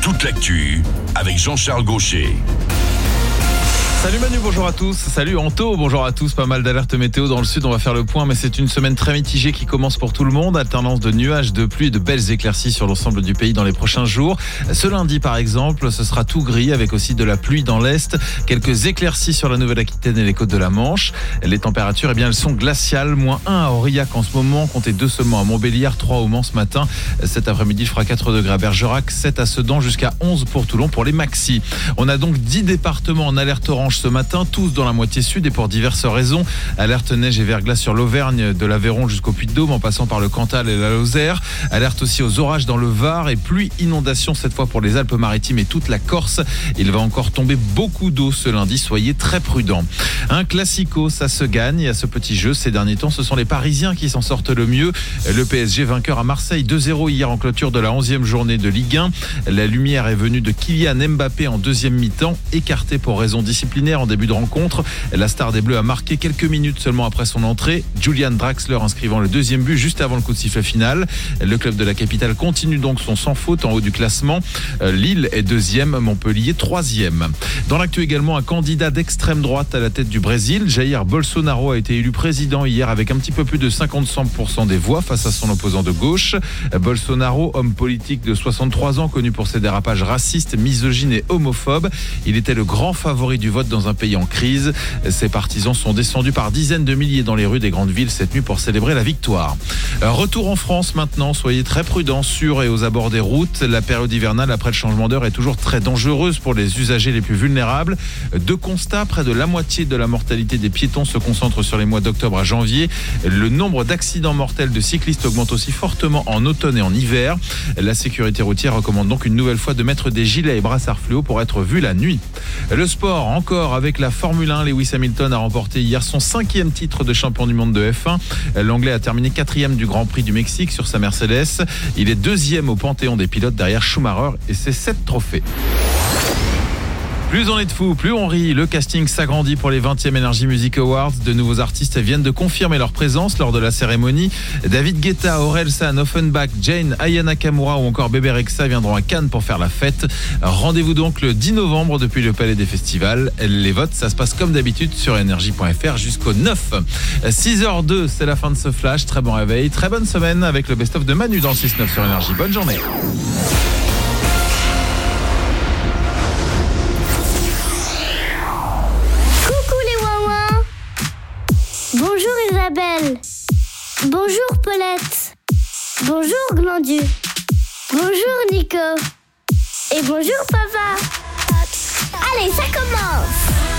toute l'actu avec Jean-Charles Gaucher. Salut Manu, bonjour à tous. Salut Anto, bonjour à tous. Pas mal d'alertes météo dans le sud, on va faire le point, mais c'est une semaine très mitigée qui commence pour tout le monde. Alternance de nuages, de pluie et de belles éclaircies sur l'ensemble du pays dans les prochains jours. Ce lundi par exemple, ce sera tout gris avec aussi de la pluie dans l'est. Quelques éclaircies sur la Nouvelle-Aquitaine et les côtes de la Manche. Les températures, elles sont glaciales. -1 à Aurillac en ce moment, comptez 2 seulement à Montbéliard, 3 au Mans ce matin. Cet après-midi, il fera 4 degrés à Bergerac, 7 à Sedan, jusqu'à 11 pour Toulon pour les maxis. On a donc 10 départements en alerte orange ce matin, tous dans la moitié sud et pour diverses raisons. Alerte neige et verglas sur l'Auvergne, de l'Aveyron jusqu'au Puy-de-Dôme en passant par le Cantal et la Lozère. Alerte aussi aux orages dans le Var et pluie inondation cette fois pour les Alpes-Maritimes et toute la Corse. Il va encore tomber beaucoup d'eau ce lundi, soyez très prudents. Un classico, ça se gagne et à ce petit jeu ces derniers temps, ce sont les Parisiens qui s'en sortent le mieux. Le PSG vainqueur à Marseille 2-0 hier en clôture de la 11e journée de Ligue 1. La lumière est venue de Kylian Mbappé en deuxième mi-temps, écarté pour raison disciplinaire en début de rencontre. La star des Bleus a marqué quelques minutes seulement après son entrée. Julian Draxler inscrivant le deuxième but juste avant le coup de sifflet final. Le club de la capitale continue donc son sans faute en haut du classement. Lille est deuxième, Montpellier troisième. Dans l'actu également, un candidat d'extrême droite à la tête du Brésil, Jair Bolsonaro, a été élu président hier avec un petit peu plus de 50% des voix face à son opposant de gauche. Bolsonaro, homme politique de 63 ans, connu pour ses dérapages racistes, misogynes et homophobes. Il était le grand favori du vote dans un pays en crise. Ses partisans sont descendus par dizaines de milliers dans les rues des grandes villes cette nuit pour célébrer la victoire. Retour en France maintenant, soyez très prudents sur et aux abords des routes. La période hivernale après le changement d'heure est toujours très dangereuse pour les usagers les plus vulnérables. Deux constats, près de la moitié de la mortalité des piétons se concentre sur les mois d'octobre à janvier. Le nombre d'accidents mortels de cyclistes augmente aussi fortement en automne et en hiver. La sécurité routière recommande donc une nouvelle fois de mettre des gilets et brassards fluo pour être vu la nuit. Le sport encore avec la Formule 1, Lewis Hamilton a remporté hier son 5e titre de champion du monde de F1. L'Anglais a terminé 4e du Grand Prix du Mexique sur sa Mercedes. Il est 2e au panthéon des pilotes derrière Schumacher et ses 7 trophées. Plus on est de fous, plus on rit. Le casting s'agrandit pour les 20e Energy Music Awards. De nouveaux artistes viennent de confirmer leur présence lors de la cérémonie. David Guetta, Orelsan, Offenbach, Jane, Aya Nakamura ou encore Bebe Rexha viendront à Cannes pour faire la fête. Rendez-vous donc le 10 novembre depuis le Palais des Festivals. Les votes, ça se passe comme d'habitude sur energy.fr jusqu'au 9. 6h02, c'est la fin de ce flash. Très bon réveil, très bonne semaine avec le best-of de Manu dans le 6-9 sur Energy. Bonne journée. Bonjour Isabelle. Bonjour Paulette. Bonjour Glandu. Bonjour Nico. Et bonjour Papa. Allez, ça commence.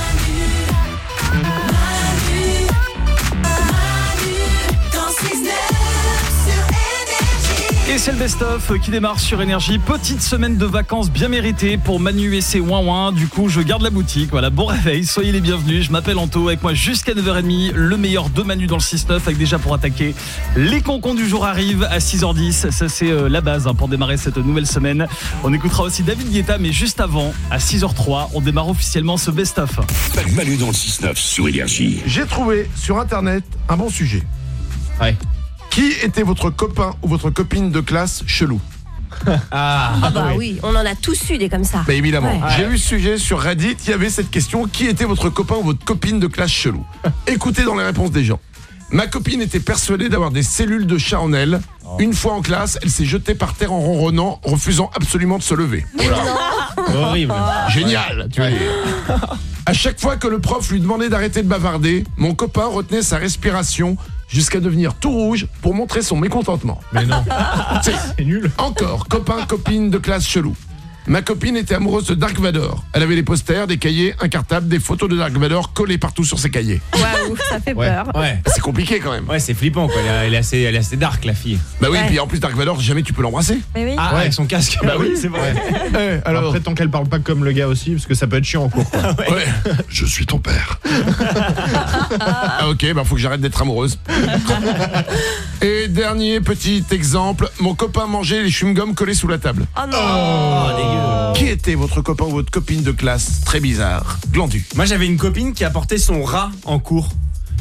Et c'est le best-of qui démarre sur Énergie. Petite semaine de vacances bien méritée pour Manu et ses ouin-ouin. Du coup, je garde la boutique. Voilà, bon réveil, soyez les bienvenus. Je m'appelle Anto, avec moi jusqu'à 9h30. Le meilleur de Manu dans le 6-9. Avec déjà pour attaquer, les concons du jour arrivent à 6h10. Ça, c'est la base pour démarrer cette nouvelle semaine. On écoutera aussi David Guetta, mais juste avant, à 6h03, on démarre officiellement ce best-of. Manu dans le 6-9 sur Énergie. J'ai trouvé sur internet un bon sujet. Ouais. Qui était votre copain ou votre copine de classe chelou ? Ah bah oui, on en a tous eu des comme ça. Bah évidemment. Ouais. J'ai eu ce sujet sur Reddit, il y avait cette question, qui était votre copain ou votre copine de classe chelou ? Écoutez dans les réponses des gens. Ma copine était persuadée d'avoir des cellules de chat en elle. Une fois en classe, elle s'est jetée par terre en ronronnant, refusant absolument de se lever. Horrible. Génial, tu vas dire. À chaque fois que le prof lui demandait d'arrêter de bavarder, mon copain retenait sa respiration jusqu'à devenir tout rouge pour montrer son mécontentement. Mais non. C'est nul. Encore, copain, copine de classe chelou. Ma copine était amoureuse de Dark Vador. Elle avait des posters, des cahiers, un cartable, des photos de Dark Vador collées partout sur ses cahiers. Waouh, ça fait peur. Ouais. C'est compliqué quand même. Ouais, c'est flippant quoi. Elle est assez dark la fille. Bah oui, Ouais. puis en plus Dark Vador, jamais tu peux l'embrasser. Mais oui. Ah ouais, avec son casque. Bah oui, c'est vrai. Alors, Après, tant qu'elle parle pas comme le gars aussi, parce que ça peut être chiant en cours, quoi. ouais. Je suis ton père. Ah ok, bah faut que j'arrête d'être amoureuse. Et dernier petit exemple, mon copain mangeait les chewing-gums collés sous la table. Oh non. Qui était votre copain ou votre copine de classe ? Très bizarre. Glandu. Moi j'avais une copine qui apportait son rat en cours.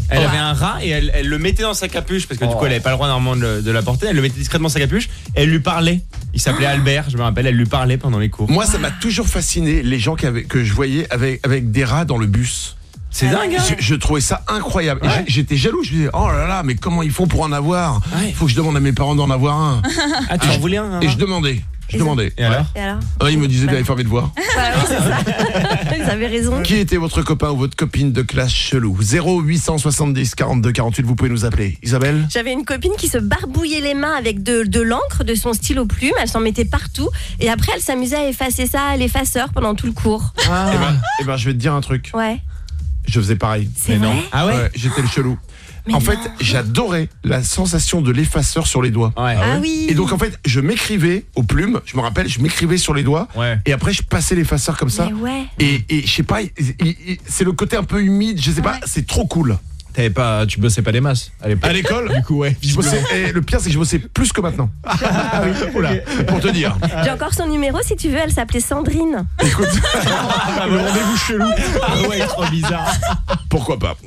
Elle avait un rat et elle le mettait dans sa capuche parce que du coup elle avait pas le droit normalement de la porter. Elle le mettait discrètement dans sa capuche et elle lui parlait. Il s'appelait Albert, je me rappelle, elle lui parlait pendant les cours. Moi, ça m'a toujours fasciné les gens que je voyais avec des rats dans le bus. C'est dingue, hein. Je trouvais ça incroyable. Et j'étais jaloux. Je me disais, oh là là, mais comment ils font pour en avoir ? Il faut que je demande à mes parents d'en avoir un. Ah, tu en voulais un ? Et je demandais. Et alors ? Il me disait d'aller faire mes devoirs. Oui, c'est ça. Vous avez raison. Qui était votre copain ou votre copine de classe chelou ? 0870 42 48, vous pouvez nous appeler. Isabelle ? J'avais une copine qui se barbouillait les mains avec de l'encre de son stylo plume. Elle s'en mettait partout. Et après, elle s'amusait à effacer ça à l'effaceur pendant tout le cours. Eh ben, je vais te dire un truc. Ouais. Je faisais pareil. C'est vrai ? Ah ouais ? J'étais le chelou. Mais en non. fait, j'adorais la sensation de l'effaceur sur les doigts. Ouais. Ah oui. Et donc en fait, je m'écrivais aux plumes, je me rappelle, je m'écrivais sur les doigts, Ouais. et après je passais l'effaceur comme ça. Mais ouais. Et je sais pas, c'est le côté un peu humide, je sais pas, c'est trop cool. Tu bossais pas des masses à l'époque. À l'école, Du coup, ouais. je bossais, et le pire c'est que je bossais plus que maintenant. Oula, pour te dire. J'ai encore son numéro si tu veux. Elle s'appelait Sandrine. Écoute, Le rendez-vous chelou. Ah ouais, trop bizarre. pourquoi pas.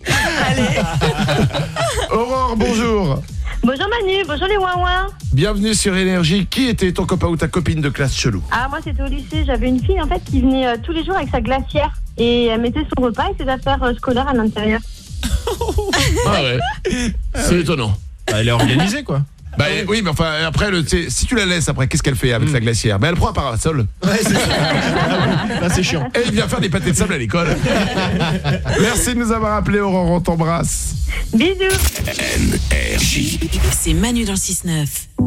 Aurore, bonjour. Bonjour Manu, bonjour les ouin-ouin. Bienvenue sur Énergie. Qui était ton copain ou ta copine de classe chelou ? Ah, moi c'était au lycée, j'avais une fille en fait qui venait tous les jours avec sa glacière et elle mettait son repas et ses affaires scolaires à l'intérieur. Ah ouais. C'est étonnant. Elle est organisée, quoi. Bah oui, mais enfin après si tu la laisses après, qu'est-ce qu'elle fait avec sa glacière ? Bah elle prend un parasol. Ouais, c'est ça. Là, c'est chiant. Et elle vient faire des pâtés de sable à l'école. Merci de nous avoir appelé, Aurore, on t'embrasse. Bisous. Énergie. C'est Manu dans le 6-9.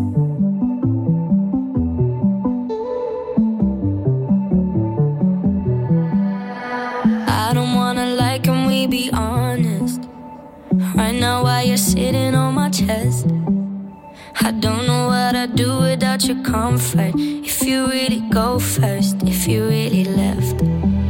I don't wanna lie, can we be honest? Right now while you're sitting on my chest, I don't know what I'd do without your comfort. If you really go first, if you really left,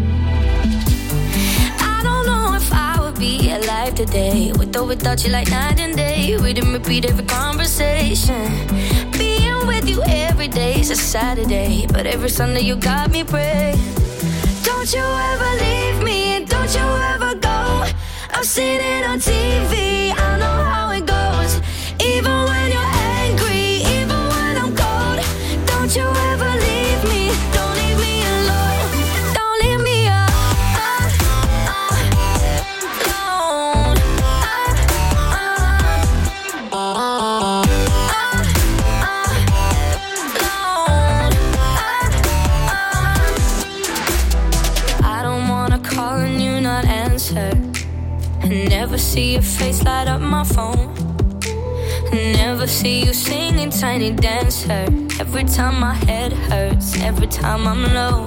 I don't know if I would be alive today, with or without you like night and day. Read and repeat every conversation. Being with you every day is a Saturday, but every Sunday you got me praying. Don't you ever leave me, don't you ever go. I've seen it on TV, I know how it goes. Even when you're angry, even when I'm cold. Don't you ever leave me, don't leave me alone. Don't leave me alone. I don't wanna call and you not answer. Never see your face light up my phone. Never see you singing Tiny Dancer. Every time my head hurts, every time I'm low.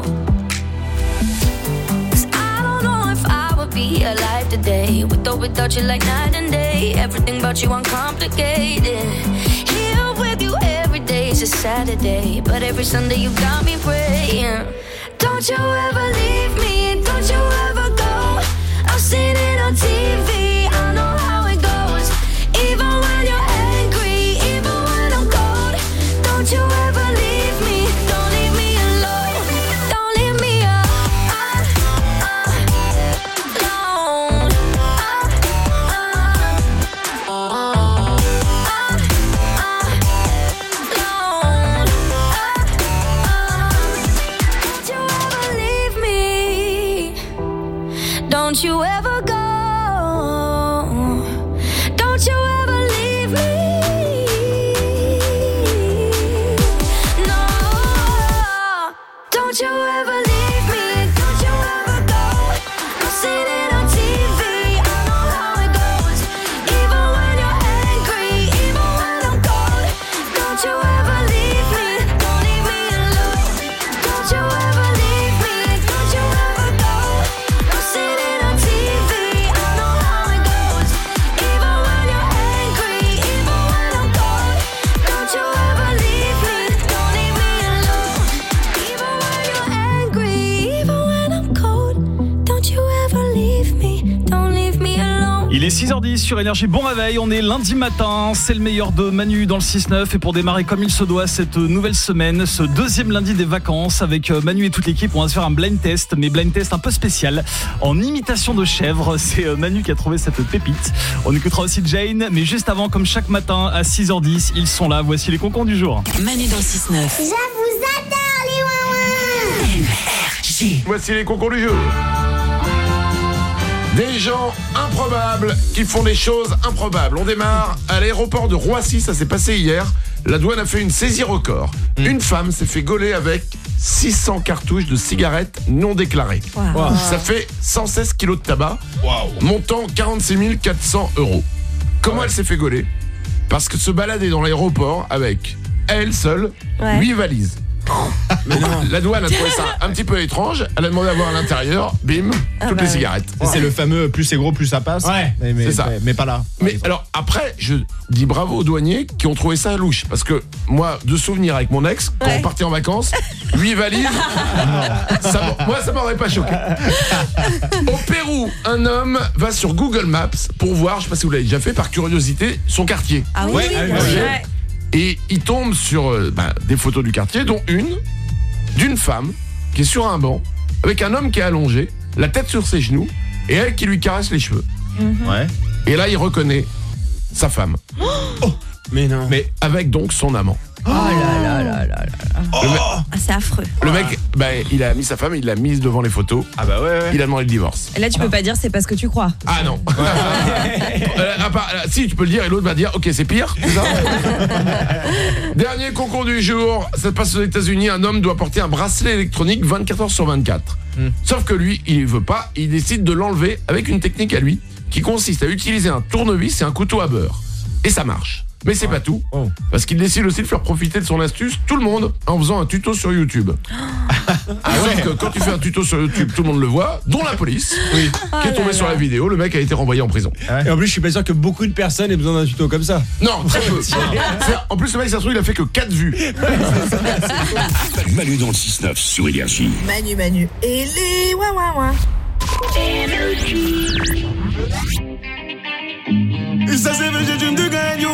'Cause I don't know if I would be alive today, with or without you like night and day. Everything about you uncomplicated. Here with you every day is a Saturday, but every Sunday you got me praying. Don't you ever leave me, don't you ever go. I've seen it on TV, I know how it goes. Even when you're angry, even when I'm cold. Don't you ever leave me, don't leave me alone. Don't leave me alone. Don't you ever leave me. Don't you ever go. Don't you ever leave me. No. Don't you ever leave me. Don't you ever go. I've seen it on TV. I know how it goes. Even when you're angry, even when I'm cold. Don't you ever leave me. Don't leave me alone. Don't you ever leave me. Don't you ever go. I've seen it on TV. I know how it goes. Even when you're angry, even when I'm cold. Don't you ever leave me. Don't leave me alone. Even when you're Il est 6h10 sur Énergie, bon réveil, on est lundi matin, c'est le meilleur de Manu dans le 6-9 et pour démarrer comme il se doit cette nouvelle semaine, ce deuxième lundi des vacances avec Manu et toute l'équipe, on va se faire un blind test, mais blind test un peu spécial, en imitation de chèvre, c'est Manu qui a trouvé cette pépite. On écoutera aussi Jane, mais juste avant, comme chaque matin à 6h10, ils sont là, voici les concours du jour. Manu dans le 6-9. Je vous adore les ouin-ouin. Voici les concours du jour. Des gens improbables qui font des choses improbables. On démarre à l'aéroport de Roissy, ça s'est passé hier. La douane a fait une saisie record. Une femme s'est fait gauler avec 600 cartouches de cigarettes non déclarées. Wow. Ça fait 116 kilos de tabac, montant 46 400 €. Comment elle s'est fait gauler ? Parce que se balader dans l'aéroport avec, à elle seule, 8 valises. Mais non. La douane a trouvé ça un petit peu étrange. Elle a demandé à voir à l'intérieur, bim, toutes les cigarettes. C'est le fameux plus c'est gros, plus ça passe. Ouais, c'est ça. Mais pas là. Mais alors après, je dis bravo aux douaniers qui ont trouvé ça louche. Parce que moi, de souvenir avec mon ex, quand on partait en vacances, 8 valises, moi ça m'aurait pas choqué. Au Pérou, un homme va sur Google Maps pour voir, je sais pas si vous l'avez déjà fait, par curiosité, son quartier. Ah oui, Et il tombe sur des photos du quartier, dont une d'une femme qui est sur un banc, avec un homme qui est allongé, la tête sur ses genoux, et elle qui lui caresse les cheveux. Ouais. Et là, il reconnaît sa femme. Mais non. Mais avec donc son amant. Oh là là là là là. C'est affreux. Le mec, il a mis sa femme, il l'a mise devant les photos. Ah bah ouais. Il a demandé le divorce. Et là, tu peux pas dire c'est parce que tu crois. Ah non. Si, tu peux le dire et l'autre va dire ok, c'est pire. C'est ça. Dernier concours du jour, ça se passe aux États-Unis. Un homme doit porter un bracelet électronique 24 heures sur 24. Sauf que lui, il veut pas. Il décide de l'enlever avec une technique à lui qui consiste à utiliser un tournevis et un couteau à beurre. Et ça marche. Mais c'est pas tout, parce qu'il décide aussi de faire profiter de son astuce tout le monde en faisant un tuto sur YouTube. Sauf que quand tu fais un tuto sur YouTube, tout le monde le voit, dont la police, qui est tombée sur la vidéo. Le mec a été renvoyé en prison. Et en plus, je suis pas sûr que beaucoup de personnes aient besoin d'un tuto comme ça. Non, très peu. En plus, le mec, ça se trouve, il a fait que 4 vues. Manu dans le 6-9 sur Énergie. Manu. Et les ouin-ouin-ouin. Et ça c'est vrai, je me gagne.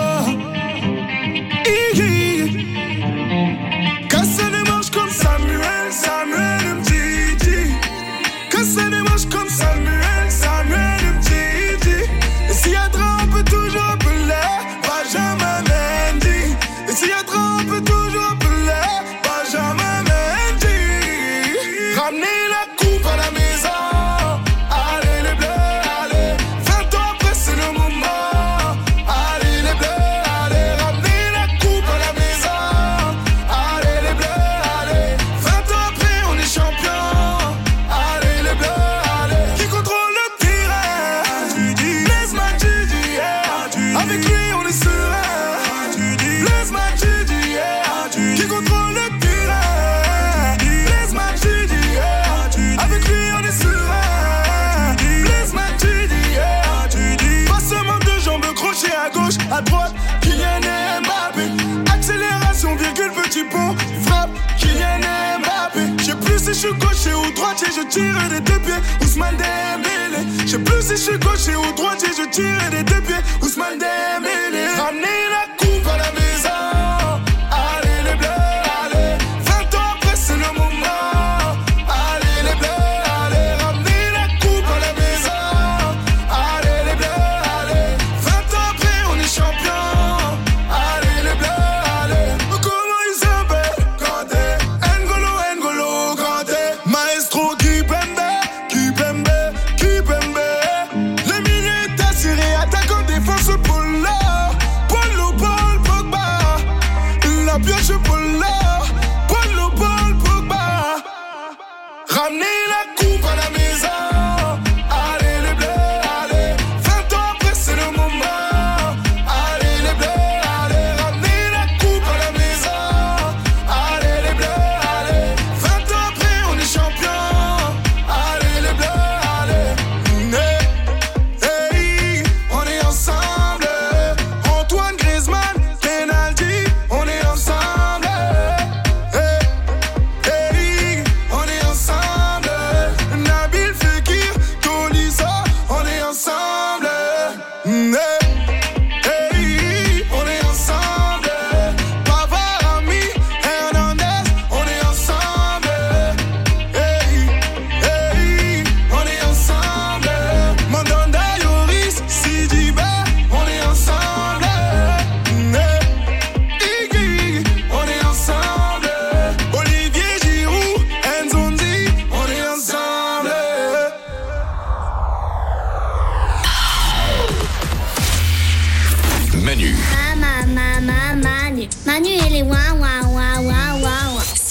Quand ça démarche comme Samuel Mtiti. Quand ça démarche comme Samuel Mtiti. Et s'il y a trop, on peut toujours appeler Benjamin Mendy. Et s'il y a trop, on peut toujours appeler Benjamin Mendy. Ramenez la coupe à la maison. Allez les bleus, allez. 20 ans après c'est le moment. Allez les bleus, allez. Ramenez la coupe à la maison. Allez les bleus, allez. 20 ans après on est champion. Allez les bleus, allez. Qui contrôle le terrain? Blaise Matuidi, yeah. Avec lui on est serein. Blaise Matuidi, yeah. Qui contrôle le terrain? Blaise Matuidi, yeah. Avec lui on est serein. Blaise Matuidi, yeah. Passement de jambes, crochet à gauche, à droite. Kylian Mbappé. Accélération, virgule, petit pont. Frappe, Kylian Mbappé. Je sais plus si je suis gaucher ou droitier, je tire des deux pieds. Ousmane Dembélé. Je sais plus si je suis gaucher ou droitier, je tire des deux pieds. Ousmane Dembélé. Ramenez la coupe à la maison. Allez les bleus, allez. 20 ans après c'est le moment. Allez les bleus, allez. Ramenez la coupe à la maison. Allez les bleus, allez. 20 ans après on est champion. Allez les bleus, allez. Comment il s'appelle? Kanté. N'Golo Kanté. Maestro Kipembe. Les milieux est assuré. Attaquant défense Polo.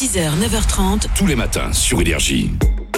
6h, 9h30. Tous les matins sur Énergie.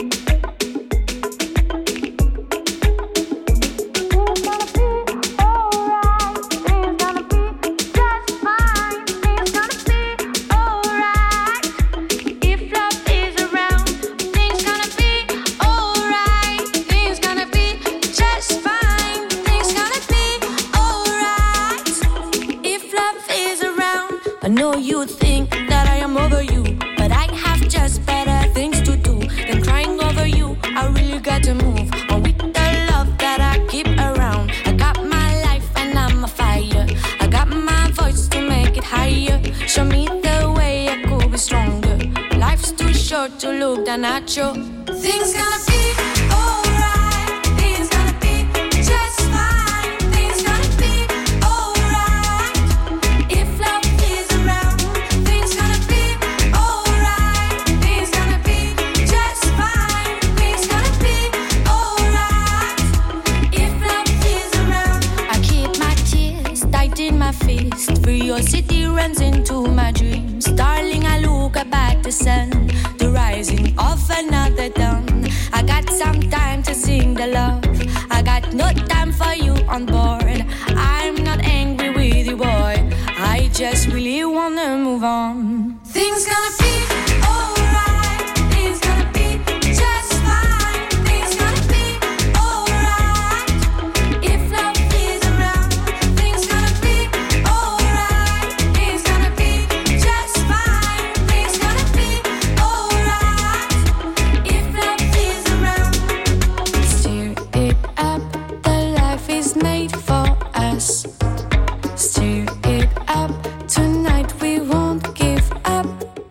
I know you think that I am over you, but I have just better things to do than crying over you. I really got to move on with the love that I keep around. I got my life and I'm a fire. I got my voice to make it higher. Show me the way I could be stronger. Life's too short to look down at you. Things gonna be alright. Things gonna be just fine. Things gonna be alright. If love is around, things gonna be alright. Things gonna be just fine. Things gonna be alright. If love is around, I keep my tears tight in my fist. Curiosity runs into my dreams. Darling, I look up at the sun, the rising of another dawn. I got some time to sing the love. I got no time for you on board. I'm not angry with you, boy. I just really wanna move on. Things gonna be alright. Things gonna be just fine. Things gonna be alright. If love is around, things gonna be alright. Things gonna be just fine. Things gonna be alright. If love is around, stir it up. The life is made for us. Stir it up. Tonight we won't give up.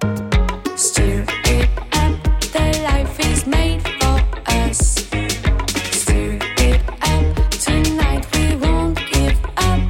Stir it up. The life is made for us. Stir it up. Tonight we won't give up.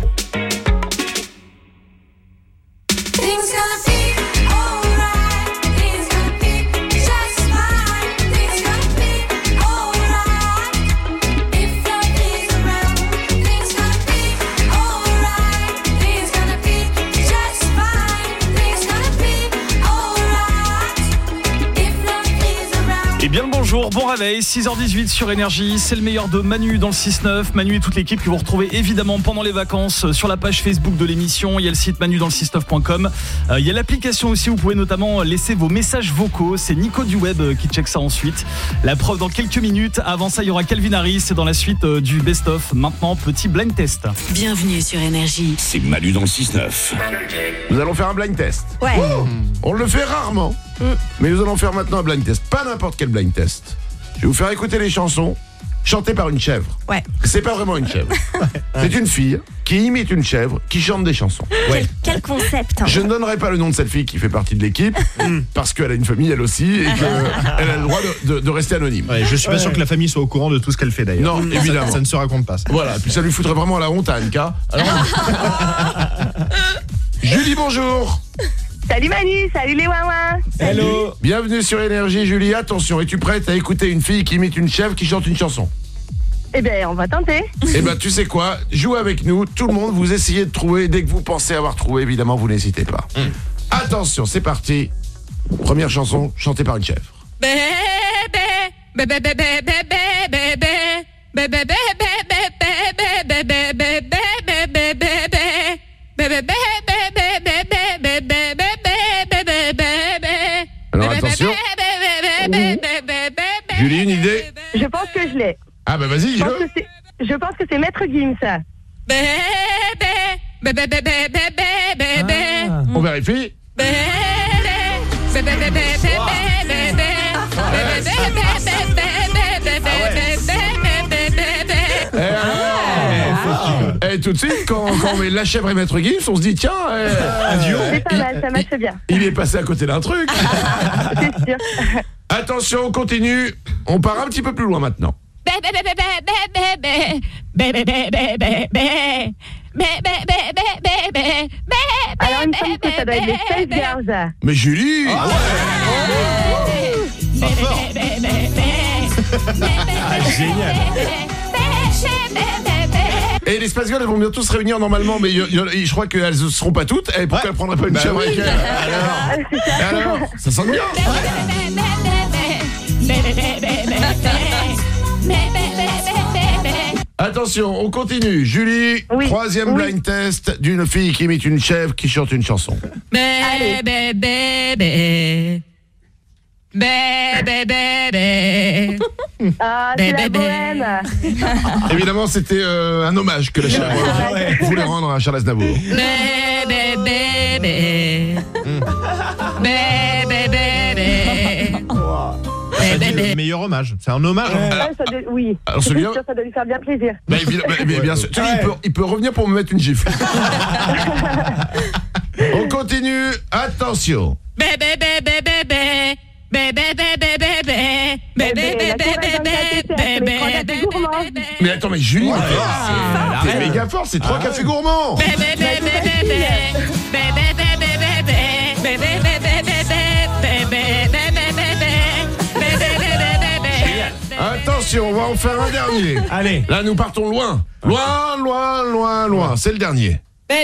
Things gonna be alright. Things gonna be just fine. Things gonna be alright. If love is around, things gonna be alright. Things gonna be just fine. Things gonna be alright. If love is around. Et bien le bonjour, bon réveil, 6h18 sur Énergie, c'est le meilleur de Manu dans le 6-9. Manu et toute l'équipe que vous retrouvez évidemment pendant les vacances sur la page Facebook de l'émission. Il y a le site manudansle69.com. Il y a l'application aussi, vous pouvez notamment laisser vos messages vocaux. C'est Nico du Web qui check ça ensuite. La preuve dans quelques minutes. Avant ça, il y aura Calvin Harris dans la suite du best-of. Maintenant, petit blind test. Bienvenue sur Énergie. C'est Manu dans le 6-9. Nous allons faire un blind test. Ouais. On le fait rarement, mais nous allons faire maintenant un blind test. Pas n'importe quel blind test. Je vais vous faire écouter les chansons chantées par une chèvre. Ouais. C'est pas vraiment une chèvre. C'est une fille qui imite une chèvre qui chante des chansons. Quel concept, hein. Je ne donnerai pas le nom de cette fille qui fait partie de l'équipe parce qu'elle a une famille elle aussi et qu'elle a le droit de rester anonyme. Ouais, je suis pas sûr que la famille soit au courant de tout ce qu'elle fait d'ailleurs. Non, évidemment. Ça ne se raconte pas. Ça. Voilà, puis ça lui foutrait vraiment la honte à Anka. Alors... Julie, bonjour. Salut Manu, salut les ouin-ouin. Hello. Bienvenue sur Énergie, Julie. Attention, es-tu prête à écouter une fille qui imite une chèvre qui chante une chanson? Eh ben, on va tenter. Eh ben, tu sais quoi? Joue avec nous, tout le monde, vous essayez de trouver. Dès que vous pensez avoir trouvé, évidemment, vous n'hésitez pas. Attention, c'est parti. Première chanson, chantée par une chèvre. Alors attention. Julie, une idée? Je pense que je l'ai. Ah bah vas-y, Je pense que c'est Maître Gims, ça. On vérifie. Et tout de suite, quand on met La Chèvre et Maître Gims, on se dit tiens, C'est pas mal, ça marche bien. il est passé à côté d'un truc. C'est sûr. Attention, on continue. On part un petit peu plus loin maintenant. Alors, il me semble que ça doit être les Space Girls. Mais Julie, Génial. et les Spice Girls, elles vont bientôt se réunir normalement, mais je crois qu'elles ne seront pas toutes. Et pourquoi elles prendraient pas une chèvre avec elles? Alors, ça sonne bien. Attention, on continue. Julie, troisième blind test d'une fille qui imite une chèvre qui chante une chanson. Allez. Ah, c'est la bohème. Évidemment, c'était un hommage que la chèvre voulait rendre à Charles Aznavour. C'est le meilleur hommage. C'est un hommage. Oui. Alors celui-là, ça doit lui faire bien plaisir. Bien sûr. Il peut revenir pour me mettre une gifle. On continue. Attention. Mais attends, mais Julie, t'es méga fort, c'est 3 cafés gourmands. Attention, on va en faire un dernier. Allez. Là, nous partons loin. Loin. C'est le dernier.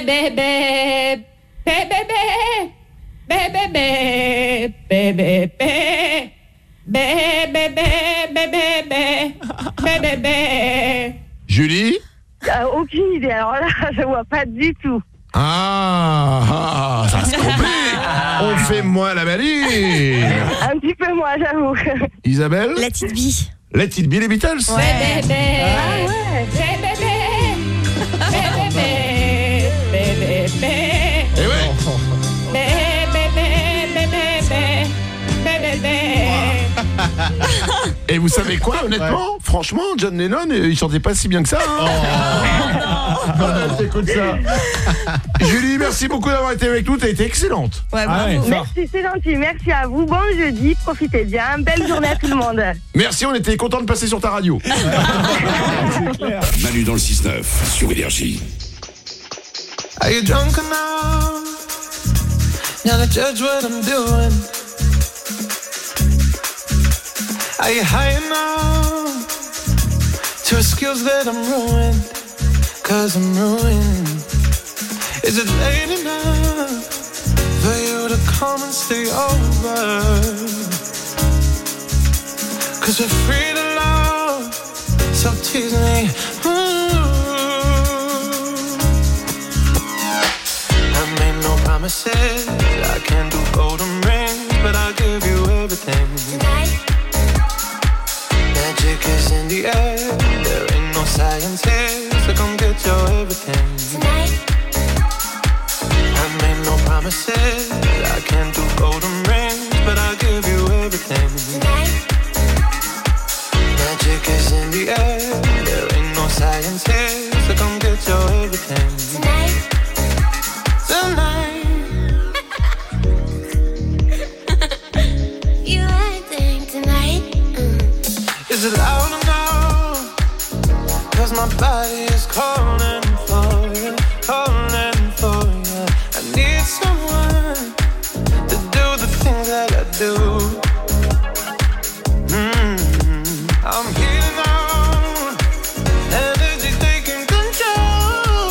Julie? Aucune idée, alors là, je vois pas du tout. Ça se complique. On fait moins la maline. Un petit peu moins, j'avoue. Isabelle? La petite bille. Let It Be, les Beatles? Ouais. Et ouais. Et vous savez quoi, honnêtement? Franchement, John Lennon, il chantait pas si bien que ça. T'écoutes ça. Julie, merci beaucoup d'avoir été avec nous. T'as été excellente. Ouais, bravo. Merci, c'est gentil. Merci à vous. Bon jeudi, profitez bien. Belle journée à tout le monde. Merci, on était contents de passer sur ta radio. Manu dans le 6-9 sur Énergie. Are you drunk enough now to judge what I'm doing? Are you high enough to excuse that I'm ruined? 'Cause I'm ruined. Is it late enough for you to come and stay over? 'Cause we're free to love, so tease me. I made no promises, I can't do golden rings, but I'll give you everything. Tonight. Magic is in the air, there ain't no science here, so come get your everything. Tonight. I made no promises, I can't do golden rings, but I'll give you everything. Tonight. Magic is in the air, there ain't no science here, so come get your everything. Tonight. Tonight. You acting tonight. Is it loud enough? 'Cause my body is calling for you, calling for you. I need someone to do the things that I do. I'm here now, energy taking control.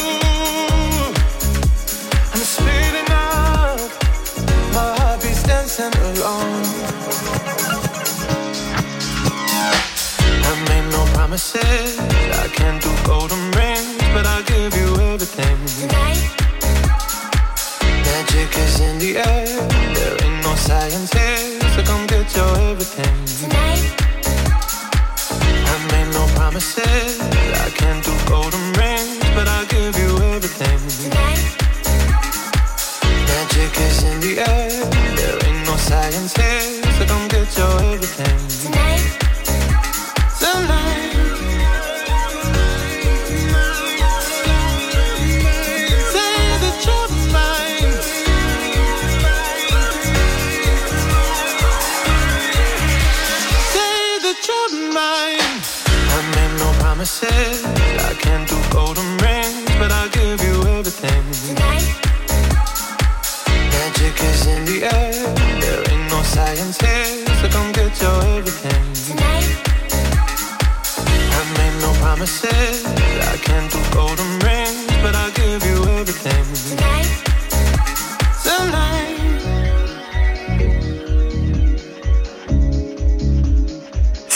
I'm speeding up, my heart beats dancing alone. I made no promises, I can't do golden rings, but I'll give you everything. Tonight. Magic is in the air, there ain't no science here, so come get your everything. Tonight. I made no promises, I can't do golden rings, but I'll give you everything. Tonight. Magic is in the air, there ain't no science here, so come get your everything. Tonight. Tonight. Say that you're mine. Say that you're mine. I made no promises, I can't do golden rings, but I'll give you everything. Tonight. Magic is in the air, there ain't no science here, so come get your everything. Tonight. I made no promises, I can't do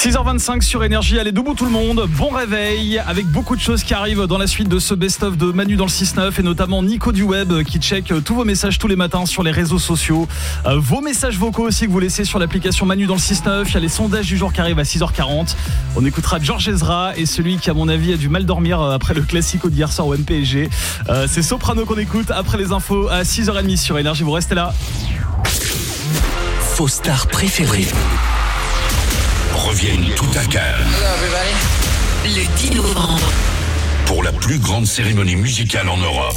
6h25 sur Énergie, allez debout tout le monde, bon réveil, avec beaucoup de choses qui arrivent dans la suite de ce best-of de Manu dans le 6-9 et notamment Nico du Web qui check tous vos messages tous les matins sur les réseaux sociaux, vos messages vocaux aussi que vous laissez sur l'application Manu dans le 6-9, il y a les sondages du jour qui arrivent à 6h40, on écoutera Georges Ezra et celui qui à mon avis a du mal dormir après le classico d'hier soir au MPSG, c'est Soprano qu'on écoute après les infos à 6h30 sur Énergie, vous restez là. Vos stars préférées reviennent tout à Cannes. Le 10 novembre. Pour la plus grande cérémonie musicale en Europe.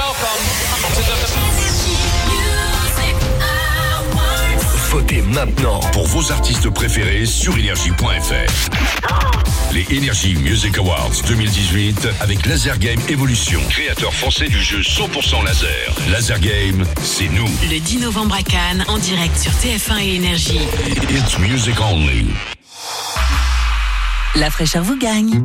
Votez maintenant pour vos artistes préférés sur Energy.fr. Les Energy Music Awards 2018 avec Laser Game Evolution, créateur français du jeu 100% laser. Laser Game, c'est nous. Le 10 novembre à Cannes, en direct sur TF1 et Énergie. It's music only. La fraîcheur vous gagne.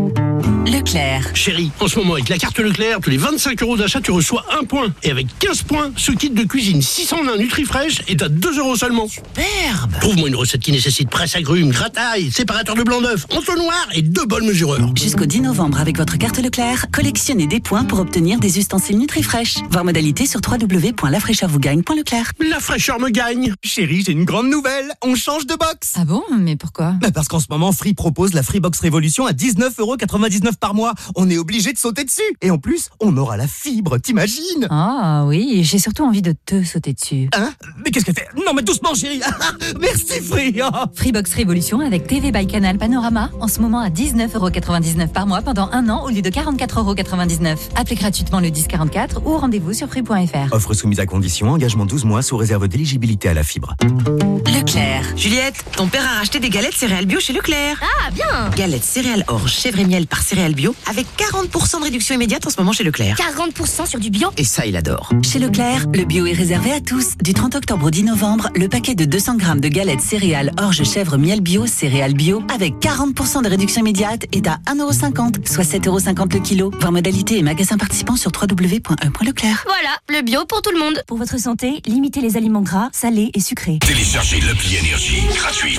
Leclerc. Chérie, en ce moment avec la carte Leclerc, tous les 25 € d'achat, tu reçois 1 point. Et avec 15 points, ce kit de cuisine 601 Nutrifresh est à 2 € seulement. Superbe. Trouve-moi une recette qui nécessite presse agrumes, grattaille, séparateur de blanc d'œuf, entonnoir et 2 bols mesureurs. Jusqu'au 10 novembre avec votre carte Leclerc, collectionnez des points pour obtenir des ustensiles Nutrifresh. Voir modalité sur www.lafraîcheurvougagne.leclerc. La fraîcheur me gagne. Chérie, j'ai une grande nouvelle. On change de box. Ah bon? Mais pourquoi? Parce qu'en ce moment, Free propose la Freebox Révolution à 19,99 € par mois. On est obligé de sauter dessus. Et en plus, on aura la fibre, t'imagines? Ah oui, j'ai surtout envie de te sauter dessus. Hein? Mais qu'est-ce qu'elle fait? Non mais doucement chérie. Merci Free. Freebox Révolution avec TV by Canal Panorama, en ce moment à 19,99 € par mois pendant 1 an au lieu de 44,99 €. Appelez gratuitement le 1044 ou rendez-vous sur free.fr. Offre soumise à condition, engagement 12 mois sous réserve d'éligibilité à la fibre. Leclerc. Juliette, ton père a racheté des galettes céréales bio chez Leclerc. Ah, bien. Galettes céréales orge, chèvre et miel par céréales bio avec 40% de réduction immédiate en ce moment chez Leclerc. 40% sur du bio. Et ça, il adore. Chez Leclerc, le bio est réservé à tous. Du 30 octobre au 10 novembre, le paquet de 200 grammes de galettes céréales orge, chèvre, miel bio, céréales bio avec 40% de réduction immédiate est à 1,50 €, soit 7,50 € le kilo. Voir modalité et magasin participant sur www.e.leclerc. Voilà, le bio pour tout le monde. Pour votre santé, limitez les aliments gras, salés et sucrés. Téléchargez l'appli Énergie gratuite,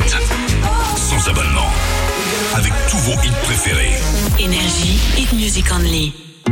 sans abonnement, avec tous vos hits préférés. Énergie, hit music only.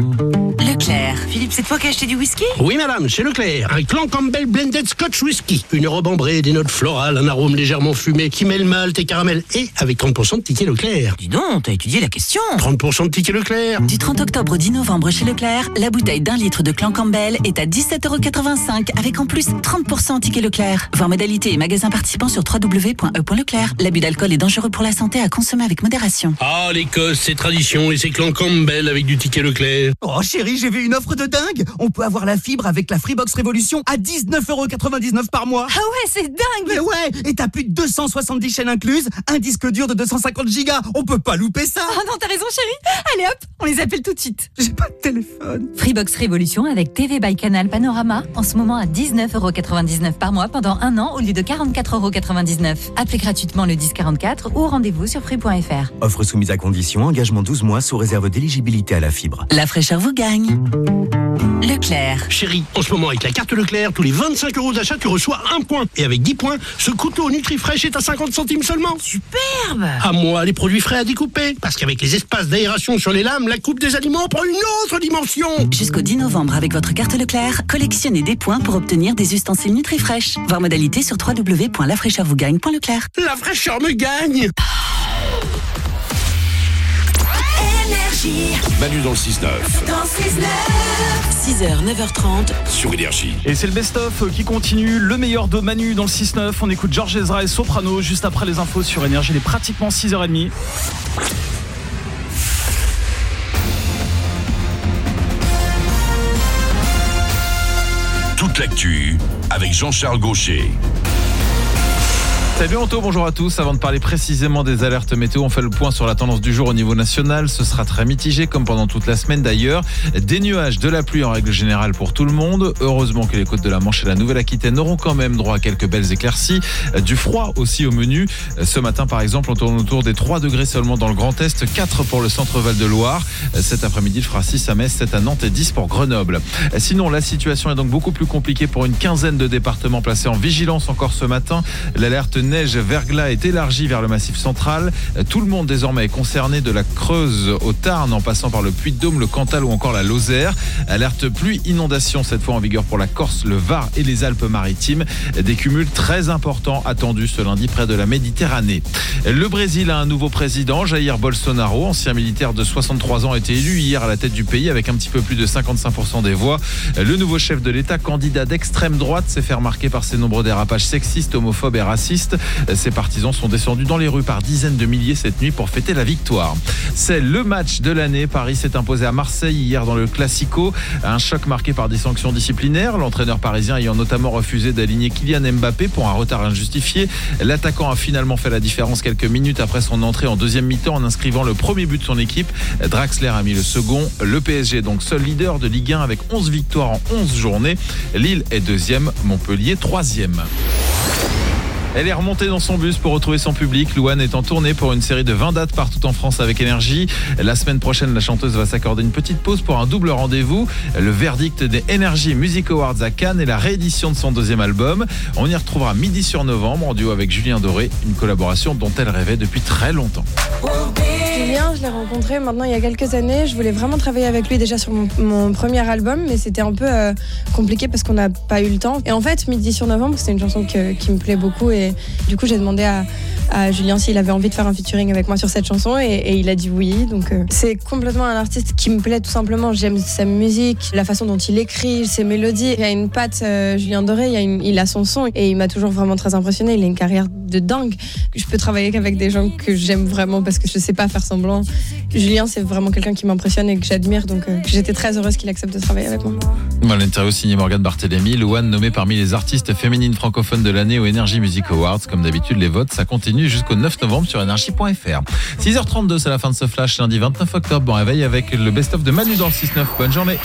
Leclerc. Philippe, c'est toi qui as acheté du whisky? Oui madame, chez Leclerc, un Clan Campbell Blended Scotch Whisky. Une robe ambrée, des notes florales, un arôme légèrement fumé qui mêle malt et caramel. Et avec 30% de tickets Leclerc. Dis donc, t'as étudié la question. 30% de tickets Leclerc. Du 30 octobre au 10 novembre chez Leclerc, la bouteille d'1 litre de Clan Campbell est à 17,85 € avec en plus 30% en tickets Leclerc. Voir modalité et magasin participant sur www.e.leclerc. L'abus d'alcool est dangereux pour la santé, à consommer avec modération. Ah, l'Écosse, ses traditions et ses Clan Campbell avec du ticket Leclerc. Oh chérie, j'ai vu une offre de dingue. On peut avoir la fibre avec la Freebox Révolution à 19,99 € par mois. Ah ouais, c'est dingue. Mais ouais, et t'as plus de 270 chaînes incluses, un disque dur de 250 gigas. On peut pas louper ça. Oh non, t'as raison chérie. Allez hop, on les appelle tout de suite. J'ai pas de téléphone. Freebox Révolution avec TV by Canal Panorama, en ce moment à 19,99 € par mois pendant 1 an au lieu de 44,99 €. Appelez gratuitement le 1044 ou rendez-vous sur free.fr. Offre soumise à condition, engagement 12 mois sous réserve d'éligibilité à la fibre. La fraîcheur vous gagne. Leclerc. Chérie, en ce moment avec la carte Leclerc, tous les 25 € d'achat, tu reçois 1 point. Et avec 10 points, ce couteau Nutrifresh est à 50 centimes seulement. Superbe. À moi, les produits frais à découper. Parce qu'avec les espaces d'aération sur les lames, la coupe des aliments prend une autre dimension. Jusqu'au 10 novembre avec votre carte Leclerc, collectionnez des points pour obtenir des ustensiles Nutrifresh. Voir modalité sur www.lafraîcheurvougagne.leclerc. La fraîcheur me gagne. Manu dans le 6-9. 6h, 9h30 sur Énergie. Et c'est le best-of qui continue, le meilleur de Manu dans le 6-9. On écoute Georges Ezra et Soprano juste après les infos sur Énergie. Il est pratiquement 6h30. Toute l'actu avec Jean-Charles Gaucher. Salut Anto, bonjour à tous. Avant de parler précisément des alertes météo, on fait le point sur la tendance du jour au niveau national. Ce sera très mitigé comme pendant toute la semaine d'ailleurs. Des nuages, de la pluie en règle générale pour tout le monde. Heureusement que les côtes de la Manche et la Nouvelle-Aquitaine auront quand même droit à quelques belles éclaircies. Du froid aussi au menu. Ce matin par exemple, on tourne autour des 3 degrés seulement dans le Grand Est, 4 pour le centre Val-de-Loire. Cet après-midi, il fera 6 à Metz, 7 à Nantes et 10 pour Grenoble. Sinon, la situation est donc beaucoup plus compliquée pour une quinzaine de départements placés en vigilance encore ce matin. L'alerte neige verglas est élargie vers le Massif central. Tout le monde désormais est concerné, de la Creuse au Tarn en passant par le Puy-de-Dôme, le Cantal ou encore la Lozère. Alerte pluie inondation cette fois en vigueur pour la Corse, le Var et les Alpes-Maritimes. Des cumuls très importants attendus ce lundi près de la Méditerranée. Le Brésil a un nouveau président, Jair Bolsonaro, ancien militaire de 63 ans, a été élu hier à la tête du pays avec un petit peu plus de 55% des voix. Le nouveau chef de l'État, candidat d'extrême droite, s'est fait remarquer par ses nombreux dérapages sexistes, homophobes et racistes. Ses partisans sont descendus dans les rues par dizaines de milliers cette nuit pour fêter la victoire. C'est le match de l'année. Paris s'est imposé à Marseille hier dans le Classico. Un choc marqué par des sanctions disciplinaires. L'entraîneur parisien ayant notamment refusé d'aligner Kylian Mbappé pour un retard injustifié. L'attaquant a finalement fait la différence quelques minutes après son entrée en deuxième mi-temps en inscrivant le premier but de son équipe. Draxler a mis le second. Le PSG est donc seul leader de Ligue 1 avec 11 victoires en 11 journées. Lille est deuxième, Montpellier troisième. Elle est remontée dans son bus pour retrouver son public. Louane est en tournée pour une série de 20 dates partout en France avec Énergie. La semaine prochaine, la chanteuse va s'accorder une petite pause pour un double rendez-vous. Le verdict des Energy Music Awards à Cannes et la réédition de son deuxième album. On y retrouvera Midi sur Novembre en duo avec Julien Doré, une collaboration dont elle rêvait depuis très longtemps. Julien, je l'ai rencontré maintenant il y a quelques années. Je voulais vraiment travailler avec lui déjà sur mon premier album, mais c'était un peu compliqué parce qu'on n'a pas eu le temps. Et en fait, Midi sur Novembre, c'était une chanson qui me plaît beaucoup. Et du coup, j'ai demandé à Julien s'il avait envie de faire un featuring avec moi sur cette chanson et il a dit oui. Donc c'est complètement un artiste qui me plaît tout simplement. J'aime sa musique, la façon dont il écrit, ses mélodies. Il a une patte, Julien Doré, il a son son et il m'a toujours vraiment très impressionné. Il a une carrière de dingue. Je peux travailler qu'avec des gens que j'aime vraiment parce que je sais pas faire semblant. Julien, c'est vraiment quelqu'un qui m'impressionne et que j'admire. Donc j'étais très heureuse qu'il accepte de travailler avec moi. L'interview signée Morgane Barthélémy. Louane nommée parmi les artistes féminines francophones de l'année au Energy Music Awards. Comme d'habitude, les votes, ça continue jusqu'au 9 novembre sur energy.fr. 6h32, c'est la fin de ce flash, lundi 29 octobre. Bon réveil avec le best-of de Manu dans le 6-9. Bonne journée.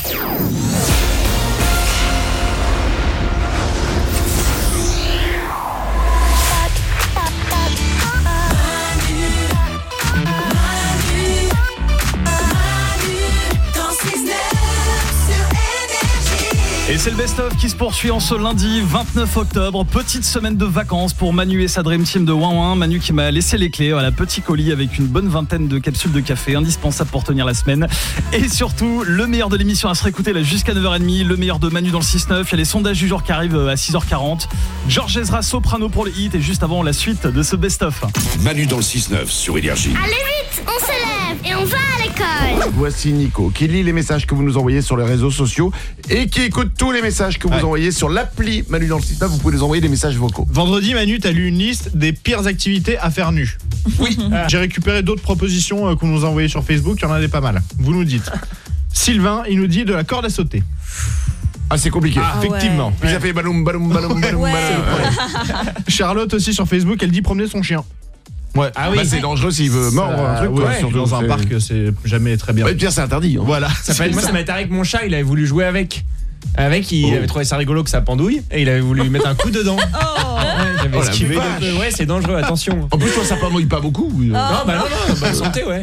Et c'est le best-of qui se poursuit en ce lundi 29 octobre. Petite semaine de vacances pour Manu et sa Dream Team de Ouin. Manu qui m'a laissé les clés, voilà, petit colis avec une bonne vingtaine de capsules de café, indispensable pour tenir la semaine. Et surtout, le meilleur de l'émission à se réécouter là jusqu'à 9h30. Le meilleur de Manu dans le 6-9. Il y a les sondages du jour qui arrivent à 6h40. Georges Ezra, soprano pour les hits. Et juste avant, la suite de ce best-of. Manu dans le 6-9 sur Énergie. Allez vite, on se lève et on va à l'école. Voici Nico qui lit les messages que vous nous envoyez sur les réseaux sociaux et qui écoute tous les messages que vous envoyez sur l'appli Manu dans le 6-9. Vous pouvez nous envoyer des messages vocaux. Vendredi, Manu, t'as lu une liste des pires activités à faire nu. Oui. J'ai récupéré d'autres propositions qu'on nous a envoyées sur Facebook. Il y en a des pas mal. Vous nous dites. Sylvain, il nous dit de la corde à sauter. Ah, c'est compliqué. Ah, effectivement. Ouais. Puis ça fait baloum, baloum, baloum, baloum, Ouais. baloum. Charlotte aussi sur Facebook, elle dit promener son chien. Ouais. Ah oui, bah, c'est dangereux s'il veut mordre un truc. Ouais, surtout dans un parc, c'est jamais très bien. Ouais, Pierre, c'est interdit. Hein. Voilà. Moi, ça m'est arrivé avec mon chat, il avait voulu jouer avec. Il avait trouvé ça rigolo que ça pendouille et il avait voulu lui mettre un coup dedans. J'avais esquivé. Ouais, c'est dangereux, attention. En plus, toi, ça pendouille pas beaucoup. Non, bonne santé, ouais.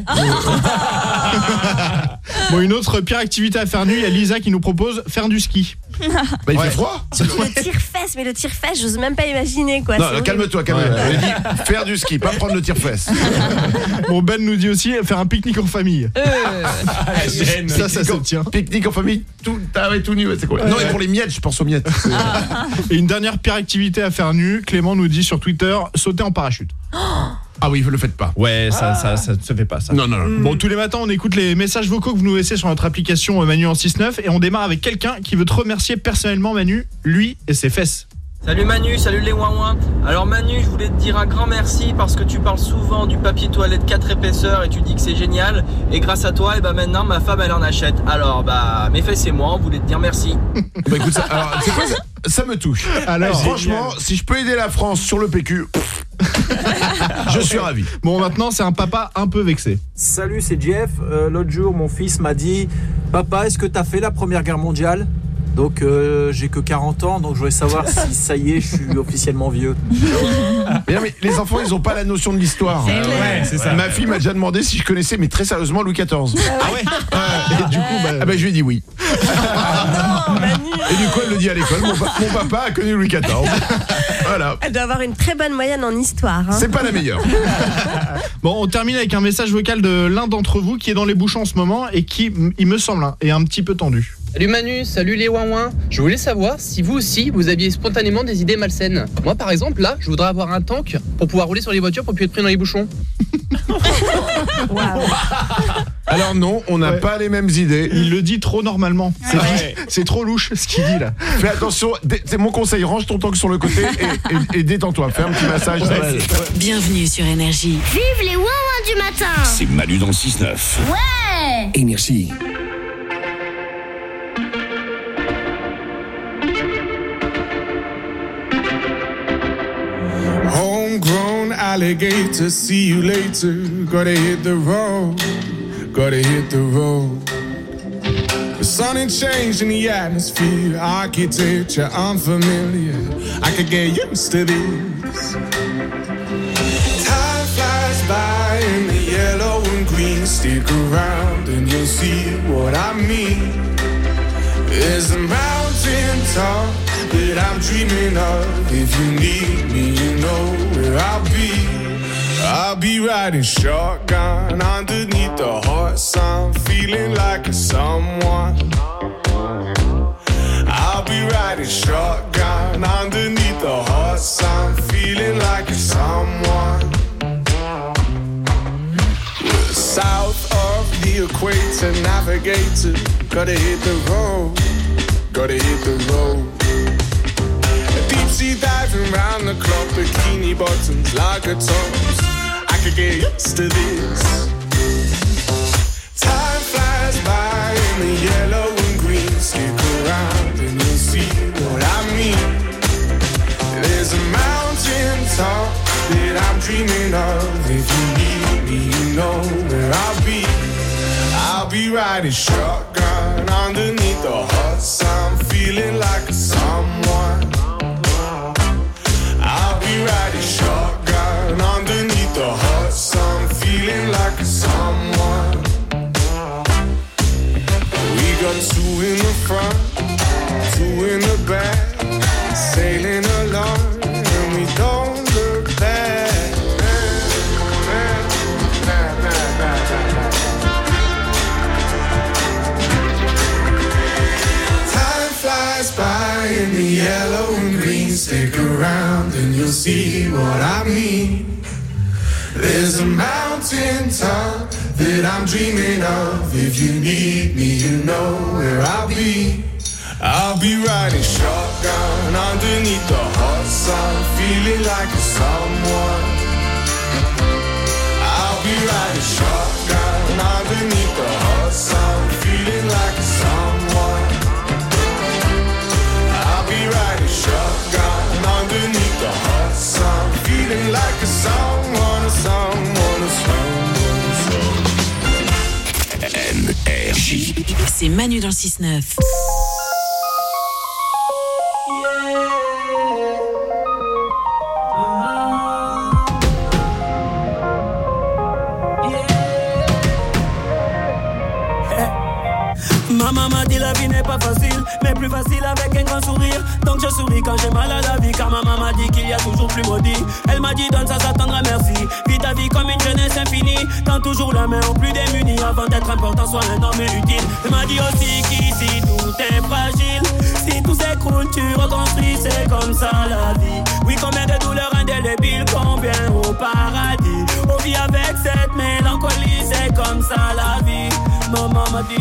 Bon, une autre pire activité à faire nu, il y a Lisa qui nous propose faire du ski. Bah, il fait froid. Surtout le tire-fesse, mais le tire-fesse, j'ose même pas imaginer quoi. Non, calme-toi, calme-toi. Elle dit faire du ski, pas prendre le tire-fesse. Bon, Ben nous dit aussi faire un pique-nique en famille. Ça se tient. Pique-nique en famille, tout nu, c'est quoi. Non, et pour les miettes, je pense aux miettes. Et une dernière pire activité à faire nu, Clément nous dit sur Twitter, sauter en parachute. Ah oui, le faites pas. Ouais, ça se fait pas ça. Non. Bon, tous les matins, on écoute les messages vocaux que vous nous laissez sur notre application Manu en 6-9 et on démarre avec quelqu'un qui veut te remercier personnellement, Manu, lui et ses fesses. Salut Manu, salut les ouin-ouin. Alors Manu, je voulais te dire un grand merci parce que tu parles souvent du papier toilette 4 épaisseurs et tu dis que c'est génial. Et grâce à toi, et maintenant ma femme elle en achète. Alors mes fesses et moi, on voulait te dire merci. Bah écoute, c'est quoi ça me touche. Alors, franchement, si je peux aider la France sur le PQ, je suis ravi. Bon, maintenant, c'est un papa un peu vexé. Salut, c'est Jeff. L'autre jour, mon fils m'a dit « Papa, est-ce que t'as fait la Première Guerre mondiale ?» Donc j'ai que 40 ans, donc je voulais savoir si ça y est, je suis officiellement vieux. Mais les enfants, ils ont pas la notion de l'histoire. Ouais, c'est ça. Ma fille m'a déjà demandé si je connaissais, mais très sérieusement, Louis XIV. Ah ouais. Et du coup, je lui ai dit oui. Non, Manu. Et du coup, elle le dit à l'école, mon papa a connu Louis XIV. Voilà. Elle doit avoir une très bonne moyenne en histoire. Hein. C'est pas la meilleure. Bon, on termine avec un message vocal de l'un d'entre vous qui est dans les bouchons en ce moment et qui, il me semble, est un petit peu tendu. Salut Manu, salut les ouin-ouin. Je voulais savoir si vous aussi, vous aviez spontanément des idées malsaines. Moi par exemple, là, je voudrais avoir un tank pour pouvoir rouler sur les voitures pour plus être pris dans les bouchons. Alors non, on n'a pas les mêmes idées. Il le dit trop normalement. C'est trop louche ce qu'il dit là. Fais attention, c'est mon conseil, range ton tank sur le côté et détends-toi. Fais un petit massage. Bienvenue sur Énergie. Vive les ouin-ouin du matin. C'est Manu dans le 6-9. Ouais. Énergie. Homegrown alligator, see you later. Gotta hit the road, gotta hit the road. The sun ain't changed in the atmosphere, architecture unfamiliar. I could get used to this. Time flies by in the yellow and green. Stick around and you'll see what I mean. There's a mountain top that I'm dreaming of. If you need me, you know where I'll be. I'll be riding shotgun underneath the hot sun, feeling like a someone. I'll be riding shotgun underneath the hot sun, feeling like a someone. We're south of the equator, navigator, gotta hit the road, gotta hit the road. Deep sea diving round the clock, bikini bottoms, lager tops. I could get used to this. Time flies by in the yellow and green. Stick around and you'll see what I mean. There's a mountain top that I'm dreaming of. If you need me, you know where I'll be. I'll be riding shotgun underneath the hot sun, feeling like a someone. I'll be riding shotgun underneath the hot sun, feeling like a someone. We got two in the front, two in the back, sailing along, and we don't look back. Time flies by in the yellow and green. Stick around and you'll see what I mean. There's a mountain top that I'm dreaming of. If you need me, you know where I'll be. I'll be riding shotgun underneath the hot sun, feeling like a someone. I'll be riding shotgun underneath the hot sun, feeling like a someone. I'll be riding shotgun underneath the hot sun, feeling like a someone, a someone, a someone, a someone. Énergie. C'est Manu dans le 6-9. Ma maman dit la vie n'est pas facile, mais plus facile avec un grand sourire. Donc je souris quand j'ai mal à la vie, car ma maman dit qu'il y a toujours plus maudit. Elle m'a dit donne ça, ça t'attendra, merci. Vis ta vie comme une jeunesse infinie. Tends toujours la main aux plus démunis, avant d'être important, sois un homme utile. Elle m'a dit aussi qu'ici tout est fragile. Si tout s'écroule, tu reconstruis, c'est comme ça la vie. Oui, combien de douleurs indélébiles, combien au paradis. On vit avec cette mélancolie, c'est comme ça la vie. Maman m'a dit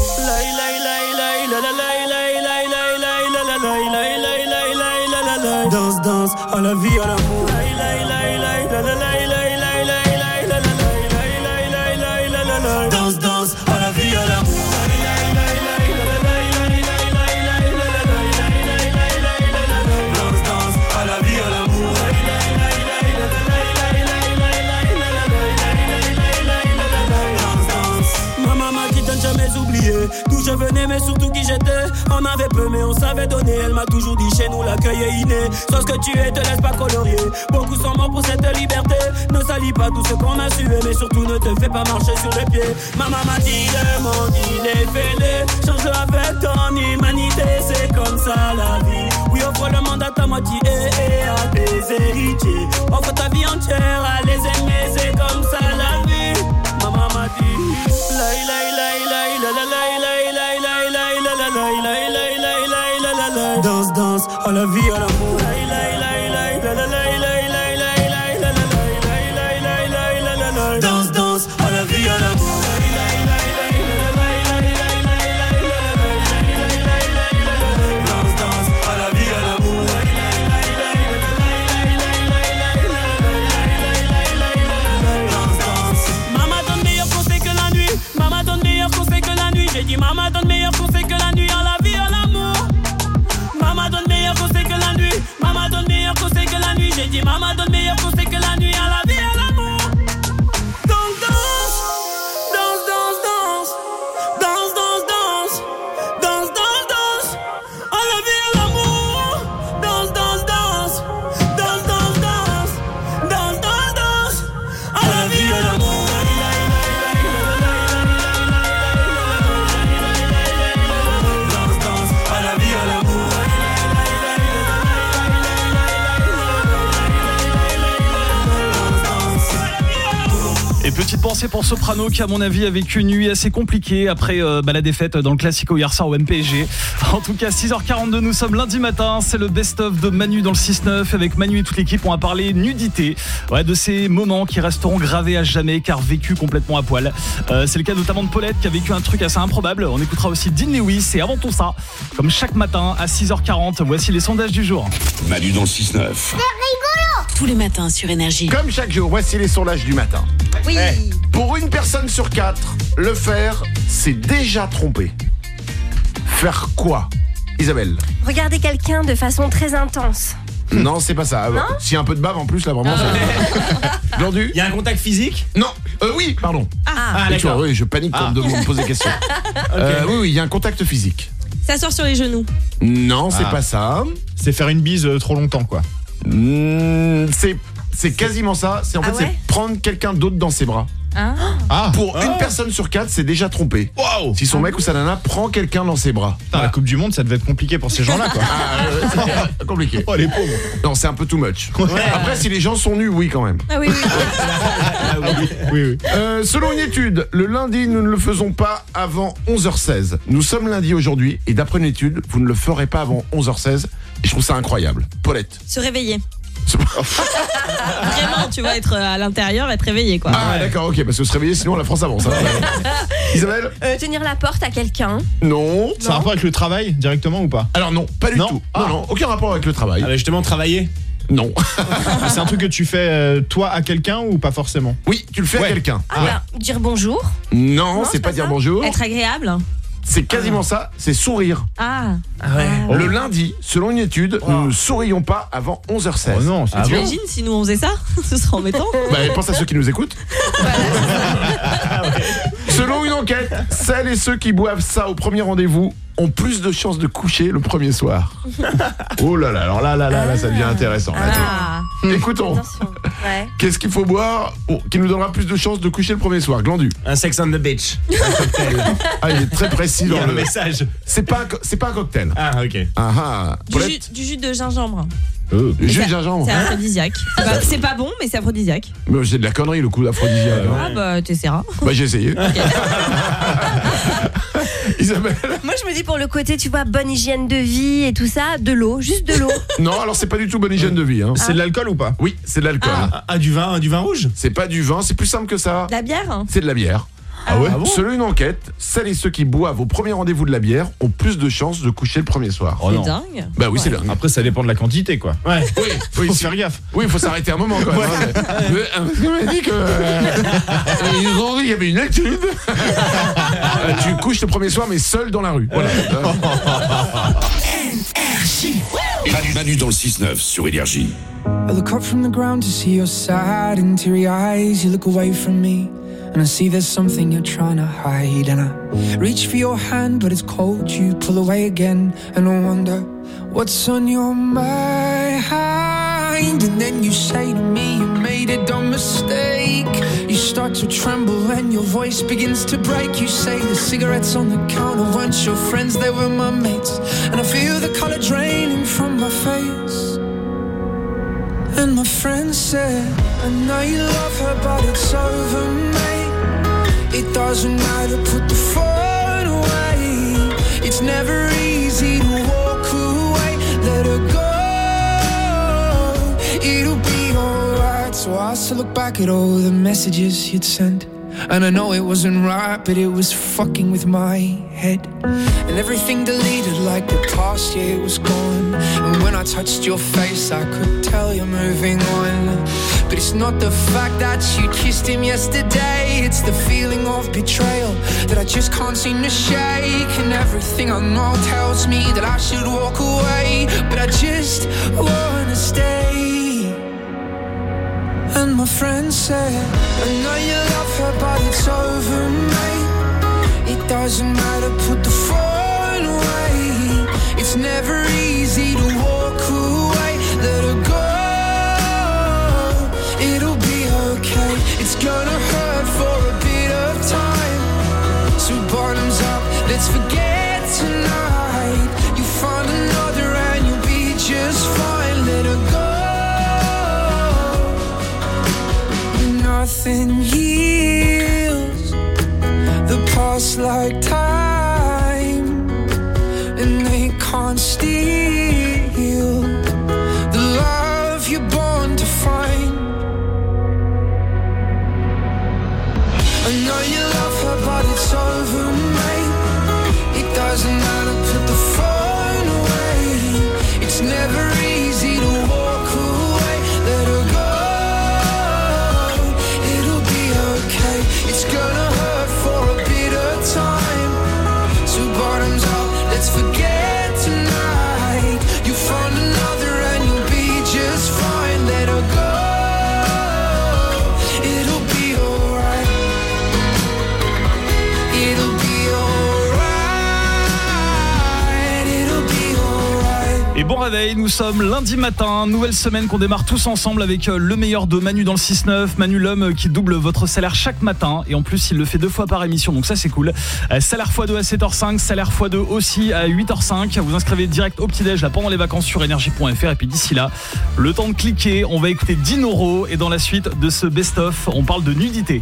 danse, danse, à la vie, à l'amour. Danse, danse, à la vie, à l'amour. Danse, danse, à la vie, à l'amour. Danse, danse. Ma maman dit de ne jamais oublier. Toujours je venais mais surtout qui j'étais. On avait peu mais on savait donner. Elle m'a toujours dit chez nous l'accueil est inné. Sois ce que tu es, te laisse pas colorier. Beaucoup sont morts pour cette liberté. Ne salis pas tout ce qu'on a sué, mais surtout ne te fais pas marcher sur les pieds. Maman m'a dit le monde il est fêlé. Change avec ton humanité, c'est comme ça la vie. Oui, offre le monde à ta moitié et à tes héritiers. Offre ta vie entière à les aimer, c'est comme ça la vie. Maman m'a dit danse, danse, à la vie, à l'amour. Danse, danse, à la vie, à l'amour. J'ai dit maman donne meilleur conseil que la nuit, à la vie, à l'amour. Maman donne meilleur conseil que la nuit. Maman donne meilleur conseil que la nuit. J'ai dit maman donne meilleur conseil que la nuit, à la vie, à l'amour. Donc danse, danse, danse, danse, danse, danse, danse, danse, danse, danse, à la vie, à l'amour. Danse, danse, danse, danse, danse, danse, danse, danse, danse, à la vie, à l'amour. Et petite pensée pour Soprano qui à mon avis a vécu une nuit assez compliquée après la défaite dans le Classico hier soir au MPSG. En tout cas 6h42, nous sommes lundi matin, c'est le best-of de Manu dans le 6-9. Avec Manu et toute l'équipe on va parler nudité, de ces moments qui resteront gravés à jamais car vécus complètement à poil. C'est le cas notamment de Paulette qui a vécu un truc assez improbable. On écoutera aussi Dean Lewis et avant tout ça, comme chaque matin à 6h40, voici les sondages du jour. Manu dans le 6-9. C'est rigolo. Tous les matins sur Énergie. Comme chaque jour, voici les sondages du matin. Oui. Pour une personne sur 4, le faire, c'est déjà tromper. Faire quoi, Isabelle? Regarder quelqu'un de façon très intense. Non, c'est pas ça. Non, s'il y a un peu de bave en plus, là vraiment. Glandu. Il y a un contact physique? Non. Oui, pardon. Ah, tu vois, oui, je panique quand on me pose des questions. Oui, il y a un contact physique. Ça sort sur les genoux. Non, c'est pas ça. C'est faire une bise trop longtemps, quoi. C'est quasiment ça. C'est c'est prendre quelqu'un d'autre dans ses bras. Pour une personne sur 4, c'est déjà trompé. Wow. Si son mec ou sa nana prend quelqu'un dans ses bras. Putain, la Coupe du Monde, ça devait être compliqué pour ces gens-là, quoi. C'est compliqué. Oh, les pauvres. Non, c'est un peu too much. Après, si les gens sont nus, oui, quand même. Ah oui, oui. Oui. Selon une étude, le lundi, nous ne le faisons pas avant 11h16. Nous sommes lundi aujourd'hui, et d'après une étude, vous ne le ferez pas avant 11h16. Et je trouve ça incroyable. Paulette. Se réveiller. Vraiment, tu vas être à l'intérieur, être réveillé, quoi. Ah, d'accord, ok, parce que se réveiller, sinon la France avance. Hein. Isabelle. Tenir la porte à quelqu'un. Non. Ça a un rapport avec le travail directement ou pas? Alors non, pas du tout. Non, aucun rapport avec le travail. Ah, justement, travailler? Non. C'est un truc que tu fais toi à quelqu'un ou pas forcément? Oui, tu le fais à quelqu'un. Dire bonjour. Non, c'est pas dire bonjour. Être agréable. C'est quasiment ça, c'est sourire. Le lundi, selon une étude, nous ne sourions pas avant 11h16. Oh non, c'est T'imagines si nous on faisait ça? Ce serait embêtant. Pense à ceux qui nous écoutent. Selon une enquête, celles et ceux qui boivent ça au premier rendez-vous ont plus de chances de coucher le premier soir. Oh là là, alors là, ça devient intéressant. Écoutons. Qu'est-ce qu'il faut boire qui nous donnera plus de chances de coucher le premier soir? Glandu. Un Sex on the Beach. Un cocktail. Il est très précis dans le message. C'est pas un cocktail. Ah, ok. Du jus de gingembre. Du jus de gingembre. C'est aphrodisiaque. C'est pas bon, mais c'est aphrodisiaque. Mais c'est de la connerie le coup d'aphrodisiaque. T'essaieras. J'ai essayé. Isabelle. Moi je me dis pour le côté, tu vois, bonne hygiène de vie et tout ça, de l'eau, juste de l'eau. Non, alors c'est pas du tout bonne hygiène de vie. Hein. C'est de l'alcool ou pas? Oui, c'est de l'alcool. Du vin rouge? C'est pas du vin, c'est plus simple que ça. De la bière? C'est de la bière. Selon une enquête, celles et ceux qui boivent au premier rendez-vous de la bière ont plus de chances de coucher le premier soir. C'est dingue. Oui, c'est dingue. Après, ça dépend de la quantité, quoi. Oui, faut faire gaffe. Oui, il faut s'arrêter un moment quand même. On m'a dit que ils ont dit qu'il y avait une étude. Tu couches le premier soir, mais seul dans la rue. Voilà. Manu dans le 6-9 sur Énergie. I look up from the ground to see your sad and teary eyes. You look away from me. And I see there's something you're trying to hide. And I reach for your hand, but it's cold. You pull away again, and I wonder what's on your mind. And then you say to me you made a dumb mistake. You start to tremble and your voice begins to break. You say the cigarettes on the counter weren't your friends, they were my mates. And I feel the color draining from my face. And my friend said, I know you love her, but it's over, mate. It doesn't matter, put the phone away. It's never easy to walk away. Let her go, it'll be alright. So I still look back at all the messages you'd sent. And I know it wasn't right, but it was fucking with my head. And everything deleted like the past, yeah, it was gone. And when I touched your face, I could tell you're moving on. But it's not the fact that you kissed him yesterday. It's the feeling of betrayal that I just can't seem to shake. And everything I know tells me that I should walk away, but I just wanna stay. And my friend said, I know you love her, but it's over, mate. It doesn't matter, put the phone away. It's never easy to walk away. Let her go, it'll be okay. It's gonna hurt for a bit of time. So bottoms up, let's forget tonight. You find another and you'll be just fine. Let her go. Nothing heals the past like time, and they can't steal the love you're born to find. I know you love her, but it's over, mate. It doesn't matter, put the phone away. It's never easy to walk away. Let her go. It's gonna hurt for a bit of time. So bottoms up, let's forget tonight. You find another and you'll be just fine. Let her go, it'll be alright. It'll be alright. It'll be alright. Et bon réveil, nous sommes lundi matin, nouvelle semaine qu'on démarre tous ensemble avec le meilleur de Manu dans le 6-9. Manu l'homme qui double votre salaire chaque matin et en plus il le fait 2 fois par émission, donc ça c'est cool. Salaire x2 à 7h05, salaire x2 aussi à 8h05. Vous inscrivez direct au petit-déj là pendant les vacances sur énergie.fr et puis d'ici là, le temps de cliquer, on va écouter Dinoro et dans la suite de ce best-of, on parle de nudité.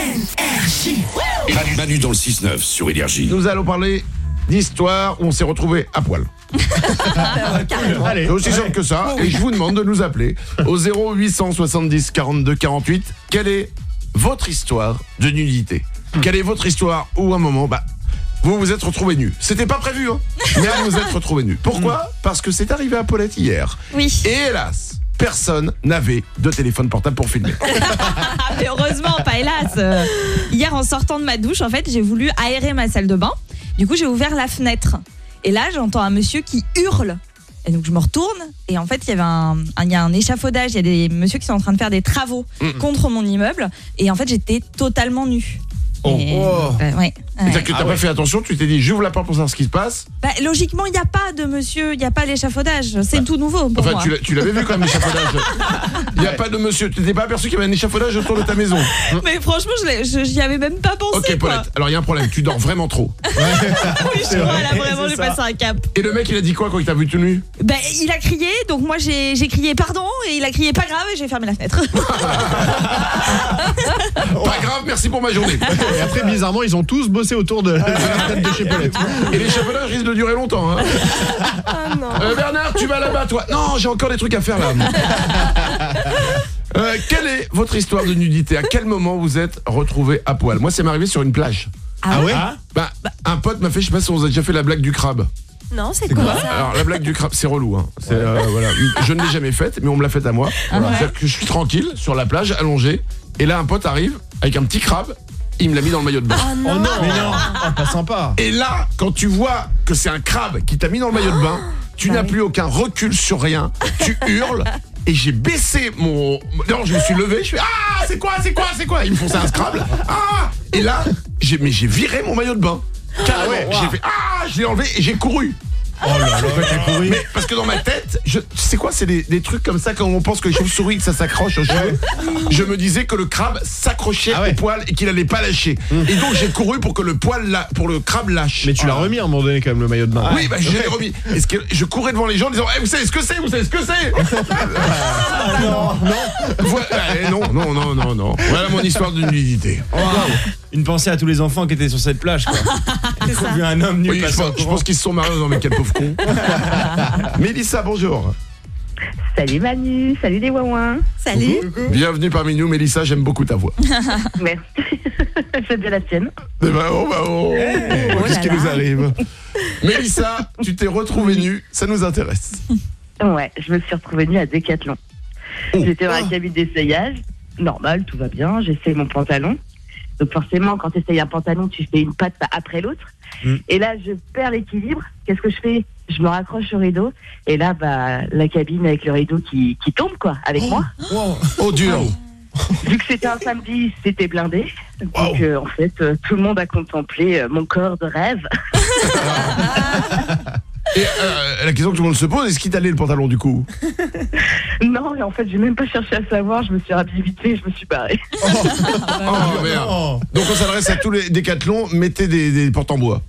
Manu dans le 6-9 sur Énergie. Nous allons parler d'histoire où on s'est retrouvé à poil. C'est aussi simple que ça. Et je vous demande de nous appeler au 0870 42 48. Quelle est votre histoire de nudité? Quelle est votre histoire où à un moment, vous vous êtes retrouvé nu? C'était pas prévu, hein, mais vous vous êtes retrouvé nu. Pourquoi? Parce que c'est arrivé à Paulette hier. Oui. Et hélas, personne n'avait de téléphone portable pour filmer. Mais heureusement, pas hélas. Hier, en sortant de ma douche, en fait, j'ai voulu aérer ma salle de bain. Du coup, j'ai ouvert la fenêtre. Et là, j'entends un monsieur qui hurle. Et donc, je me retourne. Et en fait, il y a un échafaudage. Il y a des messieurs qui sont en train de faire des travaux contre mon immeuble. Et en fait, j'étais totalement nue. Ouais. C'est-à-dire que t'as pas fait attention, tu t'es dit j'ouvre la porte pour savoir ce qui se passe. Logiquement, il n'y a pas de monsieur, il n'y a pas l'échafaudage. C'est tout nouveau pour moi. Tu l'avais vu quand même l'échafaudage. Il n'y a pas de monsieur. Tu t'es pas aperçu qu'il y avait un échafaudage autour de ta maison. Mais franchement, j'y avais même pas pensé. Ok, Paulette. Alors il y a un problème. Tu dors vraiment trop. Oui, je crois là vraiment, j'ai passé un cap. Et le mec, il a dit quoi quand il t'a vu tout nu? Il a crié. Donc moi, j'ai crié pardon et il a crié pas grave et j'ai fermé la fenêtre. Pas grave, merci pour ma journée. Et après, bizarrement, ils ont tous bossé autour de la tête de chez Paulette. Et l'échafaudage risque de durer longtemps. Hein. Ah non. Bernard, tu vas là-bas, toi? Non, j'ai encore des trucs à faire là. Quelle est votre histoire de nudité? À quel moment vous êtes retrouvé à poil? Moi, c'est m'est arrivé sur une plage. Ah ouais? Un pote m'a fait, je sais pas si on a déjà fait la blague du crabe. Non, c'est quoi ça? Alors la blague du crabe, c'est relou. Hein. Voilà. Je ne l'ai jamais faite, mais on me l'a faite à moi. Voilà. C'est-à-dire que je suis tranquille sur la plage, allongé, et là un pote arrive avec un petit crabe. Il me l'a mis dans le maillot de bain. Oh non, mais non, pas sympa. Et là, quand tu vois que c'est un crabe qui t'a mis dans le maillot de bain, tu n'as plus aucun recul sur rien, tu hurles et j'ai baissé mon... Non, je me suis levé, je fais ah, c'est quoi? Ils me font ça un Scrabble. Ah, et là, j'ai viré mon maillot de bain. Carrément, j'ai fait ah, je l'ai enlevé et j'ai couru. Oh là là, mais parce que dans ma tête, tu sais quoi, c'est des trucs comme ça quand on pense que les chauves-souris ça s'accroche aux cheveux. Je me disais que le crabe s'accrochait au poil et qu'il allait pas lâcher. Et donc j'ai couru pour que le crabe lâche. Mais tu l'as remis à un moment donné quand même le maillot de bain. Oui, bah je l'ai remis. Est-ce que je courais devant les gens en disant vous savez ce que c'est? Non. Voilà mon histoire de nudité. Une pensée à tous les enfants qui étaient sur cette plage, quoi. Ils ont vu un homme nu passer au courant. Je pense qu'ils se sont marrés dans mes quel pauvre con. Mélissa, bonjour. Salut Manu, salut les ouin-ouin. Salut. Bienvenue parmi nous, Mélissa, j'aime beaucoup ta voix. Merci. J'aime bien la tienne. Qu'est-ce qui nous arrive? Mélissa, tu t'es retrouvée nue, ça nous intéresse. Ouais, je me suis retrouvée nue à Decathlon. J'étais dans la cabine d'essayage, normal, tout va bien, j'essaye mon pantalon. Donc forcément, quand tu essayes un pantalon, tu fais une patte après l'autre. Et là, je perds l'équilibre. Qu'est-ce que je fais? Je me raccroche au rideau. Et là, la cabine avec le rideau qui tombe, quoi, avec moi. Oh, dur. Vu que c'était un samedi, c'était blindé. Donc, en fait, tout le monde a contemplé mon corps de rêve. Et la question que tout le monde se pose, est-ce qu'il t'allait le pantalon du coup? Non, et en fait, j'ai même pas cherché à savoir. Je me suis rhabillée vite fait et je me suis barrée. Merde. Donc on s'adresse à tous les décathlons, mettez des portes en bois.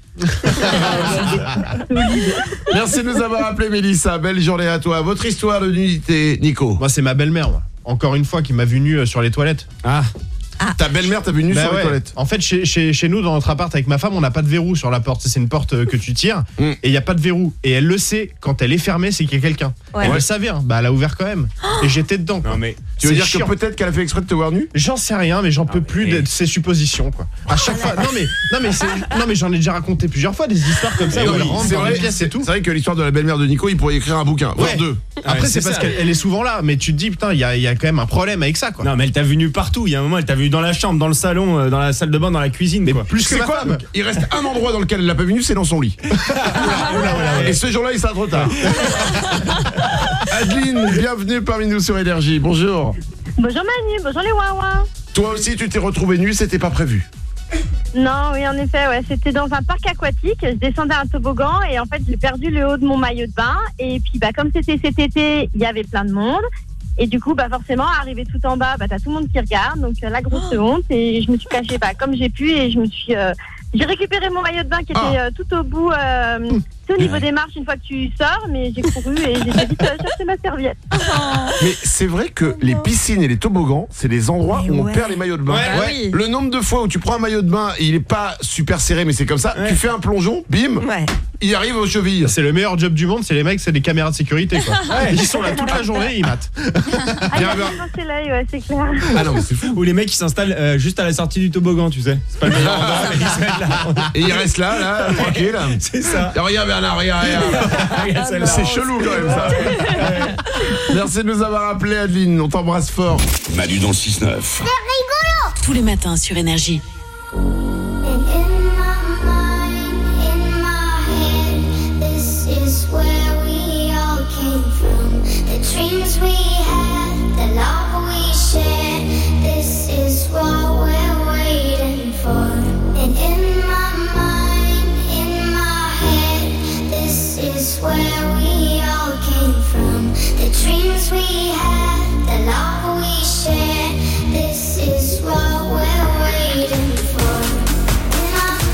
Merci de nous avoir appelé Mélissa, belle journée à toi. Votre histoire de nudité, Nico? Moi c'est ma belle-mère, encore une fois, qui m'a vu nu sur les toilettes. Ta belle-mère t'a vu nu sur les toilettes? En fait, chez nous, dans notre appart, avec ma femme, on n'a pas de verrou sur la porte. C'est une porte que tu tires et il n'y a pas de verrou. Et elle le sait, quand elle est fermée, c'est qu'il y a quelqu'un. Elle le savait, elle a ouvert quand même. Et j'étais dedans. Non, mais tu veux dire que peut-être qu'elle a fait exprès de te voir nu? J'en sais rien, mais j'en peux plus de ces suppositions, quoi. À chaque fois. Non, mais j'en ai déjà raconté plusieurs fois des histoires comme ça. Où elle rentre dans les pièces et tout. C'est vrai que l'histoire de la belle-mère de Nico, il pourrait écrire un bouquin, voire deux. Après, c'est parce qu'elle est souvent là, mais tu te dis, putain, il y a quand même un problème avec ça, quoi. Non, mais elle t'a vu nu partout. Il y a un moment, elle t'a vu dans la chambre, dans le salon, dans la salle de bain, dans la cuisine. Mais plus que quoi, il reste un endroit dans lequel elle l'a pas vu nu, c'est dans son lit. Et ce jour-là, il sera trop tard. Adeline, bienvenue parmi nous sur Énergie. Bonjour. Bonjour Manu, bonjour les ouin-ouin. Toi aussi, tu t'es retrouvée nue, c'était pas prévu? Non, oui, en effet, c'était dans un parc aquatique. Je descendais un toboggan et en fait, j'ai perdu le haut de mon maillot de bain. Et puis, comme c'était cet été, il y avait plein de monde. Et du coup, forcément, arrivé tout en bas, t'as tout le monde qui regarde. Donc, la grosse honte. Et je me suis cachée comme j'ai pu et je me suis... j'ai récupéré mon maillot de bain qui était tout au bout, au niveau des marches une fois que tu sors, mais j'ai couru et j'ai vite cherché ma serviette. Mais c'est vrai que les piscines et les toboggans, c'est des endroits où on perd les maillots de bain. Oui. Le nombre de fois où tu prends un maillot de bain et il est pas super serré, mais c'est comme ça, tu fais un plongeon, bim, il arrive aux chevilles. C'est le meilleur job du monde, c'est les mecs, c'est des caméras de sécurité, quoi. Ils sont là toute la journée, ils matent. C'est l'œil, c'est clair. Ah non, mais c'est fou. Ou les mecs qui s'installent juste à la sortie du toboggan, tu sais. C'est pas le meilleur endroit, mais ils se mettent là. Et il reste là, tranquille. C'est ça. Regarde Bernard, regarde. C'est chelou quand même ça. Merci de nous avoir appelé Adeline, on t'embrasse fort. Manu dans le 6-9. C'est rigolo. Tous les matins sur Énergie. Where we all came from, the dreams we had, the love we shared. This is what we're waiting for. In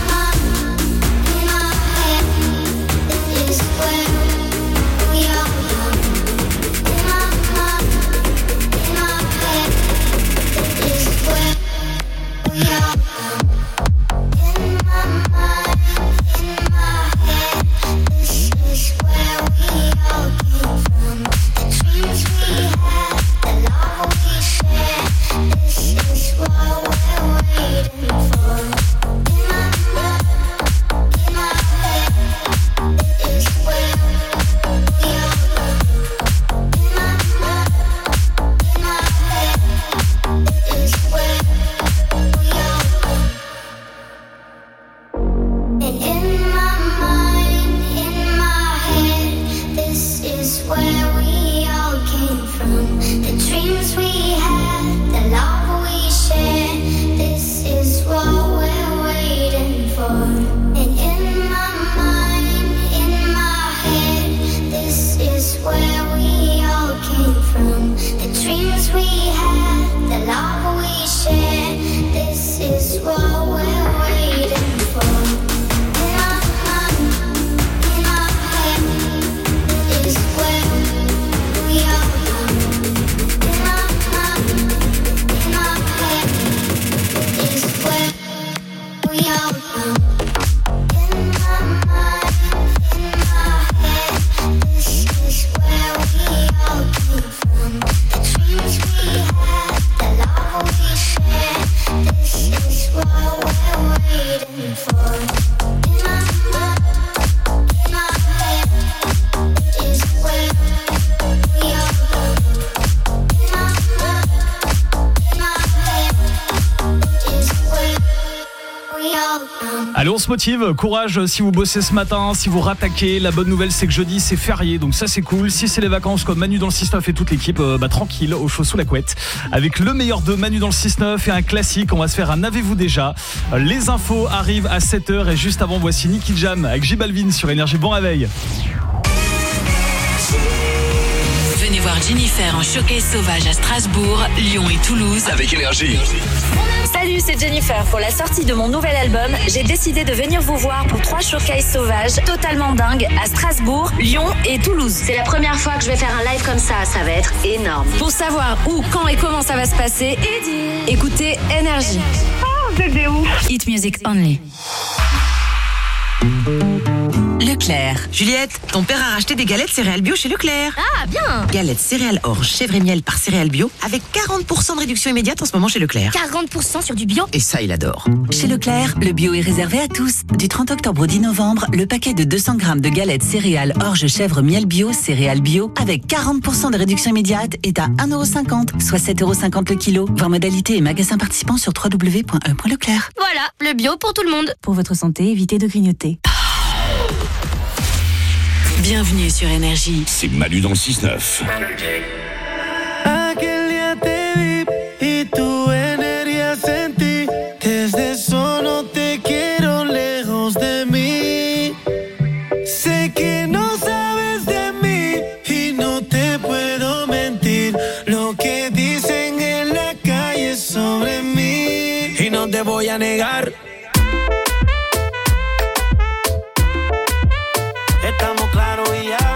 my head, this is where we all come. In my head, this is where we all come. In my mind, in my head, this is where we all came from. The dreams we had, the love we shared. This is what we're waiting Allez, on se motive, courage si vous bossez ce matin, si vous rattaquez. La bonne nouvelle, c'est que jeudi, c'est férié, donc ça c'est cool. Si c'est les vacances comme Manu dans le 6-9 et toute l'équipe, tranquille, au chaud sous la couette. Avec le meilleur de Manu dans le 6-9 et un classique, on va se faire un Avez-vous déjà. Les infos arrivent à 7h et juste avant, voici Nicky Jam avec J Balvin sur Énergie. Bon réveil. Venez voir Jennifer en showcase sauvage à Strasbourg, Lyon et Toulouse. Avec Énergie. Salut, c'est Jennifer. Pour la sortie de mon nouvel album, j'ai décidé de venir vous voir pour 3 showcases sauvages totalement dingues à Strasbourg, Lyon et Toulouse. C'est la première fois que je vais faire un live comme ça va être énorme. Pour savoir où, quand et comment ça va se passer, écoutez Énergie. Oh, bébé ouf. Hit Music Only. Leclerc. Juliette, ton père a racheté des galettes céréales bio chez Leclerc. Ah, bien. Galettes céréales orge, chèvre et miel par céréales bio avec 40% de réduction immédiate en ce moment chez Leclerc. 40% sur du bio. Et ça, il adore. Chez Leclerc, le bio est réservé à tous. Du 30 octobre au 10 novembre, le paquet de 200 grammes de galettes céréales orge, chèvre, miel bio, céréales bio, avec 40% de réduction immédiate est à 1,50€, soit 7,50€ le kilo. Voir modalité et magasins participants sur www.e.leclerc. Voilà, le bio pour tout le monde. Pour votre santé, évitez de grignoter. Bienvenue sur Énergie. C'est Manu dans le 6-9. Aquel día te vi y tu energía sentí. Desde eso no te quiero lejos de mí. Sé que no sabes de mí y no te puedo mentir. Lo que dicen en la calle sobre mí y no te voy a negar. Estamos claros y ya.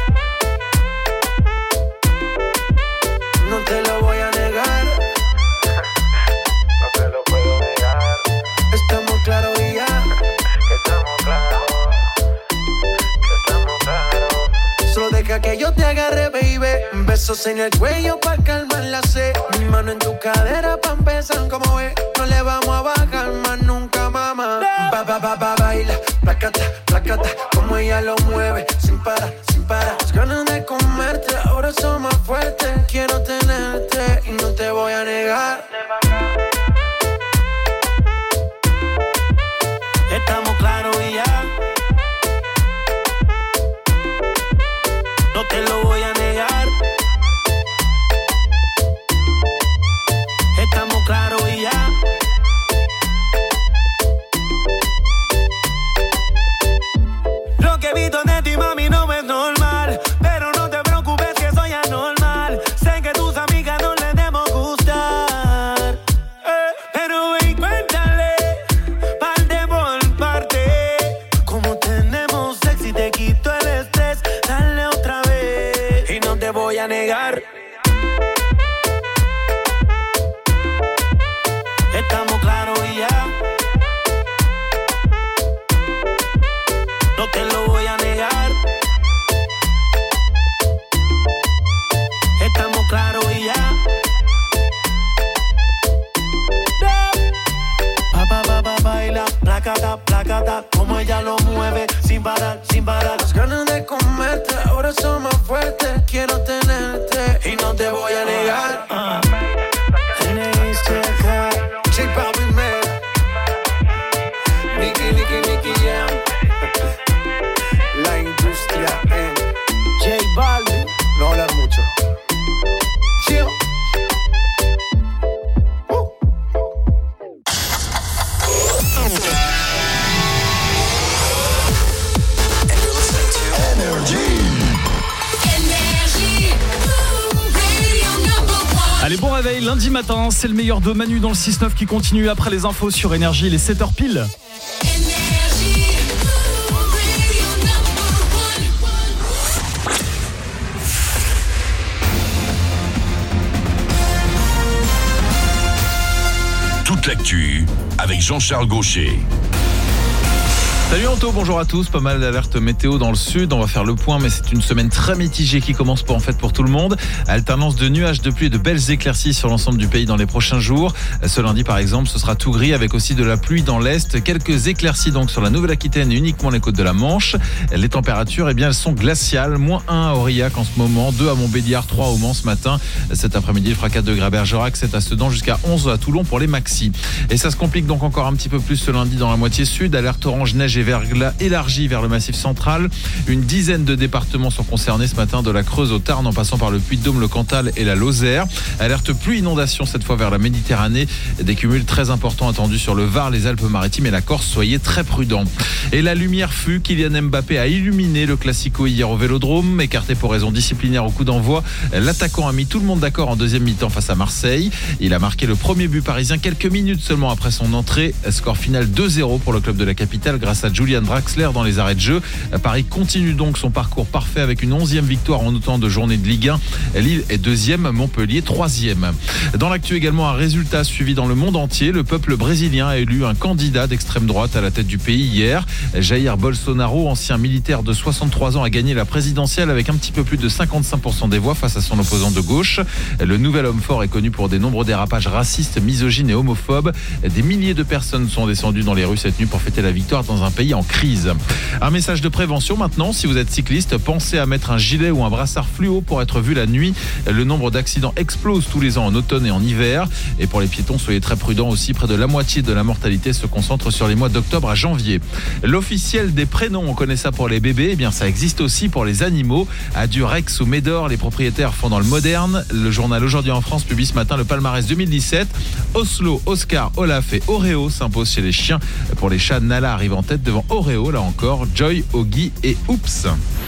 No te lo voy a negar. No te lo puedo negar. Estamos claros y ya. Estamos claros. Estamos claros. Solo deja que yo te agarre, baby. Besos en el cuello pa' calmar la sed. Mi mano en tu cadera pa' empezar como es. No le vamos a bajar más nunca, mamá. Baila, placata, placata. Como ella lo mueve, sin parar, sin parar. Las ganas de comerte, ahora son más fuertes. Quiero tenerte y no te voy a negar. Estamos claros y ya. No te lo voy a negar. Estamos claros y ya. Lo que he visto de ti, mami, no es normal. Pero no te preocupes que soy anormal. Sé que tus amigas no les debemos gustar. Pero ve y cuéntale, parte por parte. Como tenemos sexy, te quito el estrés. Dale otra vez y no te voy a negar. Estamos claros y ya. No te lo voy a negar. Estamos claros y ya. Baila, placata, placata. Como ella lo mueve, sin parar, sin parar. Las ganas de comerte, ahora son más fuertes. Quiero tenerte y no te voy a negar. J Balvin, man. Nicky Jam. La industria en J Balvin. No hablar mucho. Chill. Allez, bon réveil, lundi matin, c'est le meilleur de Manu dans le 6-9 qui continue après les infos sur Énergie, les 7h pile. Toute l'actu avec Jean-Charles Gaucher. Salut Anto, bonjour à tous. Pas mal d'alertes météo dans le sud. On va faire le point, mais c'est une semaine très mitigée qui commence pour tout le monde. Alternance de nuages, de pluie et de belles éclaircies sur l'ensemble du pays dans les prochains jours. Ce lundi, par exemple, ce sera tout gris avec aussi de la pluie dans l'est. Quelques éclaircies donc sur la Nouvelle-Aquitaine et uniquement les côtes de la Manche. Les températures, eh bien, elles sont glaciales. -1 à Aurillac en ce moment, 2 à Montbéliard, 3 au Mans ce matin. Cet après-midi, il fera 4 degrés à Bergerac, 7 à Sedan, jusqu'à 11 à Toulon pour les maxis. Et ça se complique donc encore un petit peu plus ce lundi dans la moitié sud. Alerte orange, neige et verglas élargie vers le massif central. Une dizaine de départements sont concernés ce matin, de la Creuse au Tarn en passant par le Puy-de-Dôme, le Cantal et la Lozère. Alerte pluie inondation cette fois vers la Méditerranée. Des cumuls très importants attendus sur le Var, les Alpes-Maritimes et la Corse. Soyez très prudents. Et la lumière fut, Kylian Mbappé a illuminé le Classico hier au Vélodrome. Écarté pour raison disciplinaire au coup d'envoi, l'attaquant a mis tout le monde d'accord en deuxième mi-temps face à Marseille. Il a marqué le premier but parisien quelques minutes seulement après son entrée. Score final 2-0 pour le club de la capitale grâce à Julian Draxler dans les arrêts de jeu. Paris continue donc son parcours parfait avec une 11e victoire en autant de journées de Ligue 1. Lille est 2e, Montpellier 3e. Dans l'actu également, un résultat suivi dans le monde entier. Le peuple brésilien a élu un candidat d'extrême droite à la tête du pays hier. Jair Bolsonaro, ancien militaire de 63 ans, a gagné la présidentielle avec un petit peu plus de 55% des voix face à son opposant de gauche. Le nouvel homme fort est connu pour des nombreux dérapages racistes, misogynes et homophobes. Des milliers de personnes sont descendues dans les rues cette nuit pour fêter la victoire dans un pays en crise. Un message de prévention maintenant, si vous êtes cycliste, pensez à mettre un gilet ou un brassard fluo pour être vu la nuit. Le nombre d'accidents explose tous les ans en automne et en hiver. Et pour les piétons, soyez très prudents aussi. Près de la moitié de la mortalité se concentre sur les mois d'octobre à janvier. L'officiel des prénoms, on connaît ça pour les bébés, eh bien ça existe aussi pour les animaux. Adieu Rex ou Médor, les propriétaires font dans le moderne. Le journal Aujourd'hui en France publie ce matin le palmarès 2017. Oslo, Oscar, Olaf et Oreo s'imposent chez les chiens. Pour les chats, Nala arrive en tête devant Oreo, là encore, Joy, Oggy et Oops.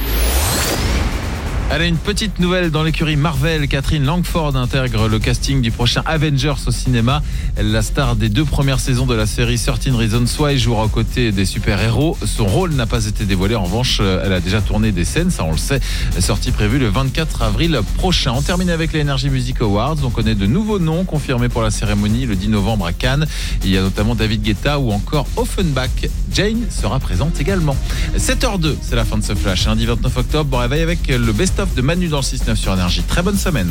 Allez, une petite nouvelle dans l'écurie Marvel. Catherine Langford intègre le casting du prochain Avengers au cinéma. La star des 2 premières saisons de la série 13 Reasons Why jouera aux côtés des super-héros. Son rôle n'a pas été dévoilé. En revanche, elle a déjà tourné des scènes, ça on le sait. Sortie prévue le 24 avril prochain. On termine avec les Energy Music Awards. On connaît de nouveaux noms confirmés pour la cérémonie le 10 novembre à Cannes. Il y a notamment David Guetta ou encore Offenbach. Jane sera présente également. 7h02, c'est la fin de ce flash. Lundi 29 octobre, bon réveil avec le best-of de Manu dans le 6-9 sur Énergie. Très bonne semaine.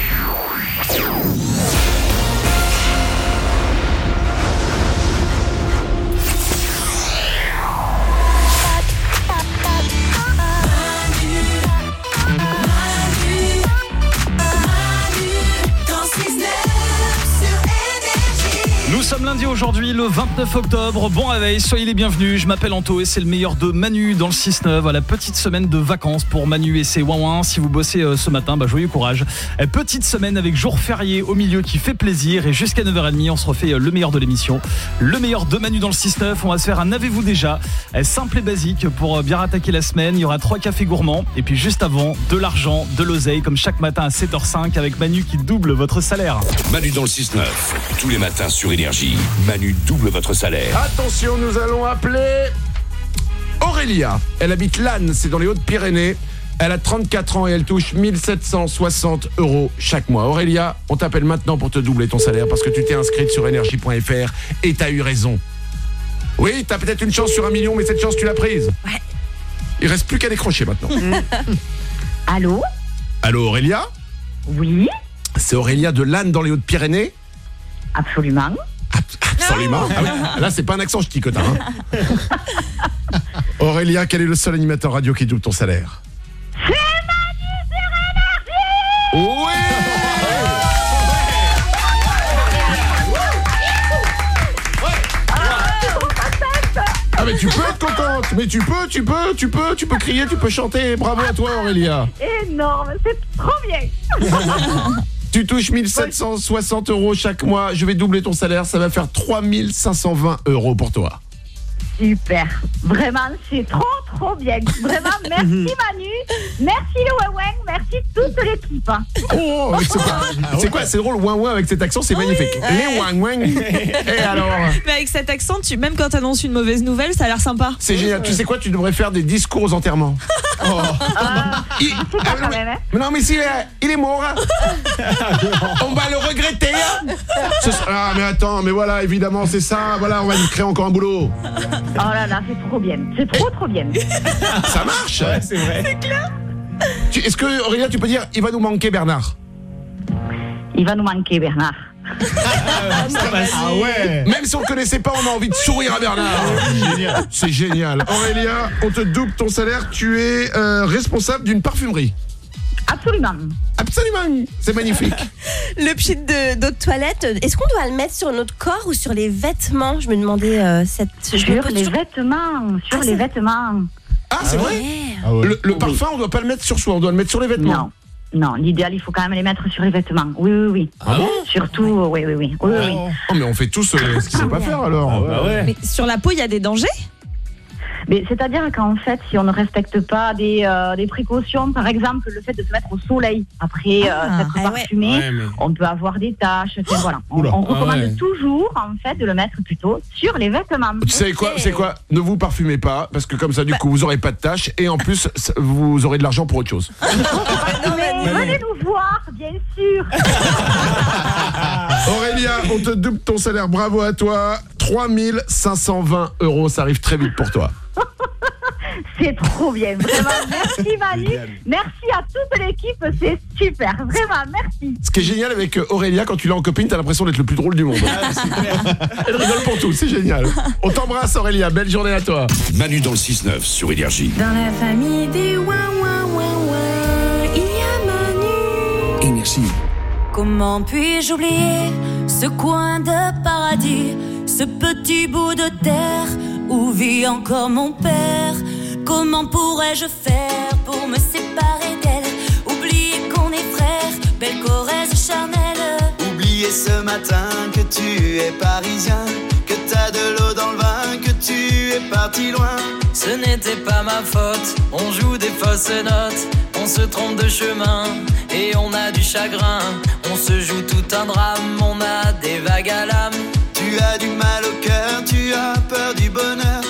Nous sommes lundi aujourd'hui, le 29 octobre. Bon réveil, soyez les bienvenus. Je m'appelle Anto et c'est le meilleur de Manu dans le 6-9. À la petite semaine de vacances pour Manu et ses ouin-ouin. Si vous bossez ce matin, joyeux courage. Petite semaine avec jour férié au milieu qui fait plaisir. Et jusqu'à 9h30, on se refait le meilleur de l'émission. Le meilleur de Manu dans le 6-9. On va se faire un avez-vous déjà. Simple et basique pour bien attaquer la semaine. Il y aura 3 cafés gourmands. Et puis juste avant, de l'argent, de l'oseille, comme chaque matin à 7h05 avec Manu qui double votre salaire. Manu dans le 6-9, tous les matins sur Énergie. Manu double votre salaire. Attention, nous allons appeler Aurélia. Elle habite Lannes, c'est dans les Hautes-Pyrénées. Elle a 34 ans et elle touche 1760 € chaque mois. Aurélia, on t'appelle maintenant pour te doubler ton salaire parce que tu t'es inscrite sur énergie.fr et t'as eu raison. Oui, t'as peut-être une chance sur 1 million, mais cette chance, tu l'as prise. Ouais. Il reste plus qu'à décrocher maintenant. Allô? Allô, Aurélia? Oui, C'est Aurélia de Lannes dans les Hautes-Pyrénées? absolument. Absolument. Ah oui. Là, c'est pas un accent ch'ti que t'as. Aurélia, quel est le seul animateur radio qui double ton salaire? C'est Manu sur Énergie! Oui! Ah mais tu peux être contente, mais tu peux crier, tu peux chanter. Bravo à toi Aurélia. Énorme, c'est trop bien. Tu touches 1760 € chaque mois. Je vais doubler ton salaire, ça va faire 3520 € pour toi. Super, vraiment c'est trop bien. Vraiment merci Manu, merci le ouin-ouin, merci toute l'équipe. Oh, c'est quoi, c'est drôle, ouin-ouin avec cet accent, c'est magnifique. Les ouin-ouin. Et alors? Mais avec cet accent, même quand t'annonces une mauvaise nouvelle, ça a l'air sympa. C'est génial, tu sais quoi, tu devrais faire des discours aux enterrements. Oh. Non mais s'il il est mort, on va le regretter. Ce Ah, mais attends, mais voilà, évidemment, c'est ça. Voilà, on va lui créer encore un boulot. Oh là là, c'est trop bien. C'est trop bien. Ça marche. Ouais, c'est vrai. C'est clair. Est-ce que, Aurélien, tu peux dire, il va nous manquer Bernard? Il va nous manquer, Bernard. Ah ouais. Même si on ne connaissait pas, on a envie de sourire à Bernard. C'est génial. Aurélien, on te double ton salaire. Tu es responsable d'une parfumerie. Absolument. Absolument. C'est magnifique. Le pchit d'eau de toilette, est-ce qu'on doit le mettre sur notre corps ou sur les vêtements? Je me demandais Sur les vêtements. Sur les vêtements. Ah, c'est vrai. Le parfum, on ne doit pas le mettre sur soi, on doit le mettre sur les vêtements. Non, l'idéal, il faut quand même les mettre sur les vêtements. Oui. Ah bon? Surtout, oui. Oh, mais on fait tous ce qu'il ne faut pas faire alors. Mais sur la peau, il y a des dangers? Mais c'est-à-dire qu'en fait, si on ne respecte pas des précautions, par exemple le fait de se mettre au soleil après s'être parfumé, on peut avoir des taches. Voilà. On recommande toujours en fait de le mettre plutôt sur les vêtements. Tu sais quoi? C'est quoi? Ne vous parfumez pas parce que comme ça du coup vous aurez pas de taches et en plus vous aurez de l'argent pour autre chose. Mais venez nous voir, bien sûr. Aurélien, on te double ton salaire. Bravo à toi. 3520 €, ça arrive très vite pour toi. C'est trop bien, vraiment. Merci Manu, merci à toute l'équipe, c'est super, vraiment, merci. Ce qui est génial avec Aurélien, quand tu l'as en copine, t'as l'impression d'être le plus drôle du monde. Elle rigole pour tout, c'est génial. On t'embrasse Aurélien, belle journée à toi. Manu dans le 6-9 sur Énergie. Dans la famille des ouin il y a Manu. Énergie. Comment puis-je oublier ce coin de paradis, ce petit bout de terre où vit encore mon père? Comment pourrais-je faire pour me séparer d'elle? Oublier qu'on est frères, belle Corrèze charnelle. Oublier ce matin que tu es parisien, que t'as de l'eau dans le vin, que tu es parti loin. Ce n'était pas ma faute, on joue des fausses notes, on se trompe de chemin et on a du chagrin. On se joue tout un drame, on a des vagues à l'âme. Tu as du mal au cœur, tu as peur du bonheur.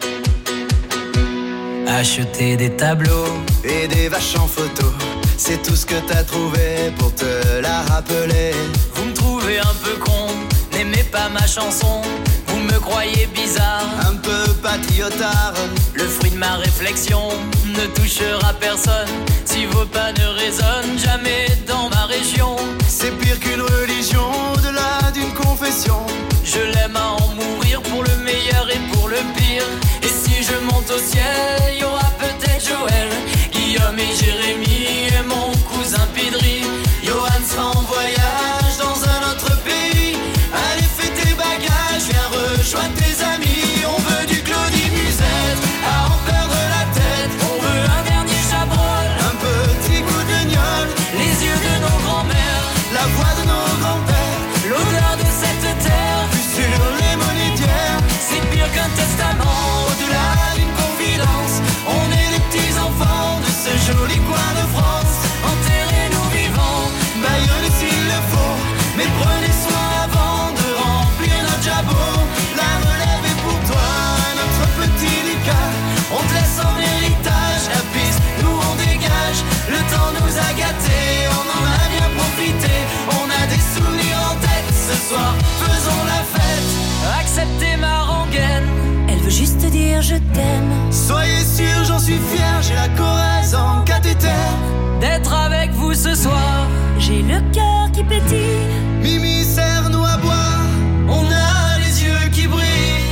Acheter des tableaux et des vaches en photo, c'est tout ce que t'as trouvé pour te la rappeler. Vous me trouvez un peu con, n'aimez pas ma chanson. Vous me croyez bizarre, un peu patriotard. Le fruit de ma réflexion ne touchera personne. Si vos pas ne résonnent jamais dans ma région, c'est pire qu'une religion, au-delà d'une confession. Je l'aime à en mourir pour le meilleur et pour le pire. Et si je monte au ciel, il y aura peut-être Joël, Guillaume et Jérémy et mon cousin Pidri. Johan sera en voyage dans un autre pays. Allez fais tes bagages, viens rejoindre tes amis. On veut du Claudie Musette, à en perdre la tête. On veut un dernier Chabrol, un petit coup de gnôle. Les yeux de nos grands-mères, la voix de nos grands-pères, l'odeur de cette terre, vue sur les monétières. C'est pire qu'un testament, au-delà d'une confidence. On est les petits enfants de ce joli coin de France. Enterrez-nous vivants, baillez-le s'il le faut, mais prenez soin avant de remplir notre jabot. La relève est pour toi, notre petit Lucas. On te laisse en héritage, la piste, nous on dégage. Le temps nous a gâtés, on en a bien profité. On a des souvenirs en tête, ce soir faisons la fête. Acceptez ma rengaine, elle veut juste dire je t'aime. Soyez sûr, j'en suis fier, j'ai la Corrèze en cathéter. D'être avec vous ce soir, j'ai le cœur qui pétille. Mimi, serre-nous à boire, on a les yeux qui brillent.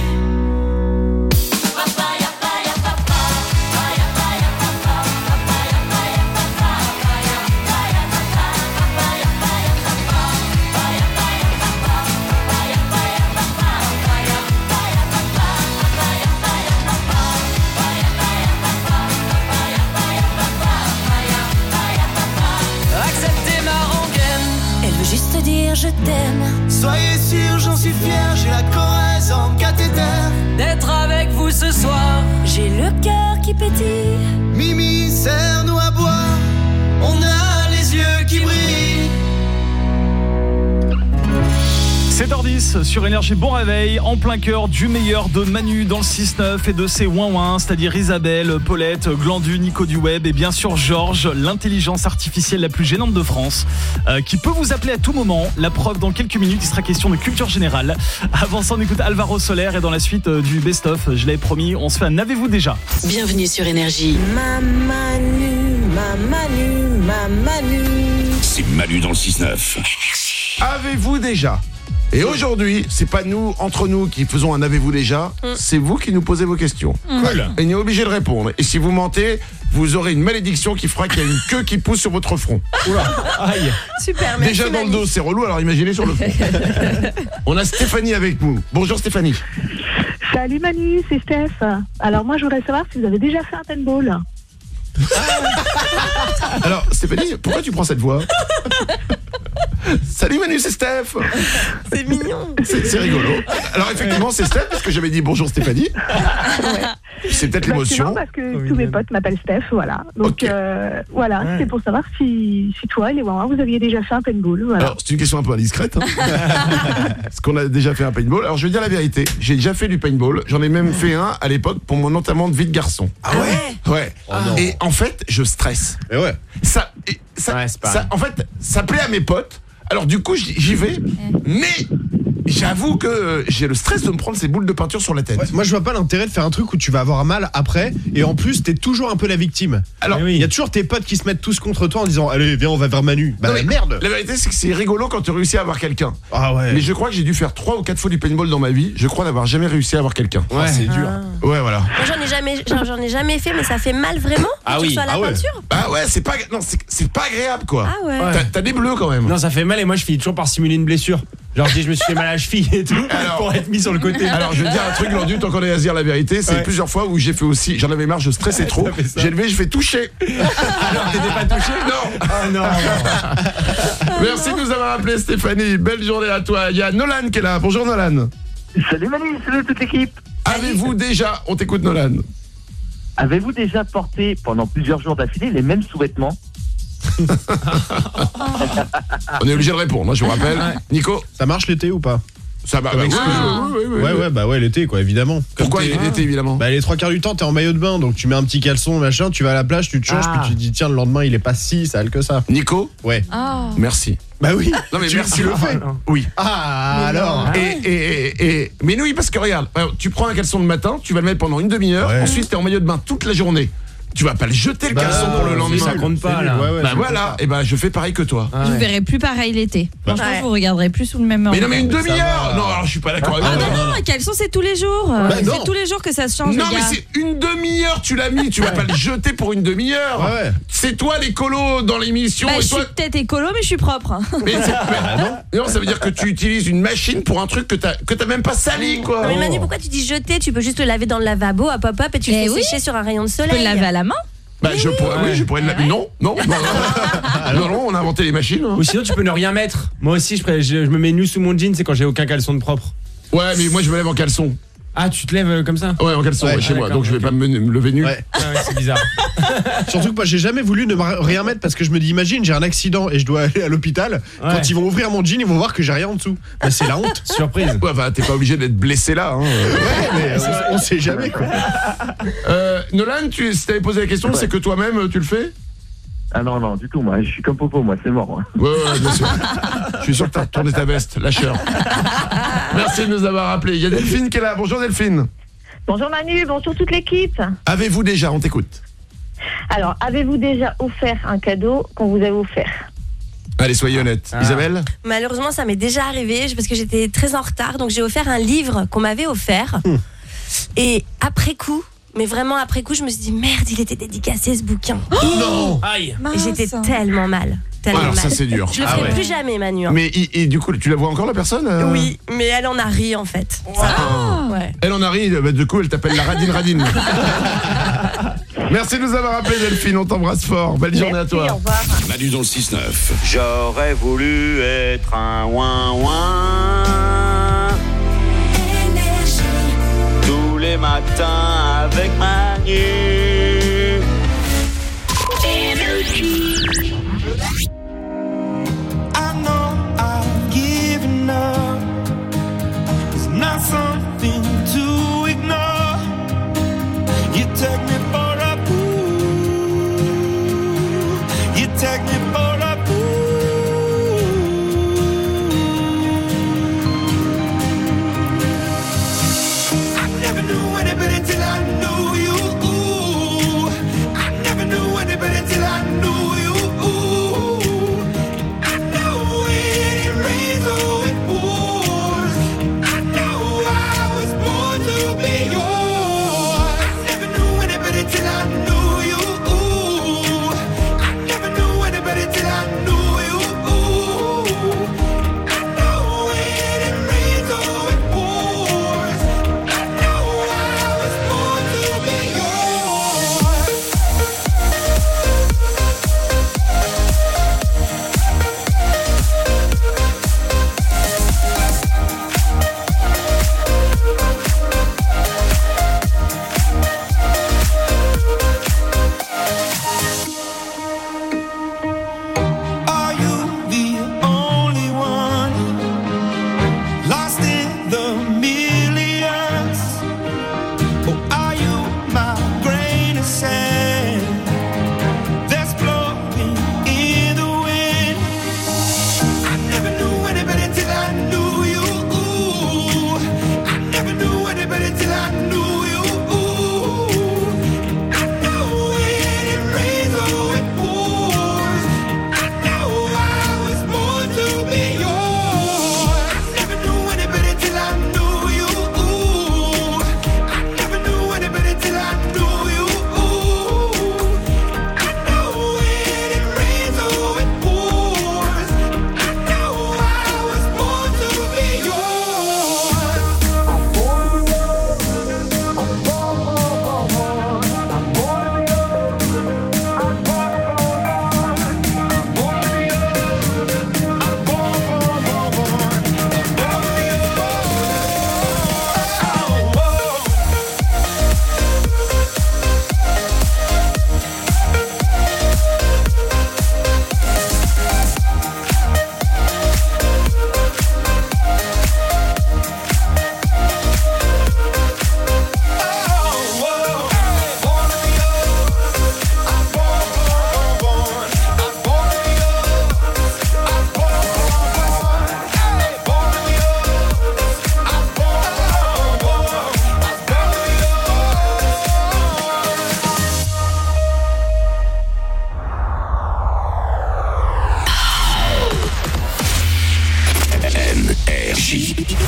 Dire je t'aime. Soyez sûr, j'en suis fier, j'ai la Corrèze en cathéter. D'être avec vous ce soir, j'ai le cœur qui pétille. Mimi, serre-nous à boire, on a les yeux qui brillent. 7h10 sur Énergie, bon réveil, en plein cœur du meilleur de Manu dans le 6-9 et de ses ouin-ouin, c'est-à-dire Isabelle, Paulette, Glandu, Nico du Web et bien sûr Georges, l'intelligence artificielle la plus gênante de France, qui peut vous appeler à tout moment. La preuve, dans quelques minutes, il sera question de culture générale. Avant ça, on écoute Alvaro Soler et dans la suite du best-of, je l'avais promis, on se fait un Avez-vous déjà ? Bienvenue sur Énergie. Ma Manu. C'est Manu dans le 6-9. Avez-vous déjà ? Et aujourd'hui, c'est pas nous, entre nous, qui faisons un avez-vous déjà, c'est vous qui nous posez vos questions. Cool. Et on est obligé de répondre. Et si vous mentez, vous aurez une malédiction qui fera qu'il y a une queue qui pousse sur votre front. Oula, aïe. Super, merci. Déjà dans le dos, c'est relou, alors imaginez sur le front. On a Stéphanie avec nous. Bonjour Stéphanie. Salut Manu, c'est Steph. Alors moi, je voudrais savoir si vous avez déjà fait un paintball. Alors Stéphanie, pourquoi tu prends cette voix ? Salut Manu, c'est Steph. C'est mignon. C'est rigolo. Alors effectivement, c'est Steph parce que j'avais dit bonjour Stéphanie. C'est peut-être l'émotion. Non, parce que tous mes potes m'appellent Steph, voilà. Donc voilà, c'est pour savoir si toi et les Wawa, vous aviez déjà fait un paintball. Voilà. Alors c'est une question un peu indiscrète. Est-ce qu'on a déjà fait un paintball ? Alors je vais dire la vérité, j'ai déjà fait du paintball. J'en ai même fait un à l'époque pour mon enterrement de vie de garçon. Ah ouais ? Ouais. Et en fait, je stresse. Et ouais. Ça, en fait, ça plaît à mes potes. Alors du coup, j'y vais, mais j'avoue que j'ai le stress de me prendre ces boules de peinture sur la tête. Ouais, moi, je vois pas l'intérêt de faire un truc où tu vas avoir mal après, et en plus, t'es toujours un peu la victime. Alors, il y a toujours tes potes qui se mettent tous contre toi en disant, allez, viens, on va vers Manu. Bah merde. La vérité, c'est que c'est rigolo quand tu réussis à avoir quelqu'un. Ah ouais. Mais je crois que j'ai dû faire 3 ou 4 fois du paintball dans ma vie. Je crois n'avoir jamais réussi à avoir quelqu'un. Ouais, c'est dur. Ouais, voilà. Moi, j'en ai jamais fait, mais ça fait mal vraiment. Ah oui. Sur la peinture. Bah ouais, c'est pas agréable quoi. Ah ouais. T'as des bleus quand même. Non, ça fait mal et moi je finis toujours par simuler une blessure. Genre je me suis fait mal à la cheville et tout pour être mis sur le côté. Alors je vais te dire un truc, Landu, tant qu'on est à se dire la vérité, c'est plusieurs fois où j'ai fait aussi, j'en avais marre, je stressais trop, j'ai levé, je fais toucher. Alors t'étais pas touché ? Non. Ah non. Merci de nous avoir appelé Stéphanie, belle journée à toi. Il y a Nolan qui est là, bonjour Nolan. Salut Manu, salut toute l'équipe. Avez-vous déjà, on t'écoute Nolan. Avez-vous déjà porté pendant plusieurs jours d'affilée les mêmes sous-vêtements ? On est obligé de répondre, hein, je vous rappelle. Nico, ça marche l'été ou pas ? Ça va, ouais, l'été quoi, évidemment. Pourquoi l'été évidemment ? Bah les 3 quarts du temps t'es en maillot de bain, donc tu mets un petit caleçon machin, tu vas à la plage, tu te changes, puis tu te dis tiens le lendemain il est pas si sale que ça. Nico ? Ouais. Merci. Bah oui. Non mais merci le fait. Oui. Ah alors. Mais oui parce que regarde, tu prends un caleçon le matin, tu vas le mettre pendant une demi-heure, ensuite t'es en maillot de bain toute la journée. Tu vas pas le jeter le caleçon pour le lendemain. Ça compte pas là. Bah voilà, et ben je fais pareil que toi. Je vous verrai plus pareil l'été. Franchement, je vous regarderai plus sous le même angle. Mais non, mais une demi-heure. Non, alors je suis pas d'accord avec toi. Non, un caleçon c'est tous les jours. C'est tous les jours que ça se change. Non, mais c'est une demi-heure, tu l'as mis. Tu vas pas le jeter pour une demi-heure. Ouais. C'est toi l'écolo dans l'émission. Je suis peut-être écolo, mais je suis propre. Mais non, ça veut dire que tu utilises une machine pour un truc que t'as même pas sali, quoi. Mais Manu, pourquoi tu dis jeter ? Tu peux juste le laver dans le lavabo, hop hop hop, et tu le fais sécher sur un rayon de soleil. Tu peux le laver à la main ? Bah je pourrais le laver. Non, on a inventé les machines. Ou sinon tu peux ne rien mettre. Moi aussi je me mets nu sous mon jean, c'est quand j'ai aucun caleçon de propre. Ouais, mais moi je me lève en caleçon. Ah, tu te lèves comme ça ? Ouais, en caleçon, chez moi, donc je vais pas me lever nu. Ouais, c'est bizarre. Surtout que moi j'ai jamais voulu ne rien mettre parce que je me dis imagine j'ai un accident et je dois aller à l'hôpital. Quand ils vont ouvrir mon jean, ils vont voir que j'ai rien en dessous. Bah, c'est la honte. Surprise. Ouais, bah t'es pas obligé d'être blessé là. Hein. Ouais, mais on sait jamais quoi. Nolan, si t'avais posé la question, c'est que toi-même tu le fais ? Ah non, du tout, moi, je suis comme Popo, moi, c'est mort. Moi. Ouais, bien sûr. Je suis sûr que t'as retourné ta veste, lâcheur. Merci de nous avoir appelés. Il y a Delphine qui est là. Bonjour Delphine. Bonjour Manu, bonjour toute l'équipe. Avez-vous déjà, on t'écoute. Alors, avez-vous déjà offert un cadeau qu'on vous avait offert ? Allez, soyez honnête. Isabelle ? Malheureusement, ça m'est déjà arrivé parce que j'étais très en retard, donc j'ai offert un livre qu'on m'avait offert. Et après coup, mais vraiment après coup, je me suis dit merde, il était dédicacé ce bouquin. Non. Aïe. Et j'étais tellement mal. Alors ça c'est dur. Je le ferai plus jamais, Manu. Mais et du coup, tu la vois encore la personne Oui, mais elle en a ri en fait. Ouais. Elle en a ri, du coup elle t'appelle la Radine. Merci de nous avoir appelé Delphine, on t'embrasse fort. Belle journée à toi. Au revoir. Manu dans le 6-9. J'aurais voulu être un ouin-ouin tous les matins avec Manu. I know I've given up,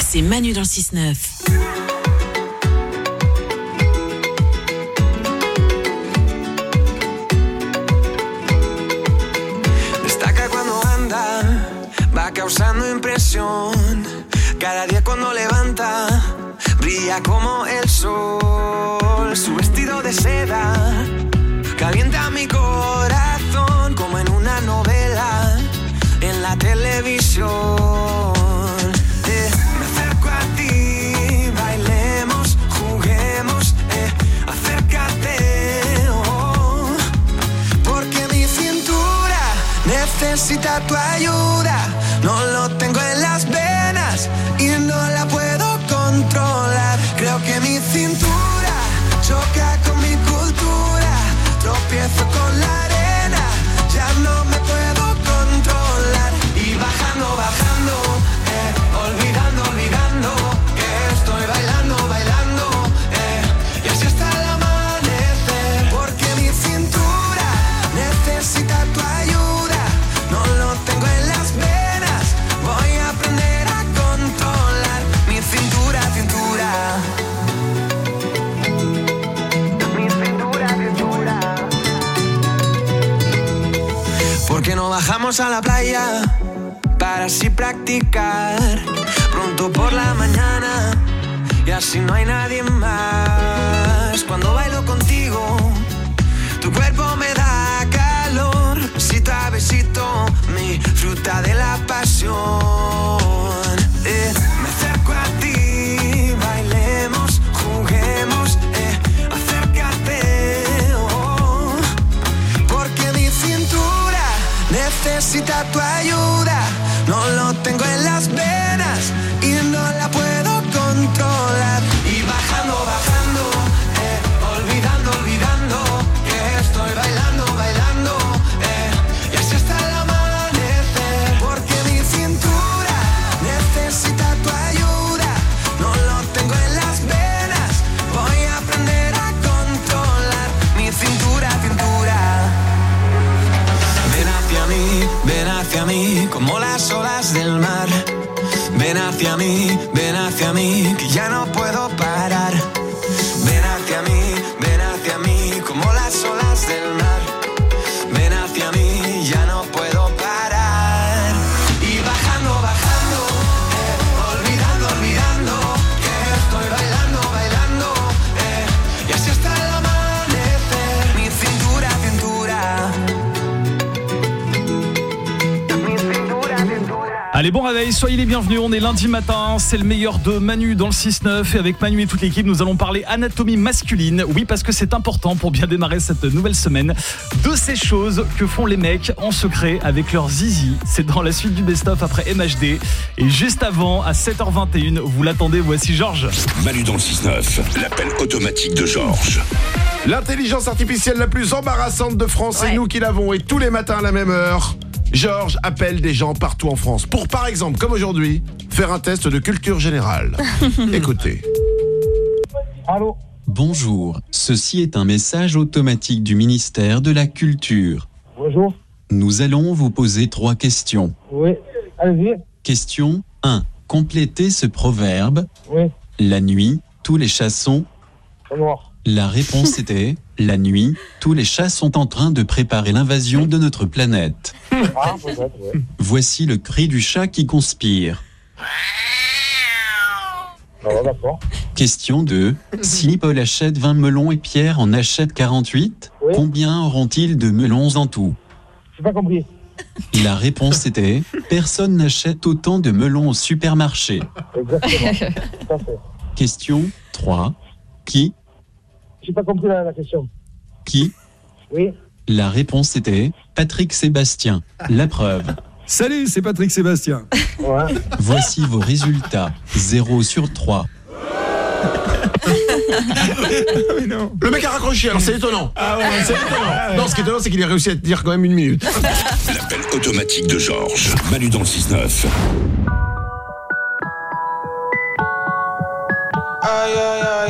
C'est Manu dans le 6-9. Destaca cuando anda, va causando impresión. Cada día cuando levanta, brilla como el sol. Su vestido de seda calienta mi corazón como en una novela en la televisión. Me acerco a ti, bailemos, juguemos, acércate, oh, porque mi cintura necesita tu ayuda. No lo tengo en las venas y no la puedo controlar. Creo que mi cintura choca con mi cultura. Tropiezo con la arena, ya no me puedo controlar. Y bajando, bajando, olvidando, olvidando que estoy bailando, bailando, y así hasta el amanecer. Porque mi cintura necesita tu ayuda. No lo tengo en las venas, voy a aprender a controlar mi cintura, cintura. Mi cintura, cintura. ¿Por qué no bajamos a la playa para así practicar pronto por la mañana y así no hay nadie más? Cuando bailo contigo, tu cuerpo me da calor, besito a besito, mi fruta de la pasión. Me acerco a ti, bailemos, juguemos, acércate, oh, porque mi cintura necesita tu ayuda. No lo tengo en las venas y no la puedo controlar. Y bajando, bajando, olvidando, olvidando que estoy bailando, bailando, y así hasta el amanecer. Porque mi cintura necesita tu ayuda. No lo tengo en las venas, voy a aprender a controlar mi cintura, cintura. Ven hacia mí, como las olas del mar. Ven hacia mí, que ya no puedo parar. Ven hacia mí, como las olas del mar. Ven hacia mí, ya no puedo parar. Y bajando, bajando, olvidando, olvidando que estoy bailando, bailando, y así hasta el amanecer. Mi cintura, cintura. Allez, bon réveil, soyez les bienvenus, on est lundi matin, c'est le meilleur de Manu dans le 6-9 et avec Manu et toute l'équipe, nous allons parler anatomie masculine. Oui, parce que c'est important pour bien démarrer cette nouvelle semaine, de ces choses que font les mecs en secret avec leur zizi. C'est dans la suite du best-of après MHD. Et juste avant, à 7h21, vous l'attendez, voici Georges. Manu dans le 6-9, l'appel automatique de Georges. L'intelligence artificielle la plus embarrassante de France, c'est nous qui l'avons. Et tous les matins à la même heure, Georges appelle des gens partout en France pour, par exemple, comme aujourd'hui, faire un test de culture générale. Écoutez. Allô ? Bonjour, ceci est un message automatique du ministère de la Culture. Bonjour. Nous allons vous poser 3 questions. Oui, allez-y. Question 1. Complétez ce proverbe. Oui. La nuit, tous les chats sont... Noir. La réponse était... La nuit, tous les chats sont en train de préparer l'invasion de notre planète. Ah, peut-être, oui. Voici le cri du chat qui conspire. Ah, d'accord. Question 2. Si Paul achète 20 melons et Pierre en achète 48, Oui. combien auront-ils de melons en tout ? J'ai pas compris. La réponse était personne n'achète autant de melons au supermarché. Exactement. Tout à fait. Question 3. Qui J'ai pas compris la question. Qui Oui. La réponse était Patrick Sébastien. La preuve. Salut, c'est Patrick Sébastien. Ouais. Voici vos résultats. 0 sur 3. Le mec a raccroché, alors c'est étonnant. Ah ouais, c'est étonnant. Non, ce qui est étonnant, c'est qu'il a réussi à tenir quand même 1 minute. L'appel automatique de Georges. Manu dans le 6-9. Aïe, aïe, aïe,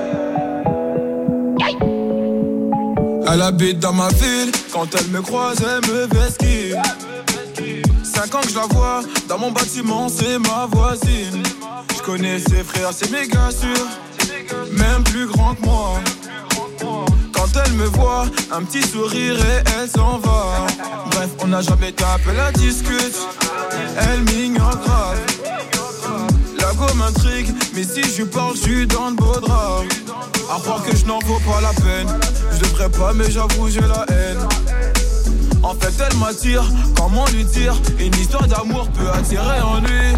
aïe. Elle habite dans ma ville. Quand elle me croise, elle me vesquille. 5 ans que je la vois. Dans mon bâtiment, c'est ma voisine. Je connais ses frères, c'est méga sûr. Même plus grand que moi. Quand elle me voit, un petit sourire et elle s'en va. Bref, on n'a jamais tapé la discute. Elle m'ignore grave. La go m'intrigue, mais si je parle, je suis dans le beau drap. À croire que je n'en vaux pas la peine. Je devrais pas, mais j'avoue, j'ai la haine. En fait, elle m'attire, comment lui dire? Une histoire d'amour peut attirer en lui.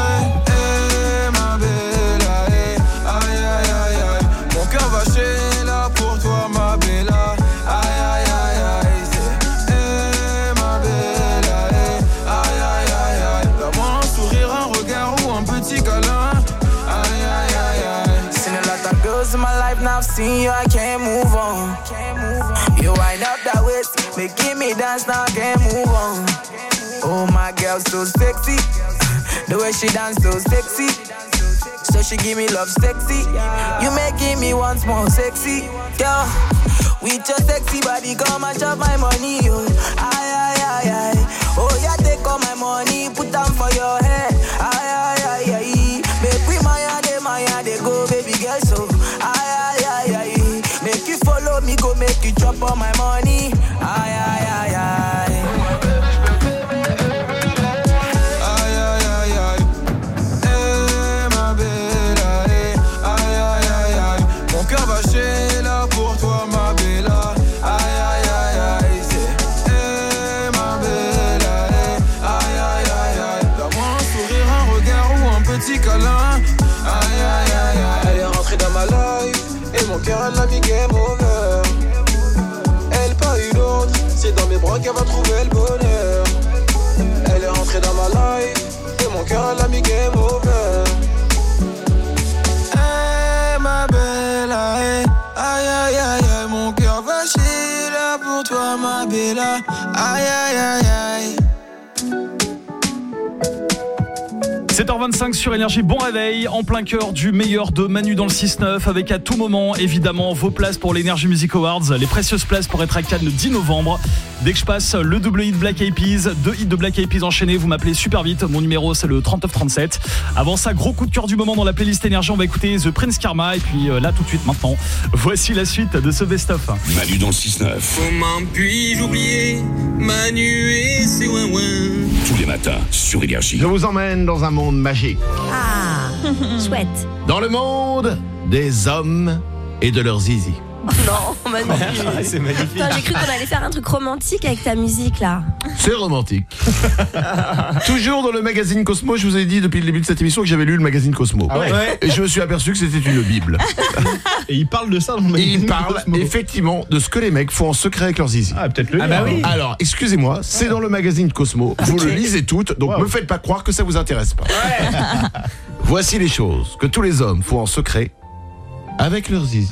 Ma belle, aïe, aïe, aïe, aïe. Mon cœur va chez là pour toi, ma belle. Aïe, aïe, aïe, aïe. C'est ma belle, aïe, aïe, aïe, aïe. Donne-moi un sourire, un regard ou un petit câlin. Aïe, aïe, aïe, aïe. Seen a lot of girls in my life, now I've seen you, I can't move on. You wind up that waist, making me dance, now I can't move on. Oh, my girl, so sexy. The way she dance, so sexy. So she give me love sexy. You making me once more sexy. Girl, with your sexy body, come and chop my money. Oh, aye, aye, aye, aye. Oh, yeah, take all my money, put them for your head. Aye, aye, aye, aye. Make we maya, they go, baby girl, so aye, aye, aye, aye. Make you follow me, go make you drop all my money. Aye, aye, aye, aye. Aïe, aïe, aïe, aïe. Ma belle, aïe, aïe, aïe, aïe, aïe. Mon cœur va chez là pour toi, ma belle. Aïe, aïe, aïe, aïe. C'est ma belle, aïe, aïe, aïe, aïe. Donne-moi un sourire, un regard ou un petit câlin. Aïe, aïe, aïe, aïe. Elle est rentrée dans ma life et mon cœur elle l'a mis game over. Elle pas eu d'autre, c'est dans mes bras qu'elle va trouver le bonheur. Elle est rentrée dans ma life et mon cœur elle a mis game over. Hey, ma belle, aïe, aïe, aïe, aïe, mon cœur va chier là pour toi, ma belle. Aïe, aïe, aïe, aïe. 7h25 sur Énergie, bon réveil, en plein cœur du meilleur de Manu dans le 6-9, avec à tout moment, évidemment, vos places pour l'Energy Music Awards, les précieuses places pour être à Cannes le 10 novembre. Dès que je passe le double hit Black Eyed Peas, 2 hits de Black Eyed Peas enchaînés, vous m'appelez super vite, mon numéro c'est le 3937. Avant ça, gros coup de cœur du moment dans la playlist Énergie, on va écouter The Prince Karma, et puis là tout de suite maintenant, voici la suite de ce best-of. Manu dans le 6-9. Comment puis-je oublier Manu et ses ouin-ouin? Tous les matins sur Énergie. Je vous emmène dans un monde magique. Ah, chouette. Dans le monde des hommes et de leurs zizi. Non, Manu. C'est magnifique. Attends, j'ai cru qu'on allait faire un truc romantique avec ta musique là. C'est romantique. Toujours dans le magazine Cosmo, je vous ai dit depuis le début de cette émission que j'avais lu le magazine Cosmo. Ah ouais. Et je me suis aperçu que c'était une bible. Et il parle de ça dans le magazine Il parle Cosmo. effectivement de ce que les mecs font en secret avec leurs zizi. Ah, peut-être le lire. bah oui. Alors, excusez-moi, c'est dans le magazine Cosmo. Vous le lisez toutes, donc me faites pas croire que ça vous intéresse pas. Voici les choses que tous les hommes font en secret avec leurs zizi.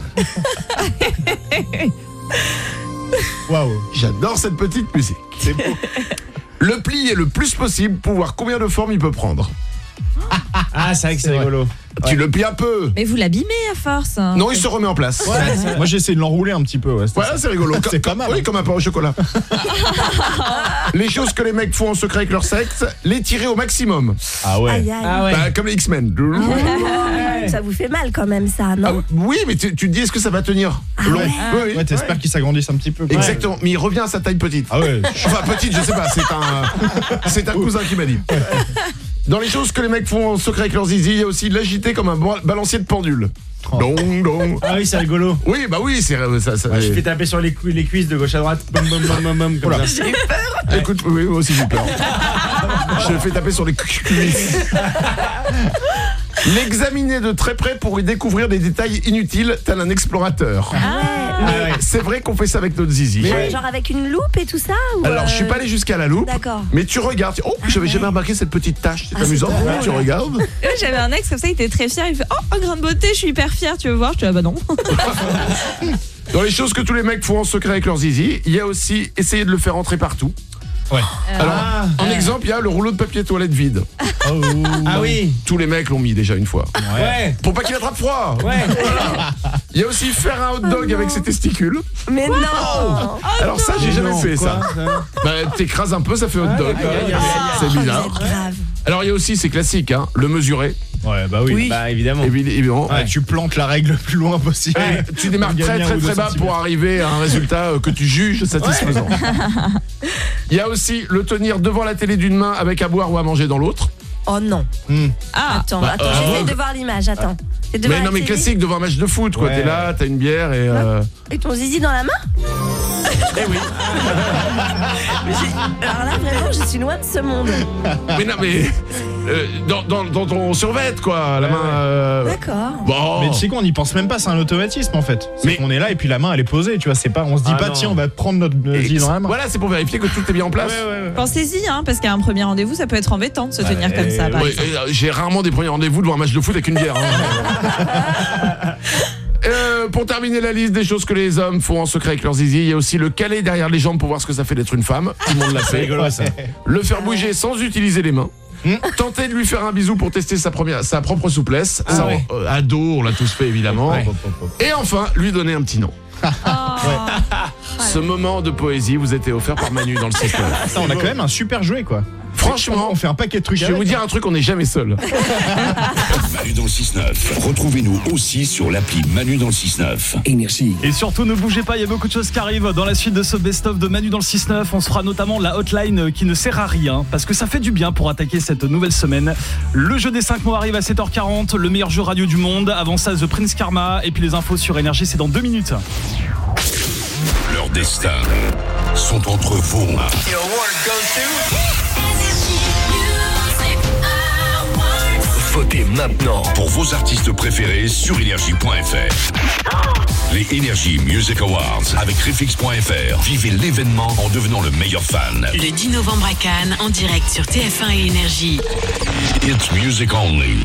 Waouh. J'adore cette petite musique. C'est beau. Le plier le plus possible pour voir combien de formes il peut prendre. Ah, c'est vrai que c'est rigolo. Tu le plies un peu. Mais vous l'abîmez à force. Non, il se remet en place. Ouais, moi j'essaie de l'enrouler un petit peu. Ouais, Voilà, c'est rigolo. C'est pas mal. Oui, comme un pain au chocolat. Les choses que les mecs font en secret avec leur sexe, les tirer au maximum. Ah ouais. Aïe, aïe. Ah ouais. Bah, comme les X-Men. Ça vous fait mal quand même ça, non? Ah, oui, mais tu te dis, est-ce que ça va tenir long? ouais. Oui, Ouais, t'espères qu'il s'agrandisse un petit peu. quoi. Exactement, mais il revient à sa taille petite. Ah ouais. Enfin, petite, je sais pas, c'est un cousin qui m'a dit. Dans les choses que les mecs font en secret avec leurs zizi, il y a aussi l'agiter comme un balancier de pendule. Dong, dong. Ah oui, c'est rigolo. Oui, bah oui, c'est ça. Je fais taper sur les cuisses de gauche à droite. Bum, bum, bum, bum, bum, comme Voilà. ça. J'ai peur. Écoute, oui, moi aussi j'ai peur. Je le fais taper sur les cuisses. L'examiner de très près pour y découvrir des détails inutiles, tel un explorateur. Ah ouais. C'est vrai qu'on fait ça avec notre zizi. Genre avec une loupe et tout ça ou Alors, je suis pas allé jusqu'à la loupe. D'accord. Mais tu regardes. Oh, j'avais jamais remarqué cette petite tache. C'est amusant. c'est drôle. Tu regardes. J'avais un ex comme ça, il était très fier. Il fait oh, un grain de beauté, je suis hyper fier, tu veux voir? Je dis ah bah non. Dans les choses que tous les mecs font en secret avec leur zizi, il y a aussi essayer de le faire rentrer partout. Ouais. Alors, en exemple, il y a le rouleau de papier toilette vide. Ah oui. Tous les mecs l'ont mis déjà une fois. Ouais. Pour pas qu'il attrape froid. Ouais. Voilà. Il y a aussi faire un hot dog avec ses testicules. Mais non. Alors ça, j'ai jamais fait ça. Bah, t'écrases un peu, ça fait hot dog. C'est bizarre. Grave. Alors il y a aussi, c'est classique, hein, le mesurer. Ouais, bah oui. Bah évidemment. Évidemment. Ouais, tu plantes la règle le plus loin possible. Ouais, tu démarres Pour très gagner très un ou très deux bas centimètres. pour arriver à un résultat que tu juges satisfaisant. Il y a aussi le tenir devant la télé d'une main avec à boire ou à manger dans l'autre. Oh non. Attends, Bah, j'essaie de voir l'image, attends. C'est devant Mais la non, mais télé. classique devant un match de foot, quoi. Ouais. T'es là, t'as une bière et. Et ton zizi dans la main Eh oui. Alors là, vraiment, je suis loin de ce monde. Mais non, mais. Dans ton survêt, quoi. La main. D'accord. Bon. Mais tu sais quoi, on n'y pense même pas, c'est un automatisme en fait. C'est qu'on est là et puis la main elle est posée, tu vois, c'est pas, on se dit pas non. tiens on va prendre notre zizi dans la main. Voilà, c'est pour vérifier que tout est bien en place. Pensez-y, hein, parce qu'à un premier rendez-vous, ça peut être embêtant de se tenir comme ça. Par exemple. J'ai rarement des premiers rendez-vous devant un match de foot avec une bière. Hein. Pour terminer la liste des choses que les hommes font en secret avec leur zizi, il y a aussi le caler derrière les jambes pour voir ce que ça fait d'être une femme. Tout le monde l'a fait. rigolo, ça. Le faire bouger sans utiliser les mains. Tenter de lui faire un bisou pour tester sa propre souplesse. Ça, ouais. Ado, on l'a tous fait évidemment. Ouais. Et enfin, lui donner un petit nom. Ce moment de poésie vous était offert par Manu dans le 6-9. Attends, on a quand même un super jouet quoi. Franchement, on fait un paquet de trucs. je vais vous dire un truc, on n'est jamais seul. Manu dans le 6-9. Retrouvez-nous aussi sur l'appli Manu dans le 6-9. Énergie. Et surtout, ne bougez pas, il y a beaucoup de choses qui arrivent dans la suite de ce best-of de Manu dans le 6-9. On se fera notamment la hotline qui ne sert à rien, parce que ça fait du bien pour attaquer cette nouvelle semaine. Le jeu des 5 mots arrive à 7h40, le meilleur jeu radio du monde. Avant ça, The Prince Karma, et puis les infos sur Énergie, c'est dans 2 minutes. Leurs destins sont entre vos mains. Votez maintenant pour vos artistes préférés sur énergie.fr. Les Energy Music Awards avec Refix.fr. Vivez l'événement en devenant le meilleur fan. Le 10 novembre à Cannes, en direct sur TF1 et Énergie. It's music only.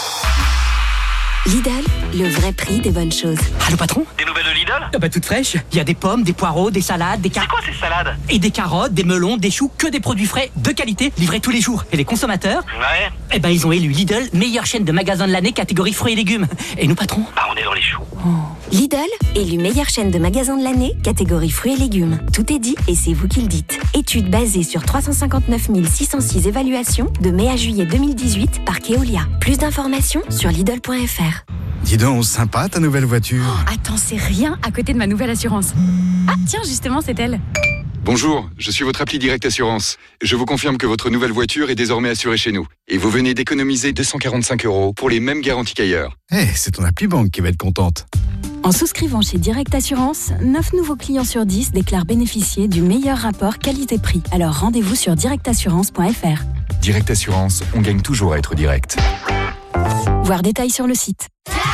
Lidl, le vrai prix des bonnes choses. Allô patron? Des nouvelles de Lidl? Bah toutes fraîches. Il y a des pommes, des poireaux, des salades, des C'est quoi ces salades? et des carottes, des melons, des choux, que des produits frais de qualité livrés tous les jours. Et les consommateurs? Ouais. Eh ben ils ont élu Lidl meilleure chaîne de magasins de l'année catégorie fruits et légumes. Et nous patron? Bah on est dans les choux. Lidl, élu meilleure chaîne de magasins de l'année, catégorie fruits et légumes. Tout est dit et c'est vous qui le dites. Étude basée sur 359 606 évaluations de mai à juillet 2018 par Keolia. Plus d'informations sur Lidl.fr. Dis donc, sympa ta nouvelle voiture. Attends, c'est rien à côté de ma nouvelle assurance. Ah, tiens, justement, c'est elle. Bonjour, je suis votre appli Direct Assurance. Je vous confirme que votre nouvelle voiture est désormais assurée chez nous. Et vous venez d'économiser 245 € pour les mêmes garanties qu'ailleurs. Eh, c'est ton appli banque qui va être contente. En souscrivant chez Direct Assurance, 9 nouveaux clients sur 10 déclarent bénéficier du meilleur rapport qualité-prix. Alors rendez-vous sur directassurance.fr. Direct Assurance, on gagne toujours à être direct. Voir détails sur le site.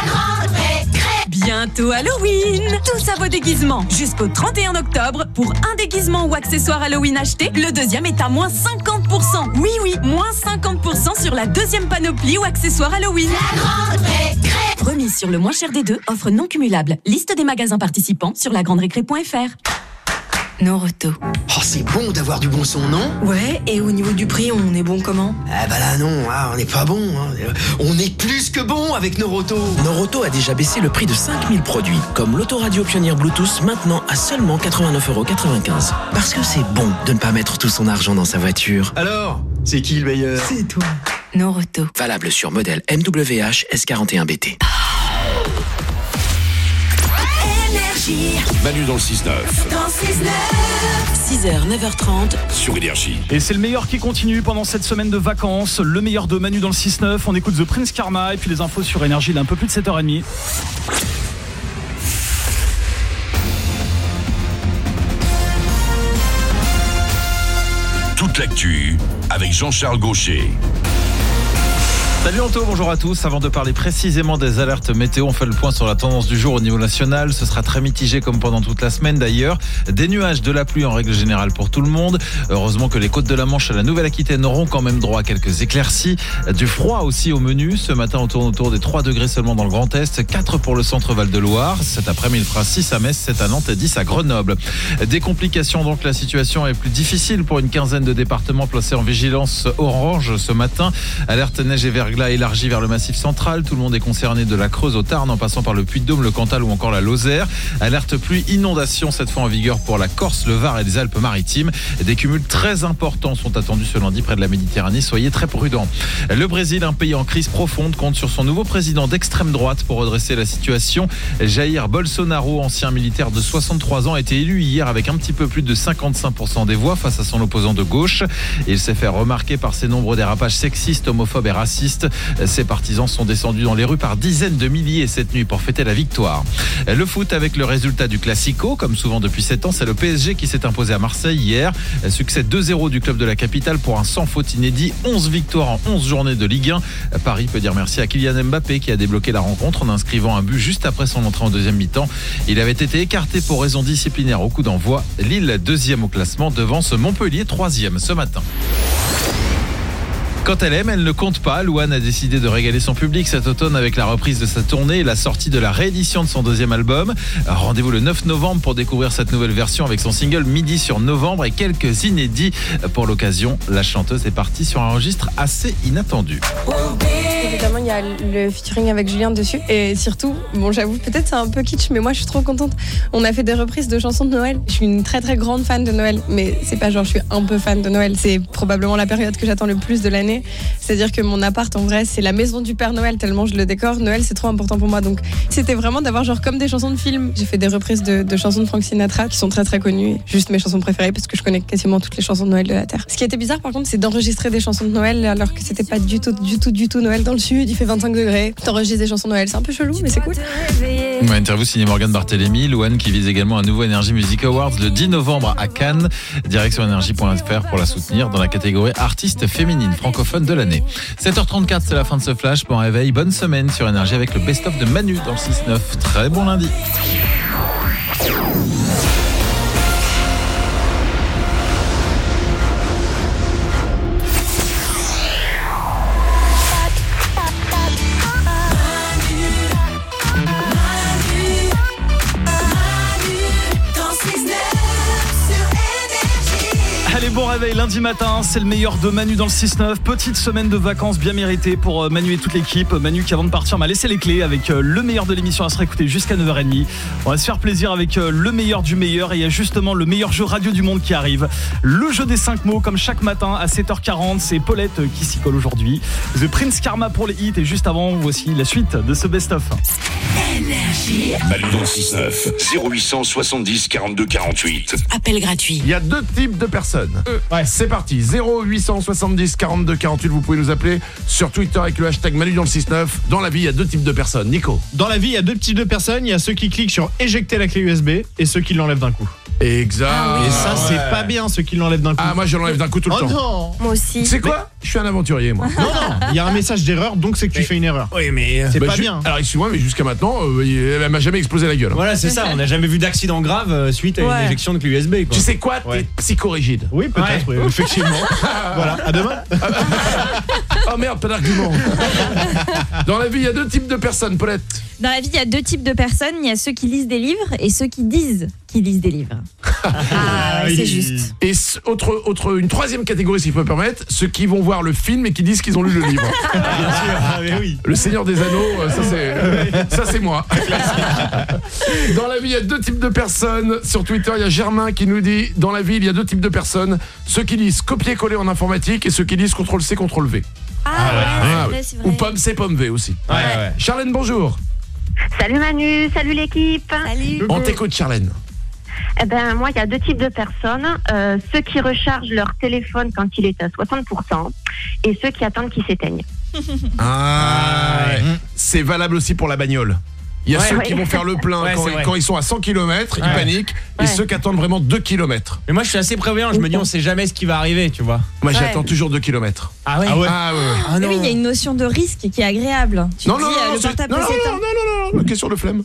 Bientôt Halloween. Tous à vos déguisements. Jusqu'au 31 octobre, pour un déguisement ou accessoire Halloween acheté, le deuxième est à moins 50%. Oui, moins 50% sur la deuxième panoplie ou accessoire Halloween. Remise sur le moins cher des deux, offre non cumulable. Liste des magasins participants sur lagranderécré.fr. Noroto. Oh, c'est bon d'avoir du bon son, non? Ouais, et au niveau du prix, on est bon comment? Ah bah là non, on n'est pas bon. Hein. On est plus que bon avec Noroto. Noroto a déjà baissé le prix de 5000 produits, comme l'autoradio Pioneer Bluetooth maintenant à seulement 89,95 €. Parce que c'est bon de ne pas mettre tout son argent dans sa voiture. Alors, c'est qui le meilleur? C'est toi. Noroto. Valable sur modèle MWH S41BT. Manu dans le 6-9. 6h, 9h30 Sur Énergie. Et c'est le meilleur qui continue pendant cette semaine de vacances. Le meilleur de Manu dans le 6-9. On écoute The Prince Karma et puis les infos sur Énergie, il est un peu plus de 7h30. Toute l'actu avec Jean-Charles Gaucher. Salut Anto, bonjour à tous. Avant de parler précisément des alertes météo, on fait le point sur la tendance du jour au niveau national. Ce sera très mitigé comme pendant toute la semaine d'ailleurs. Des nuages, de la pluie en règle générale pour tout le monde. Heureusement que les côtes de la Manche et la Nouvelle-Aquitaine auront quand même droit à quelques éclaircies. Du froid aussi au menu. Ce matin, on tourne autour des 3 degrés seulement dans le Grand Est, 4 pour le centre Val-de-Loire. Cet après-midi, il fera 6 à Metz, 7 à Nantes et 10 à Grenoble. Des complications donc, la situation est plus difficile pour une quinzaine de départements placés en vigilance orange ce matin. Alerte neige et verglas verglas élargi vers le Massif central. Tout le monde est concerné de la Creuse au Tarn en passant par le Puy-de-Dôme, le Cantal ou encore la Lozère. Alerte pluie, inondation cette fois en vigueur pour la Corse, le Var et les Alpes-Maritimes. Des cumuls très importants sont attendus ce lundi près de la Méditerranée. Soyez très prudents. Le Brésil, un pays en crise profonde, compte sur son nouveau président d'extrême droite pour redresser la situation. Jair Bolsonaro, ancien militaire de 63 ans, a été élu hier avec un petit peu plus de 55% des voix face à son opposant de gauche. Il s'est fait remarquer par ses nombreux dérapages sexistes, homophobes et racistes. Ses partisans sont descendus dans les rues par dizaines de milliers cette nuit pour fêter la victoire. Le foot avec le résultat du Classico, comme souvent depuis 7 ans, c'est le PSG qui s'est imposé à Marseille hier. Succès 2-0 du club de la capitale pour un sans faute inédit. 11 victoires en 11 journées de Ligue 1. Paris peut dire merci à Kylian Mbappé qui a débloqué la rencontre en inscrivant un but juste après son entrée en deuxième mi-temps. Il avait été écarté pour raison disciplinaire au coup d'envoi. Lille, deuxième au classement, devance Montpellier, troisième ce matin. Quand elle aime, elle ne compte pas. Louane a décidé de régaler son public cet automne avec la reprise de sa tournée et la sortie de la réédition de son deuxième album. Rendez-vous le 9 novembre pour découvrir cette nouvelle version avec son single Midi sur novembre et quelques inédits. Pour l'occasion, la chanteuse est partie sur un registre assez inattendu. Évidemment, il y a le featuring avec Julien dessus. Et surtout, bon, j'avoue, peut-être c'est un peu kitsch, mais moi je suis trop contente. On a fait des reprises de chansons de Noël. Je suis une très très grande fan de Noël, mais c'est pas genre je suis un peu fan de Noël. C'est probablement la période que j'attends le plus de l'année. C'est-à-dire que mon appart, en vrai, c'est la maison du Père Noël, tellement je le décore. Noël, c'est trop important pour moi. Donc, c'était vraiment d'avoir genre comme des chansons de films. J'ai fait des reprises de chansons de Frank Sinatra qui sont très très connues. Juste mes chansons préférées parce que je connais quasiment toutes les chansons de Noël de la Terre. Ce qui était bizarre, par contre, c'est d'enregistrer des chansons de Noël alors que c'était pas du tout Noël dans le sud. Il fait 25 degrés. T'enregistres des chansons de Noël. C'est un peu chelou, mais c'est cool. Ouais, interview signée Morgane Barthélémy. Louane qui vise également un nouveau Energy Music Awards le 10 novembre à Cannes. Direction energy.fr pour la soutenir dans la catégorie artiste féminine francophone de l'année. 7h34, c'est la fin de ce flash. Bon réveil, bonne semaine sur Énergie avec le best-of de Manu dans le 6-9. Très bon lundi. Bon réveil lundi matin, c'est le meilleur de Manu dans le 6-9. Petite semaine de vacances bien méritée pour Manu et toute l'équipe. Manu qui avant de partir m'a laissé les clés avec le meilleur de l'émission à se réécouter jusqu'à 9h30. On va se faire plaisir avec le meilleur du meilleur. Et il y a justement le meilleur jeu radio du monde qui arrive. Le jeu des 5 mots comme chaque matin à 7h40. C'est Paulette qui s'y colle aujourd'hui. The Prince Karma pour les hits. Et juste avant, voici la suite de ce best-of. Manu dans le 6-9, 0800 70 42 48. Appel gratuit. Il y a deux types de personnes. Ouais, c'est parti. 0800 70 42 48. Vous pouvez nous appeler sur Twitter avec le hashtag Manu dans le 6-9. Dans la vie, il y a deux types de personnes. Nico. Dans la vie, il y a deux types de personnes. Il y a ceux qui cliquent sur éjecter la clé USB et ceux qui l'enlèvent d'un coup. Exact. Et ça, c'est pas bien, ceux qui l'enlèvent d'un coup. Ah, moi, je l'enlève d'un coup tout le temps. Non. Moi aussi. C'est quoi ? Je suis un aventurier, moi. Non, il y a un message d'erreur, donc c'est que tu fais une erreur. Oui, mais c'est pas bien. Alors, excuse-moi, mais jusqu'à maintenant, elle m'a jamais explosé la gueule. Voilà, c'est ça. On n'a jamais vu d'accident grave suite à une éjection de clé USB. Quoi. Tu sais quoi ? T'es psychorigide. Oui, peut-être, oui, effectivement. Voilà, à demain. Oh merde, pas d'argument. Dans la vie, il y a deux types de personnes, Paulette. Dans la vie, il y a deux types de personnes. Il y a ceux qui lisent des livres et ceux qui disent qu'ils lisent des livres. Ah, ouais, c'est juste. Et une troisième catégorie, si je peux me permettre, ceux qui vont voir le film et qui disent qu'ils ont lu le livre. Bien sûr, mais oui. Le Seigneur des Anneaux, ça c'est moi. Dans la vie, il y a deux types de personnes. Sur Twitter, il y a Germain qui nous dit dans la vie, il y a deux types de personnes. Ceux qui lisent copier-coller en informatique et ceux qui lisent CTRL-C, CTRL-V. C'est vrai. Ou pomme C, pomme V aussi. Ouais. Charlène, bonjour. Salut Manu, salut l'équipe. Salut. On t'écoute, Charlène. Eh ben moi, il y a deux types de personnes. Ceux qui rechargent leur téléphone quand il est à 60% et ceux qui attendent qu'il s'éteigne. C'est valable aussi pour la bagnole. Il y a ceux qui vont faire le plein quand ils sont à 100 km, ils paniquent, et ceux qui attendent vraiment 2 km. Mais moi je suis assez prévoyant, je me dis on sait jamais ce qui va arriver, tu vois. Moi j'attends toujours 2 km. Ah ouais. Ah oui, il y a une notion de risque qui est agréable. Tu non, dis, non, le portable non, s'éteint. non, question de flemme.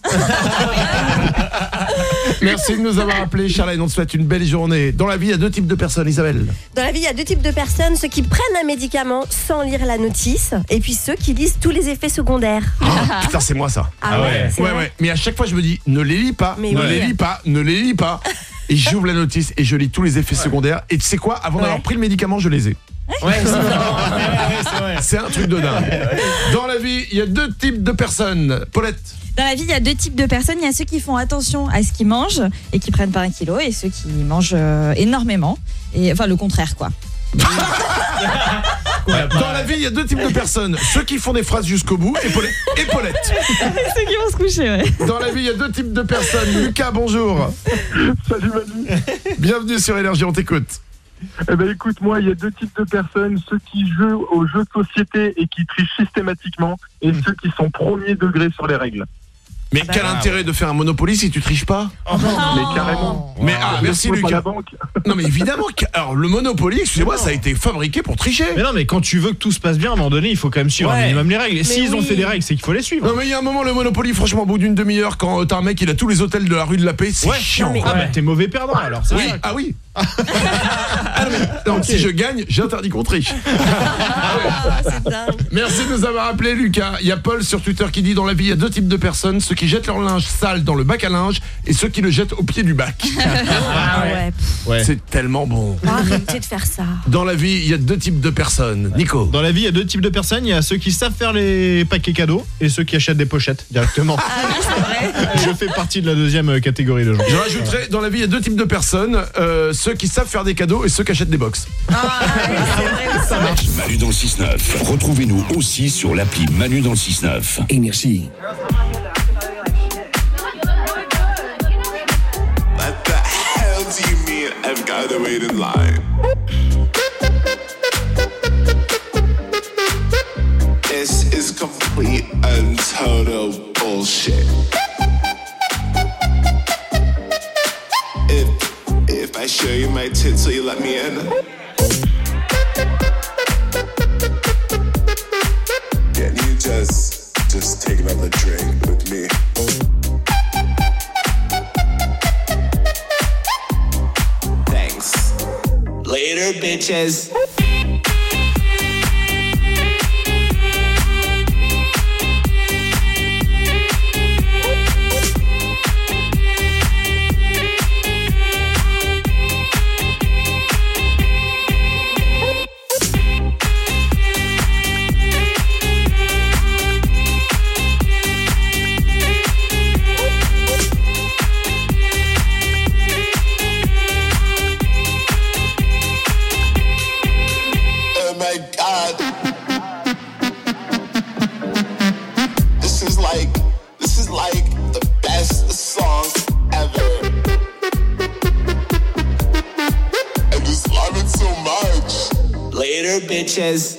Merci de nous avoir appelés, Charlène, on te souhaite une belle journée. Dans la vie, il y a deux types de personnes, Isabelle. Dans la vie, il y a deux types de personnes, ceux qui prennent un médicament sans lire la notice et puis ceux qui lisent tous les effets secondaires. Putain, c'est moi ça. Ah ouais. Ouais. Mais à chaque fois, je me dis, ne les lis pas, ne les lis pas. Et j'ouvre la notice et je lis tous les effets secondaires. Et tu sais quoi, avant d'avoir pris le médicament, je les ai. Ouais, c'est vrai. C'est un truc de dingue. Dans la vie, il y a 2 types de personnes. Paulette. Dans la vie, il y a 2 types de personnes. Il y a ceux qui font attention à ce qu'ils mangent et qui prennent pas 1 kilo, et ceux qui mangent énormément. Et enfin, le contraire, quoi. Dans la vie, il y a 2 types de personnes. Ceux qui font des phrases jusqu'au bout et Paulette. Ceux qui vont se coucher, ouais. Dans la vie, il y a 2 types de personnes. Lucas, bonjour. Salut Manu. Bienvenue sur Énergie, on t'écoute. Eh ben écoute, moi, il y a 2 types de personnes, ceux qui jouent aux jeux de société et qui trichent systématiquement, et ceux qui sont premier degré sur les règles. Mais quel intérêt de faire un Monopoly si tu triches pas? Mais carrément. Mais merci Pas la Lucas. banque. Non mais évidemment, alors le Monopoly, excusez-moi, ça a été fabriqué pour tricher. Mais non, mais quand tu veux que tout se passe bien, à un moment donné, il faut quand même suivre un minimum les règles. Et s'ils ont fait des règles, c'est qu'il faut les suivre. Non mais il y a un moment, le Monopoly, franchement, au bout d'une demi-heure, quand t'as un mec, il a tous les hôtels de la rue de la Paix, c'est chiant. Ah bah t'es mauvais perdant alors. Oui, ah oui. Non, si je gagne, j'interdis qu'on triche. C'est dingue. Merci de nous avoir appelé, Lucas. Il y a Paul sur Twitter qui dit: dans la vie, il y a 2 types de personnes, ceux qui jettent leur linge sale dans le bac à linge et ceux qui le jettent au pied du bac. Ouais. C'est tellement bon. Arrêtez de faire ça. Dans la vie, il y a 2 types de personnes. Nico. Dans la vie, il y a 2 types de personnes. Il y a ceux qui savent faire les paquets cadeaux et ceux qui achètent des pochettes directement. Je fais partie de la 2e catégorie de gens. Je rajouterais, dans la vie, il y a 2 types de personnes, ceux qui savent faire des cadeaux et ceux qui achètent des box. Ça marche. Manu dans le 6-9. Retrouvez-nous aussi sur l'appli Manu dans le 6-9. Énergie. What the hell do you mean I've got to wait in line? This is complete and total bullshit. If I show you my tits, will you let me in? Can you just take another drink with me? Thanks. Later, bitches. Bitches.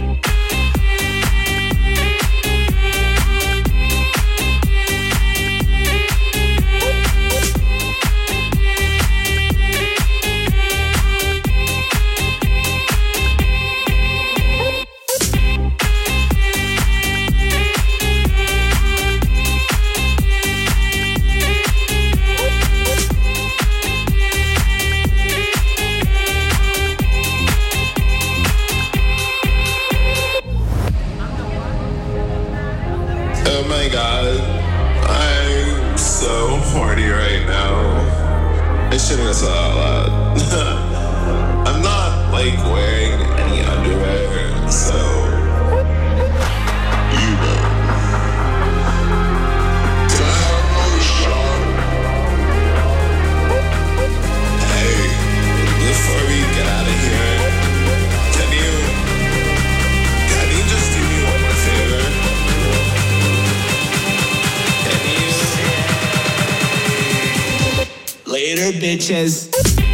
Bitches.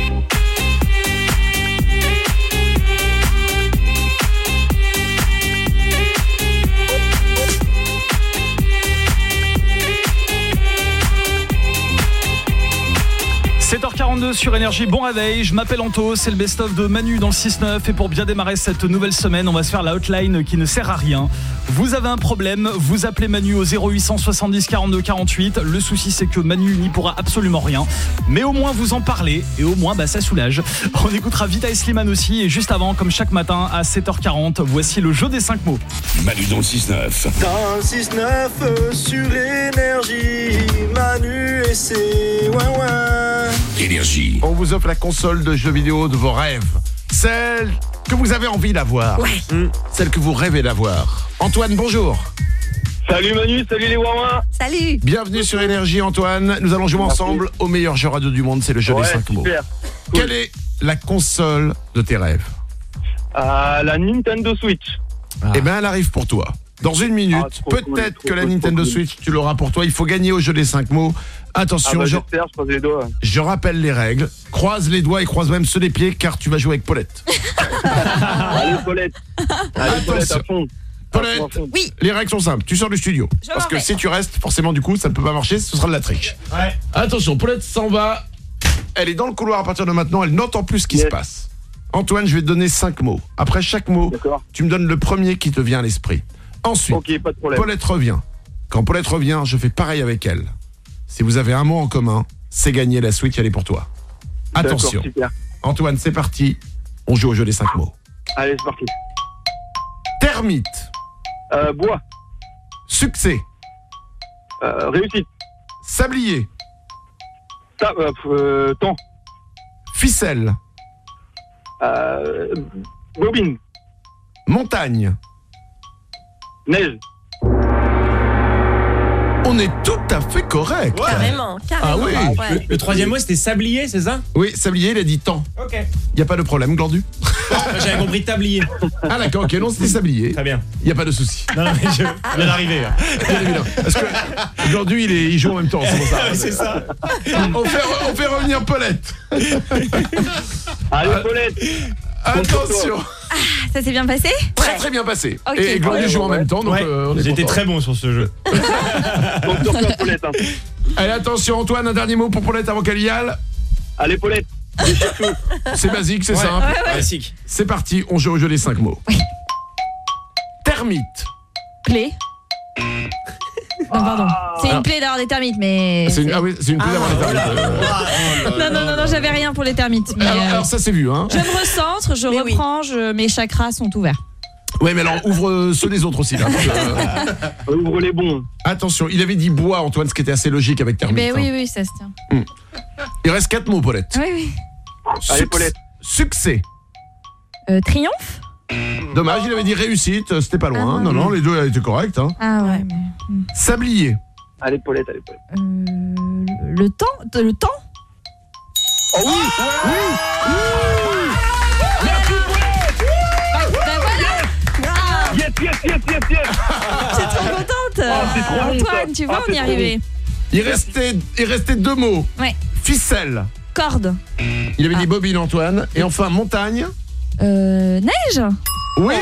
7h42 sur Énergie, bon réveil, je m'appelle Anto, c'est le best-of de Manu dans le 6-9 et pour bien démarrer cette nouvelle semaine, on va se faire la hotline qui ne sert à rien. Vous avez un problème, vous appelez Manu au 0800 70 42 48, le souci c'est que Manu n'y pourra absolument rien, mais au moins vous en parlez et au moins ça soulage. On écoutera Vita et Slimane aussi et juste avant, comme chaque matin à 7h40, voici le jeu des 5 mots. Manu dans le 6-9. Dans le 6-9 sur Énergie, Manu et ses ouin-ouin. Énergie. On vous offre la console de jeux vidéo de vos rêves. celle que vous avez envie d'avoir. Ouais. Celle que vous rêvez d'avoir. Antoine, bonjour. Salut Manu, salut les Wawins. Salut. Bienvenue sur Énergie, Antoine. Nous allons jouer ensemble au meilleur jeu radio du monde, c'est le jeu des 5 mots. Super. Quelle est la console de tes rêves? La Nintendo Switch. Eh bien, elle arrive pour toi. Dans une minute, peut-être que la Nintendo Switch, tu l'auras pour toi. Il faut gagner au jeu des 5 mots. Attention, j'espère, je croise les doigts. Je rappelle les règles. Croise les doigts et croise même ceux des pieds, car tu vas jouer avec Paulette. Allez, Paulette. Allez, Paulette à fond. Paulette, oui. Les règles sont simples. Tu sors du studio. Parce que si tu restes, forcément, du coup, ça ne peut pas marcher. Ce sera de la triche. Ouais. Attention, Paulette s'en va. Elle est dans le couloir à partir de maintenant. Elle n'entend plus ce qui se passe. Antoine, je vais te donner 5 mots. Après chaque mot, tu me donnes le premier qui te vient à l'esprit. Ensuite, pas de problème. Paulette revient. Quand Paulette revient, je fais pareil avec elle. Si vous avez un mot en commun, c'est gagné, la Switch, elle est pour toi. Attention. Super. Antoine, c'est parti. On joue au jeu des 5 mots. Allez, c'est parti. Termite. Bois. Succès. Réussite. Sablier. Temps. Ficelle. Bobine. Montagne. Neige. On est tout à fait correct. Carrément. Ah oui. Ouais. Le troisième mot, c'était sablier, c'est ça? Oui, sablier, il a dit temps. Ok. Il n'y a pas de problème, Glandu. J'avais compris tablier. Ah d'accord, ok, non, c'était sablier. Très bien. Il n'y a pas de souci. Non, mais je viens d'arriver. Bien évidemment. Parce que Glandu, il joue en même temps, c'est pour ça. C'est ça. On fait revenir Paulette. Allez, Paulette. Attention. Ça s'est bien passé? Très très bien passé. Ok. Et Glandu joue en même temps, donc on est J'étais content. très bon sur ce jeu. Donc, sur toi, Paulette. Hein. Allez, attention Antoine, un dernier mot pour Paulette avant qu'elle y aille. Allez, Paulette. C'est basique, c'est simple. Classique. C'est parti, on joue au jeu des 5 mots. Termite. Plaie. Non, pardon. C'est une plaie d'avoir des termites, mais. C'est une plaie d'avoir les termites. Non, j'avais rien pour les termites. Mais alors ça c'est vu, hein. je me recentre, je reprends, mes chakras sont ouverts. Ouais, mais alors ouvre ceux des autres aussi là. Ouvre les bons. Attention, il avait dit bois Antoine, ce qui était assez logique avec termite. Mais oui, ça se tient. Il reste 4 mots, Paulette. Oui. Allez, Paulette. Succès. Triomphe. Dommage, il avait dit réussite, c'était pas loin. Non, les deux étaient corrects. Hein. Ah ouais. Sablier. Allez, Paulette. Le temps. Oh oui. Yes. Je suis trop contente. c'est trop bon, Antoine, ça. tu vois, on y est c'est arrivé. Il restait 2 mots. Ouais. Ficelle. Corde. Il avait dit bobine Antoine. Et enfin montagne. Neige. Oui.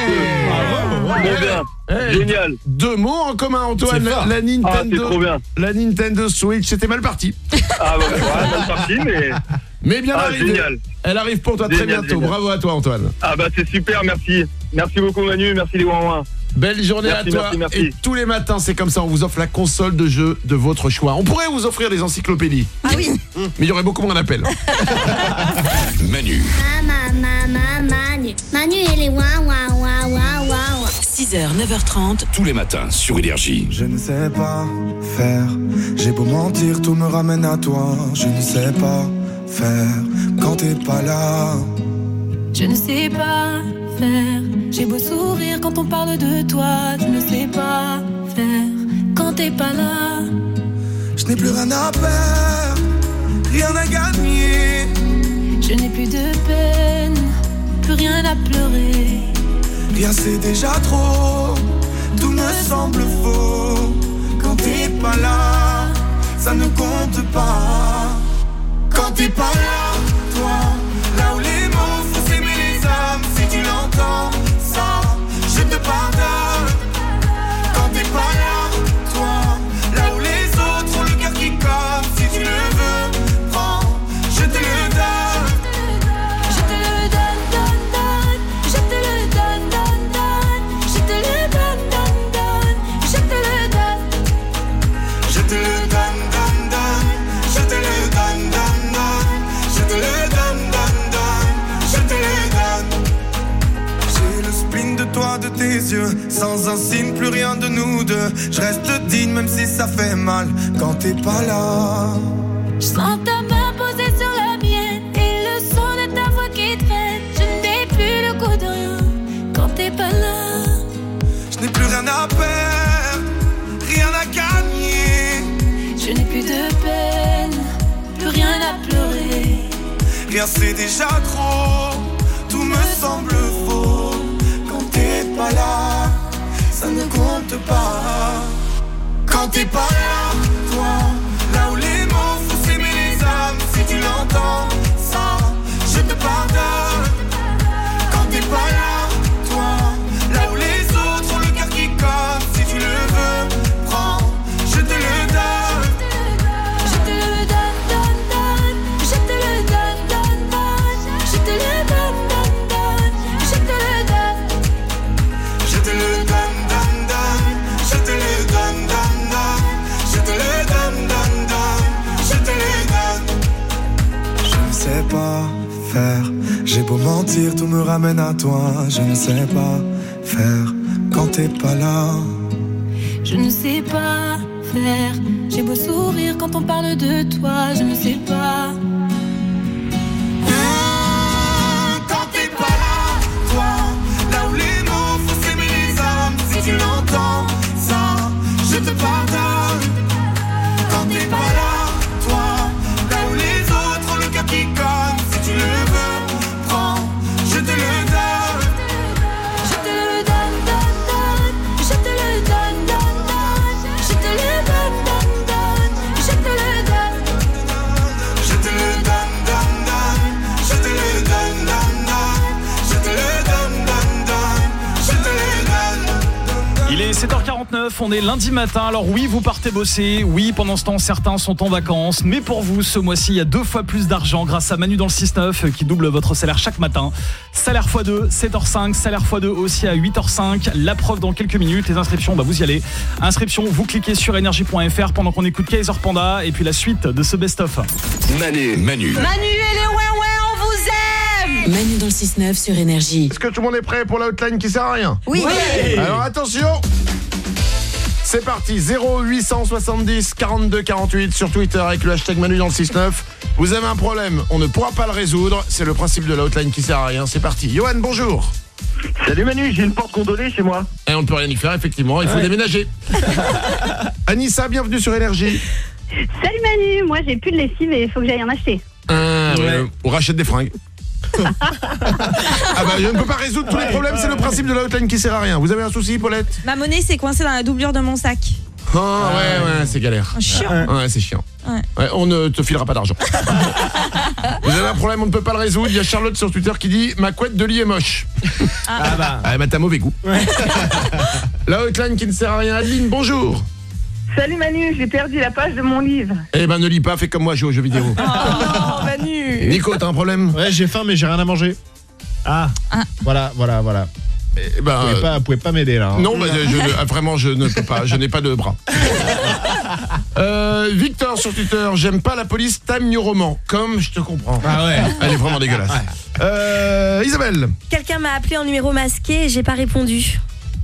Génial. 2 mots en commun Antoine. La Nintendo. c'est trop bien. La Nintendo Switch, c'était mal parti. Mal parti, mais bien arrivé. Génial. Elle arrive pour toi très bientôt. Génial. Bravo à toi Antoine. C'est super, merci. Merci beaucoup Manu, merci les Wawins. Belle journée à toi. Merci. Et tous les matins, c'est comme ça, on vous offre la console de jeu de votre choix. On pourrait vous offrir des encyclopédies. Ah oui. Mais il y aurait beaucoup moins d'appels. Manu. Manu et les Wawins. 6h, 9h30. Tous les matins sur Énergie. Je ne sais pas faire. J'ai beau mentir, tout me ramène à toi. Je ne sais pas faire quand t'es pas là. Je ne sais pas faire. J'ai beau sourire quand on parle de toi. Je ne sais pas faire quand t'es pas là. Je n'ai plus rien à perdre, rien à gagner. Je n'ai plus de peine, plus rien à pleurer. Rien c'est déjà trop, tout me semble faux. Quand t'es pas là, ça ne compte pas. Quand t'es pas là, toi, là où les mots font s'aimer les âmes. Si tu l'entends, ça, je te pardonne. Quand t'es pas là, toi, là où les autres ont le cœur qui colle. Si tu le veux, prends, je te le donne. Je te le donne. Je te le donne. Je te le donne. Je te le donne. Je te le donne. Je te le donne. Je te le donne. Je te le donne. J'ai le spleen de toi, de tes yeux. Sans un signe, plus rien de nous deux. Je reste digne même si ça fait mal quand t'es pas là. Je sens ta main posée sur la mienne et le son de ta voix qui traîne. Je Rien c'est déjà trop, tout me semble faux. Quand t'es pas là, ça ne compte pas. Quand t'es pas là, toi, là où les mots font s'aimer les âmes. Si tu l'entends, ça, je te pardonne. Quand t'es pas là, toi, là où les autres ont le cœur qui colle. Si tu le veux, prends, je te le donne. Je te le donne, donne, donne. Je te le donne, donne, donne. Je te le donne, donne, donne. Je te le donne. Je te le donne, donne, donne. Je te le donne, donne, donne. Je te le donne, donne, donne. Je te le donne. Je ne sais pas faire. J'ai beau mentir, tout me ramène à toi. Je ne sais pas faire quand t'es pas là. Je ne sais pas faire. J'ai beau sourire quand on parle de toi. Je ne sais pas. Quand t'es pas là, toi, là où les mots font s'aimer les âmes. Si tu l'entends, ça, je te pardonne. Quand t'es pas là, toi, là où les autres ont le cœur qui colle. Si tu le veux, prends, je te le donne. Je te le donne, donne, donne. Je te le donne, donne, donne. Je te le donne, donne, donne. Je te le donne. Je te le donne, donne, donne. Je te le donne, donne, donne. Je te le donne, donne, donne. Je te le donne. Il est 7h49, on est lundi matin. Alors oui, vous partez bosser. Oui, pendant ce temps, certains sont en vacances. Mais pour vous, ce mois-ci, il y a 2 fois plus d'argent grâce à Manu dans le 6-9 qui double votre salaire chaque matin. Salaire x2, 7h05. Salaire x2 aussi à 8h05. La preuve dans quelques minutes. Les inscriptions, vous y allez. Inscription, vous cliquez sur énergie.fr pendant qu'on écoute Kaiser Panda. Et puis la suite de ce best-of. Manu. Manu et les ouais, on vous aime. Manu dans le 6-9 sur Énergie. Est-ce que tout le monde est prêt pour la hotline qui sert à rien? Oui. Alors attention, c'est parti. 0870 42 48 sur Twitter avec le hashtag Manu dans le 6-9. Vous avez un problème, on ne pourra pas le résoudre. C'est le principe de la hotline qui sert à rien. C'est parti. Johan, bonjour. Salut Manu, j'ai une porte gondolée chez moi. Et on ne peut rien y faire, effectivement. Il faut déménager. Anissa, bienvenue sur Énergie. Salut Manu, moi j'ai plus de lessive et il faut que j'aille en acheter. On rachète des fringues. Je ne peux pas résoudre tous les problèmes. C'est le principe de la hotline qui sert à rien. Vous avez un souci, Paulette? Ma monnaie s'est coincée dans la doublure de mon sac. Ouais, c'est galère. Chiant. Ouais, c'est chiant. Ouais. Ouais, on ne te filera pas d'argent. Vous avez un problème, on ne peut pas le résoudre. Il y a Charlotte sur Twitter qui dit ma couette de lit est moche. T'as mauvais goût. La hotline qui ne sert à rien. Adeline, bonjour. Salut Manu, j'ai perdu la page de mon livre. Ne lis pas, fais comme moi, joue aux jeux vidéo. Oh Manu. Nico, t'as un problème? Ouais, j'ai faim mais j'ai rien à manger. Voilà. Vous pouvez pas m'aider là. Non, vraiment, je ne peux pas. Je n'ai pas de bras. Victor sur Twitter, j'aime pas la police Time New Roman. Comme je te comprends. Ah ouais. Elle est vraiment dégueulasse. Isabelle. Quelqu'un m'a appelé en numéro masqué et j'ai pas répondu.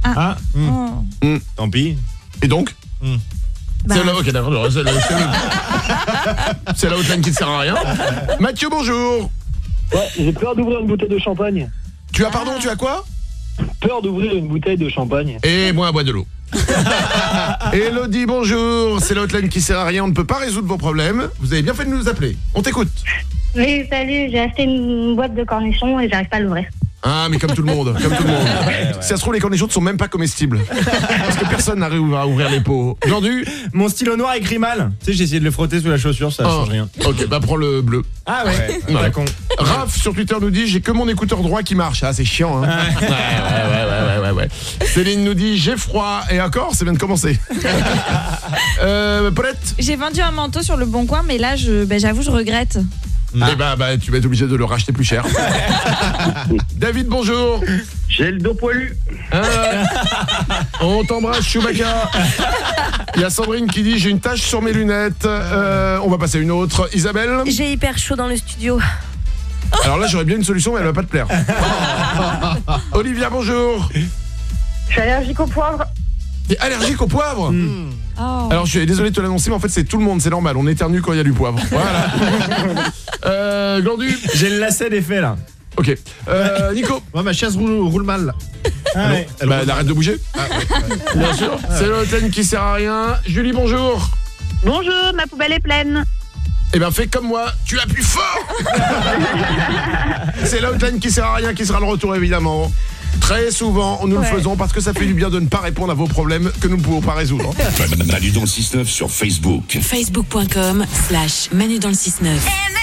Tant pis. Et donc c'est la... Ok, d'accord. C'est la hotline qui ne sert à rien. Mathieu, bonjour. Ouais, j'ai peur d'ouvrir une bouteille de champagne. Tu as quoi? Peur d'ouvrir une bouteille de champagne. Et moi, à boire de l'eau. Elodie, bonjour. C'est la hotline qui sert à rien. On ne peut pas résoudre vos problèmes. Vous avez bien fait de nous appeler. On t'écoute. Oui, salut, j'ai acheté une boîte de cornichons et j'arrive pas à l'ouvrir. Ah, mais comme tout le monde. Si ça se trouve, les cornichons ne sont même pas comestibles. Parce que personne n'arrive à ouvrir les pots. Glandu. Mon stylo noir écrit mal. Tu sais, j'ai essayé de le frotter sous la chaussure, ça change rien. Ok, prends le bleu. Ah ouais. Con. Raph sur Twitter nous dit j'ai que mon écouteur droit qui marche. Ah, c'est chiant, hein. Ouais. Céline nous dit j'ai froid. Et encore, ça vient de commencer. Paulette. J'ai vendu un manteau sur le Bon Coin, mais là, j'avoue, je regrette. Tu vas être obligé de le racheter plus cher. David, bonjour. J'ai le dos poilu. On t'embrasse, Chewbacca. Il y a Sandrine qui dit j'ai une tache sur mes lunettes. On va passer à une autre. Isabelle. J'ai hyper chaud dans le studio. Alors là, j'aurais bien une solution, mais elle va pas te plaire. Olivia, bonjour. Je suis allergique au poivre. T'es allergique au poivre? Oh. Alors je suis désolé de te l'annoncer, mais en fait c'est tout le monde, c'est normal, on éternue quand il y a du poivre. Voilà. Glandu. J'ai le lacet d'effet là. Ok. Nico. Moi ma chaise roule mal là. Elle arrête de bouger. Bien sûr. C'est l'hôtel qui sert à rien. Julie, bonjour. Bonjour, ma poubelle est pleine. Eh bien, fais comme moi, tu appuies fort. C'est l'outline qui sert à rien qui sera le retour, évidemment. Très souvent, nous le faisons parce que ça fait du bien de ne pas répondre à vos problèmes que nous ne pouvons pas résoudre. Manu dans le 6-9 sur Facebook. Facebook.com/Manu dans le 6-9.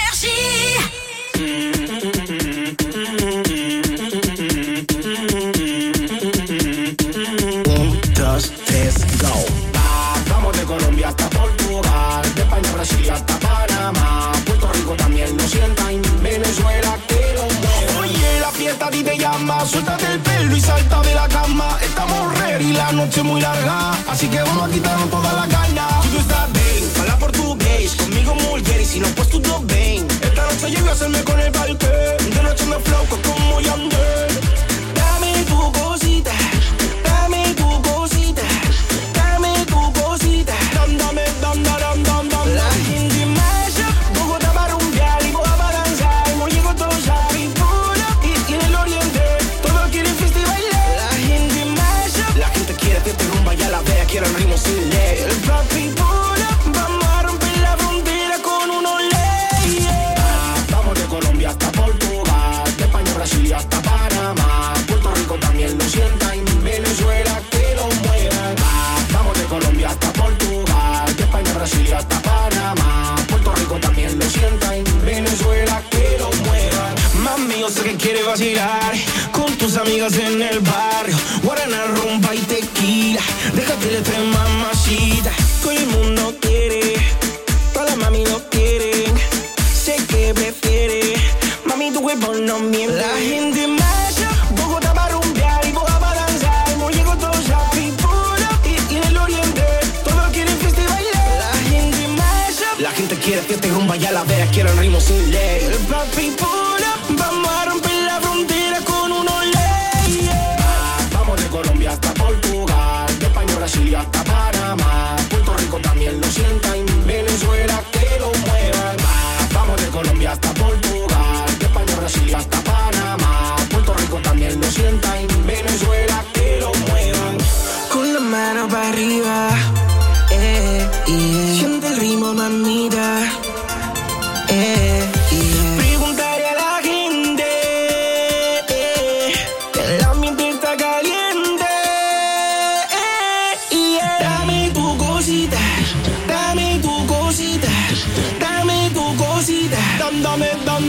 Vamos de Colombia hasta Portugal, de España a Brasil hasta Panamá, Puerto Rico también lo sienta, en Venezuela que lo mueva. Oye, la fiesta a ti te llama, suéltate el pelo y salta de la cama. Estamos ready, la noche muy larga, así que vamos a quitarnos toda la caña. Tú estás bien, habla portugués, conmigo mulher, si no pues tú todo bien. Esta noche llego a hacerme con el parque, de noche me floco como Yandel. Dame tu cosita, dame tu cosita. La gente masha, Bogotá para rumbear y Boa para danzar. Moriego todo sabe, y en el oriente todos quieren fiesta y bailar. La gente masha, la gente quiere fiesta y rumba, ya la vea, quiere el ritmo sin ley. El papi pura, vamos a romper la frontera con unos leyes. Vamos de Colombia hasta Portugal, de España a Brasil hasta Panamá, Puerto Rico también lo sienta, en Venezuela que lo muevan. Vamos de Colombia hasta Portugal, de España a Brasil hasta Panamá, Puerto Rico también lo sienta, en Venezuela que lo muevan. Mami, yo sé que quieres vacilar con tus amigas en el barrio, guarana, rumba y tequila, déjate de tres mamacita. Todo el mundo quiere, todas las mami lo quieren, sé que prefiere, mami tu cuerpo no miente. La gente masha, Bogotá para rumbear y Boa para danzar, Moriego todo sabe, y en el oriente todos quieren fiesta y bailar. La gente masha, la gente quiere fiesta y rumba, ya la vea, quiere el ritmo sin ley. El papi pura, vamos a romper la frontera con unos leyes. Vamos de Colombia hasta Portugal, de España a Brasil hasta Panamá, Puerto Rico también lo sienta, en Venezuela que lo muevan. Vamos de Colombia hasta Portugal, de España a Brasil hasta Panamá, Puerto Rico también lo sienta, en Venezuela que lo muevan. Con la mano para arriba, siente el ritmo, mamita. Preguntaré a la gente, que el ambiente está caliente. Dame tu cosita, dame tu cosita, dame tu cosita. Dame.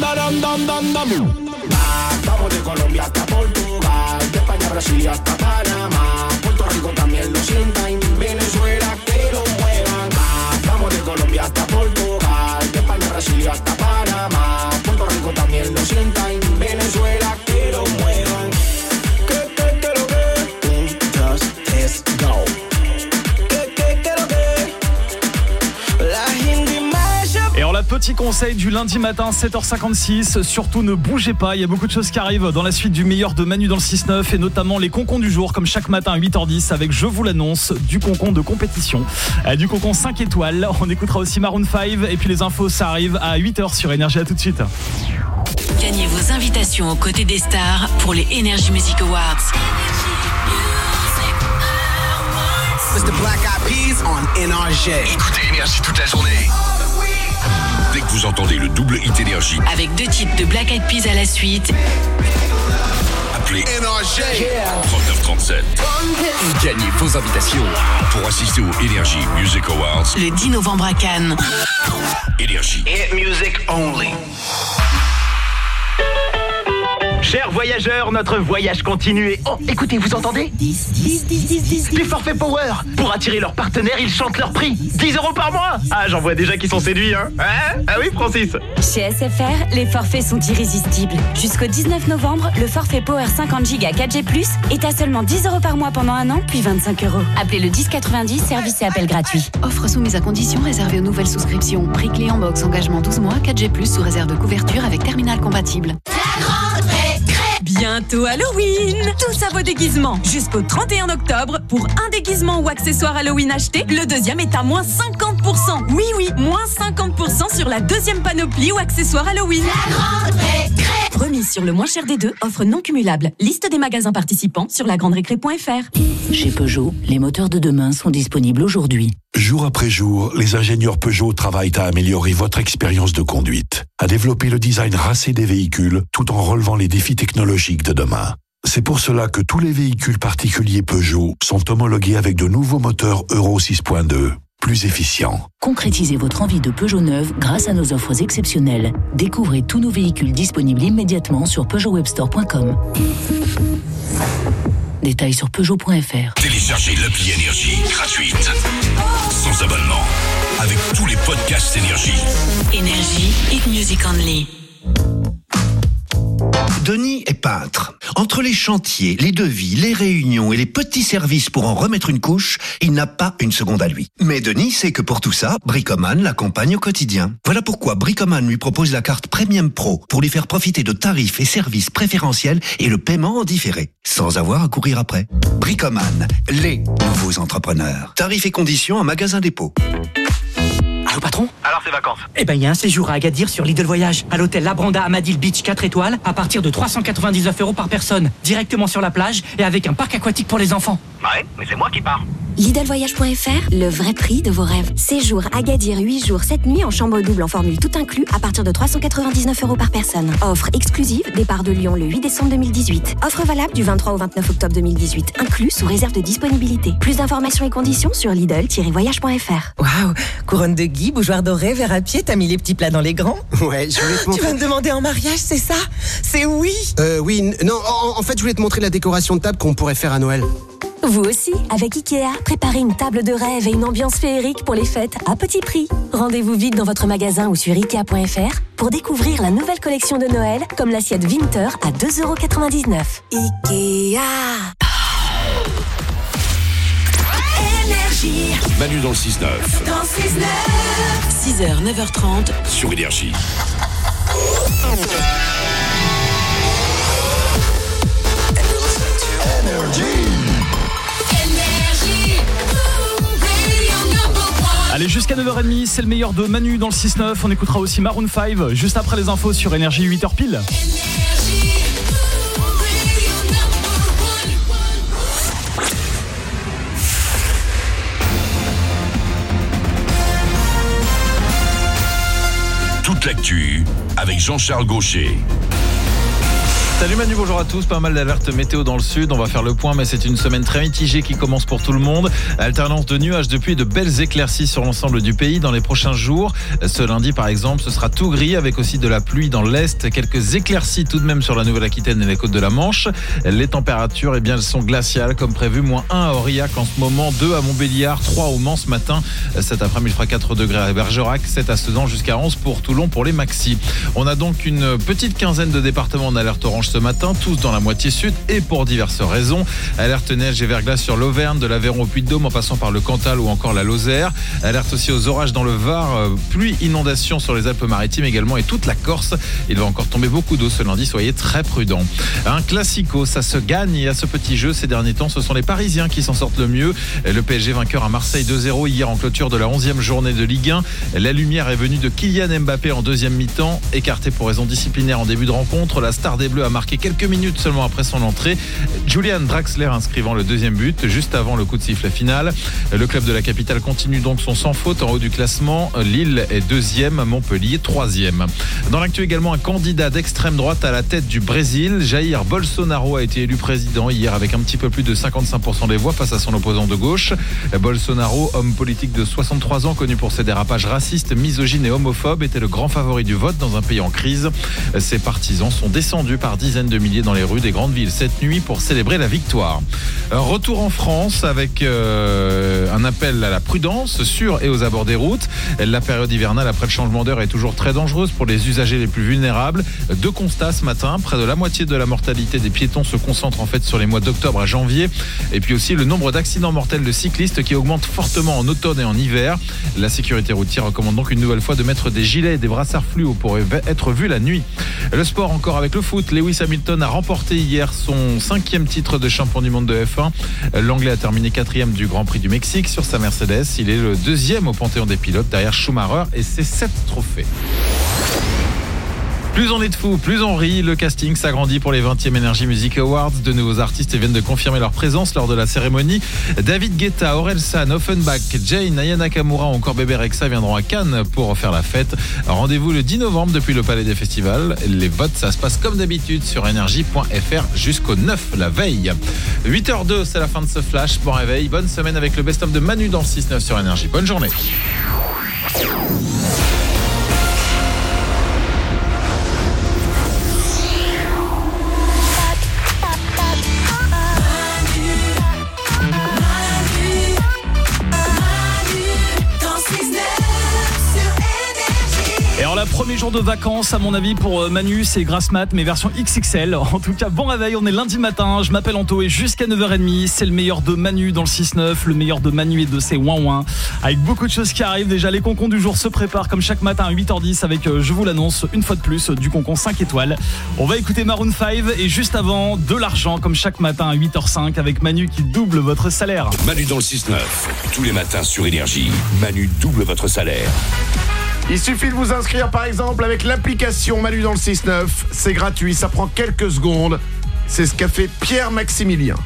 Vamos de Colombia hasta Portugal, de España a Brasil hasta Panamá, Puerto Rico también lo sienta, en Venezuela que lo muevan. Vamos de Colombia hasta Portugal, de España a Brasil hasta Panamá, Puerto Rico también lo sienta, en Venezuela que lo muevan. Que lo que? 1, 2, 3, go. Que lo que? La gente masha. Et alors la petit conseil du lundi matin 7h56, surtout ne bougez pas, il y a beaucoup de choses qui arrivent dans la suite du meilleur de Manu dans le 6-9 et notamment les concons du jour comme chaque matin à 8h10 avec, je vous l'annonce, du concon de compétition, du concon 5 étoiles, on écoutera aussi Maroon 5 et puis les infos ça arrive à 8h sur Énergie, à tout de suite. Gagnez vos invitations aux côtés des stars pour les Energy Music Awards. Mr. Black Eyed Peas on NRJ. Écoutez Énergie toute la journée. Dès que vous entendez le double hit Énergie, Avec 2 titres de Black Eyed Peas à la suite, appelez NRJ 3937. Gagnez vos invitations Pour assister aux Énergie Music Awards, le 10 novembre à Cannes. Énergie. Hit music only. Chers voyageurs, notre voyage continue et... Oh, écoutez, vous entendez ? 10. Les forfaits Power. Pour attirer leurs partenaires, ils chantent leur prix. 10 € par mois. Ah, j'en vois déjà qui sont séduits, hein ? Ah oui, Francis ? Chez SFR, les forfaits sont irrésistibles. Jusqu'au 19 novembre, le forfait Power 50 Go 4G+, est à seulement 10 € par mois pendant un an, puis 25 €. Appelez le 1090, service et appel gratuit. Offre soumise à conditions réservée aux nouvelles souscriptions. Prix clé en box, engagement 12 mois, 4G+, sous réserve de couverture avec terminal compatible. Bientôt Halloween. Tous à vos déguisements. Jusqu'au 31 octobre, pour un déguisement ou accessoire Halloween acheté, le deuxième est à moins 50%. 50%. Oui, oui, moins 50% sur la deuxième panoplie ou accessoires Halloween. La grande récré. Remise sur le moins cher des deux, offre non cumulable. Liste des magasins participants sur lagranderécré.fr. Chez Peugeot, les moteurs de demain sont disponibles aujourd'hui. Jour après jour, les ingénieurs Peugeot travaillent à améliorer votre expérience de conduite, à développer le design racé des véhicules tout en relevant les défis technologiques de demain. C'est pour cela que tous les véhicules particuliers Peugeot sont homologués avec de nouveaux moteurs Euro 6.2, plus efficients. Concrétisez votre envie de Peugeot neuve grâce à nos offres exceptionnelles. Découvrez tous nos véhicules disponibles immédiatement sur peugeotwebstore.com. Détails sur peugeot.fr. Téléchargez l'appli Énergie gratuite, sans abonnement, avec tous les podcasts Énergie. Énergie, hit music only. Denis est peintre. Entre les chantiers, les devis, les réunions et les petits services pour en remettre une couche, il n'a pas une seconde à lui. Mais Denis sait que pour tout ça, Bricoman l'accompagne au quotidien. Voilà pourquoi Bricoman lui propose la carte Premium Pro pour lui faire profiter de tarifs et services préférentiels et le paiement en différé, sans avoir à courir après. Bricoman, les nouveaux entrepreneurs. Tarifs et conditions en magasin dépôt. Allô patron ? Alors ces vacances ? Eh ben il y a un séjour à Agadir sur Lidl Voyage, à l'hôtel Labranda Amadil Beach 4 étoiles, à partir de 399 € par personne, directement sur la plage et avec un parc aquatique pour les enfants. Ouais, mais c'est moi qui pars. Lidlvoyage.fr, le vrai prix de vos rêves. Séjour Agadir 8 jours 7 nuits en chambre double en formule tout inclus à partir de 399 € par personne. Offre exclusive, départ de Lyon le 8 décembre 2018. Offre valable du 23 au 29 octobre 2018, inclus sous réserve de disponibilité. Plus d'informations et conditions sur lidl-voyage.fr. Waouh, couronne de Guy, bougeoir doré, verre à pied, t'as mis les petits plats dans les grands? Ouais, je voulais te montrer. Tu vas me demander en mariage, c'est ça? C'est oui? Oui, non, en fait, je voulais te montrer la décoration de table qu'on pourrait faire à Noël. Vous aussi, avec Ikea, préparez une table de rêve et une ambiance féerique pour les fêtes à petit prix. Rendez-vous vite dans votre magasin ou sur Ikea.fr pour découvrir la nouvelle collection de Noël, comme l'assiette Winter à 2,99 €. Ikea. Énergie. Manu dans le 6-9. Dans 6h, 9h30. Sur Énergie. Allez, jusqu'à 9h30, c'est le meilleur de Manu dans le 6-9. On écoutera aussi Maroon 5 juste après les infos sur Énergie, 8h pile. Toute l'actu avec Jean-Charles Gaucher. Salut Manu, bonjour à tous. Pas mal d'alertes météo dans le sud. On va faire le point, mais c'est une semaine très mitigée qui commence pour tout le monde. Alternance de nuages, de pluie et de belles éclaircies sur l'ensemble du pays dans les prochains jours. Ce lundi, par exemple, ce sera tout gris avec aussi de la pluie dans l'est. Quelques éclaircies tout de même sur la Nouvelle-Aquitaine et les côtes de la Manche. Les températures, elles sont glaciales comme prévu. -1 à Aurillac en ce moment, 2 à Montbéliard, 3 au Mans ce matin. Cet après-midi, il fera 4 degrés à Bergerac, 7 à Sedan, jusqu'à 11 pour Toulon pour les maxis. On a donc une petite quinzaine de départements en alerte orange ce matin, tous dans la moitié sud et pour diverses raisons. Alerte neige et verglas sur l'Auvergne, de l'Aveyron au Puy-de-Dôme en passant par le Cantal ou encore la Lozère. Alerte aussi aux orages dans le Var, pluie, inondation sur les Alpes-Maritimes également et toute la Corse. Il va encore tomber beaucoup d'eau ce lundi, soyez très prudents. Un classico, ça se gagne et à ce petit jeu ces derniers temps, ce sont les Parisiens qui s'en sortent le mieux. Le PSG vainqueur à Marseille 2-0 hier en clôture de la 11e journée de Ligue 1. La lumière est venue de Kylian Mbappé en deuxième mi-temps. Écarté pour raison disciplinaire en début de rencontre, la star des Bleus a marqué quelques minutes seulement après son entrée. Julian Draxler inscrivant le deuxième but juste avant le coup de sifflet final. Le club de la capitale continue donc son sans faute en haut du classement. Lille est deuxième, Montpellier troisième. Dans l'actu également, un candidat d'extrême droite à la tête du Brésil. Jair Bolsonaro a été élu président hier avec un petit peu plus de 55% des voix face à son opposant de gauche. Bolsonaro, homme politique de 63 ans, connu pour ses dérapages racistes, misogynes et homophobes, était le grand favori du vote dans un pays en crise. Ses partisans sont descendus par dizaines de milliers dans les rues des grandes villes cette nuit pour célébrer la victoire. Retour en France avec un appel à la prudence sur et aux abords des routes. La période hivernale après le changement d'heure est toujours très dangereuse pour les usagers les plus vulnérables. Deux constats ce matin, près de la moitié de la mortalité des piétons se concentre en fait sur les mois d'octobre à janvier. Et puis aussi le nombre d'accidents mortels de cyclistes qui augmente fortement en automne et en hiver. La sécurité routière recommande donc une nouvelle fois de mettre des gilets et des brassards fluo pour être vus la nuit. Le sport encore avec le foot. Lewis Lewis Hamilton a remporté hier son 5e titre de champion du monde de F1. L'Anglais a terminé 4e du Grand Prix du Mexique sur sa Mercedes. Il est le 2e au panthéon des pilotes derrière Schumacher et ses 7 trophées. Plus on est de fous, plus on rit. Le casting s'agrandit pour les 20e Energy Music Awards. De nouveaux artistes viennent de confirmer leur présence lors de la cérémonie. David Guetta, Orelsan, Offenbach, Jane, Aya Nakamura ou encore Bébé Rexha viendront à Cannes pour refaire la fête. Rendez-vous le 10 novembre depuis le Palais des Festivals. Les votes, ça se passe comme d'habitude sur energy.fr jusqu'au 9 la veille. 8h02, c'est la fin de ce flash. Bon réveil, bonne semaine avec le best-of de Manu dans le 6-9 sur Energy. Bonne journée. Premier jour de vacances à mon avis pour Manu, c'est Grasse Mat mais version XXL. En tout cas bon réveil, on est lundi matin. Je m'appelle Anto et jusqu'à 9h30 c'est le meilleur de Manu dans le 6-9. Le meilleur de Manu et de ses ouin-ouin. Avec beaucoup de choses qui arrivent déjà. Les concons du jour se préparent comme chaque matin à 8h10 avec, je vous l'annonce, une fois de plus du concon 5 étoiles. On va écouter Maroon 5 et juste avant de l'argent comme chaque matin à 8h05 avec Manu qui double votre salaire. Manu dans le 6-9, tous les matins sur Énergie. Manu double votre salaire. Il suffit de vous inscrire par exemple avec l'application Manu dans le 6-9. C'est gratuit, ça prend quelques secondes. C'est ce qu'a fait Pierre Maximilien.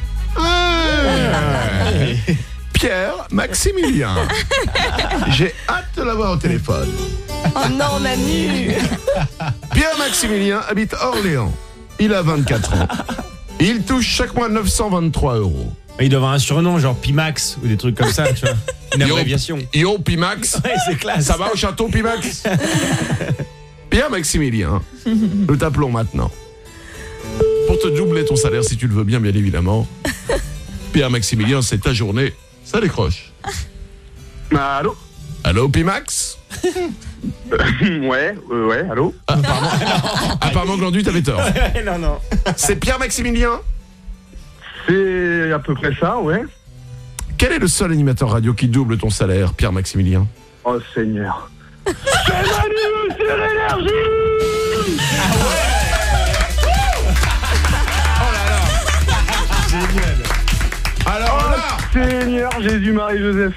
Pierre Maximilien. J'ai hâte de l'avoir au téléphone. Oh non, Manu. Pierre Maximilien habite Orléans. Il a 24 ans. Il touche chaque mois 923 €. Il doit avoir un surnom genre Pimax ou des trucs comme ça, tu vois. Une abréviation. Yo Pimax. Ouais, c'est classe. Ça va au château Pimax. Pierre Maximilien, nous t'appelons maintenant. Pour te doubler ton salaire si tu le veux bien évidemment. Pierre Maximilien, c'est ta journée. Ça décroche. Allô. Allô Pimax. Ouais, allô. Apparemment Glandu, t'avais tort. Non. C'est Pierre Maximilien. C'est à peu près ça, ouais. Quel est le seul animateur radio qui double ton salaire, Pierre Maximilien? Oh Seigneur. C'est Manu sur Énergie. Ah ouais. Oh là là. Génial. Alors là, Seigneur Jésus Marie-Joseph.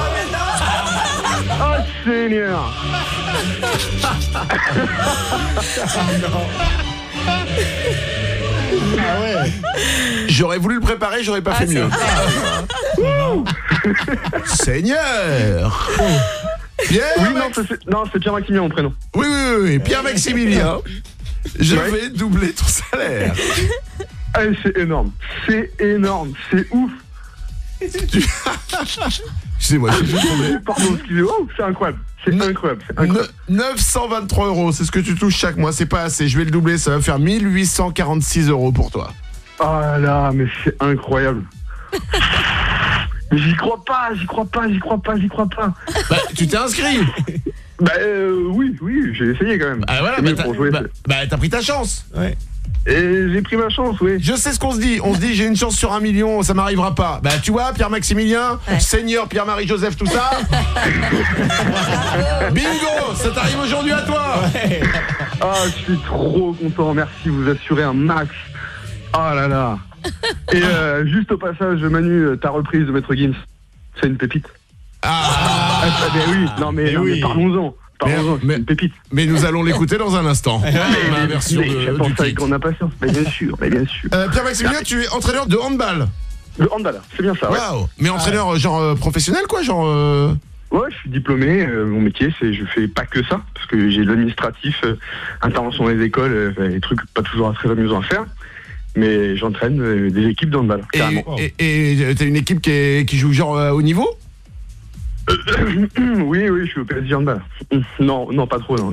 Oh Seigneur. Ah ouais. J'aurais voulu le préparer, j'aurais pas fait mieux. Seigneur. Pierre. Oui, non, c'est Pierre Maximilien mon prénom. Oui, Pierre Maximilien. Je vais doubler ton salaire. Ah, c'est énorme, c'est ouf. Excusez-moi, je suis tombé. Pardon, excusez-moi, c'est incroyable. C'est incroyable. 923 €, c'est ce que tu touches chaque mois, c'est pas assez. Je vais le doubler, ça va faire 1846 € pour toi. Oh là, mais c'est incroyable. J'y crois pas. Bah, tu t'es inscrit. Oui, j'ai essayé quand même. Ah voilà, t'as pris ta chance. Ouais. Et j'ai pris ma chance, oui. Je sais ce qu'on se dit. On se dit, j'ai une chance sur 1 million, ça m'arrivera pas. Bah, tu vois, Pierre Maximilien, Seigneur Pierre-Marie-Joseph, tout ça. Bingo, ça t'arrive aujourd'hui à toi. Ah, je suis trop content. Merci, vous assurez un max. Ah là là. Et juste au passage, Manu, ta reprise de Maître Gims, c'est une pépite. Oui, non mais parlons-en. C'est une pépite. Mais nous allons l'écouter dans un instant. La version j'attends ça avec impatience. Mais bien sûr. Pierre Maximilien, tu es entraîneur de handball. De handball, c'est bien ça. Ouais. Wow. Mais entraîneur genre professionnel quoi, genre. Ouais, je suis diplômé. Mon métier, je fais pas que ça, parce que j'ai de l'administratif, intervention dans les écoles, des trucs pas toujours très amusants à faire. Mais j'entraîne des équipes de handball. Et t'as une équipe qui joue genre au niveau? Oui, je suis au PSG handball. Non, pas trop, non.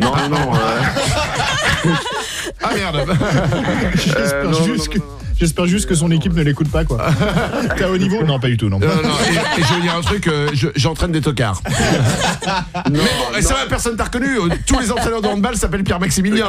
Ah merde. J'espère juste que son équipe ne l'écoute pas, quoi. T'es à haut niveau? Non, pas du tout, non. Non. Et je veux dire un truc, j'entraîne des tocards. Mais bon, ça va, personne t'a reconnu. Tous les entraîneurs de handball s'appellent Pierre Maximilien.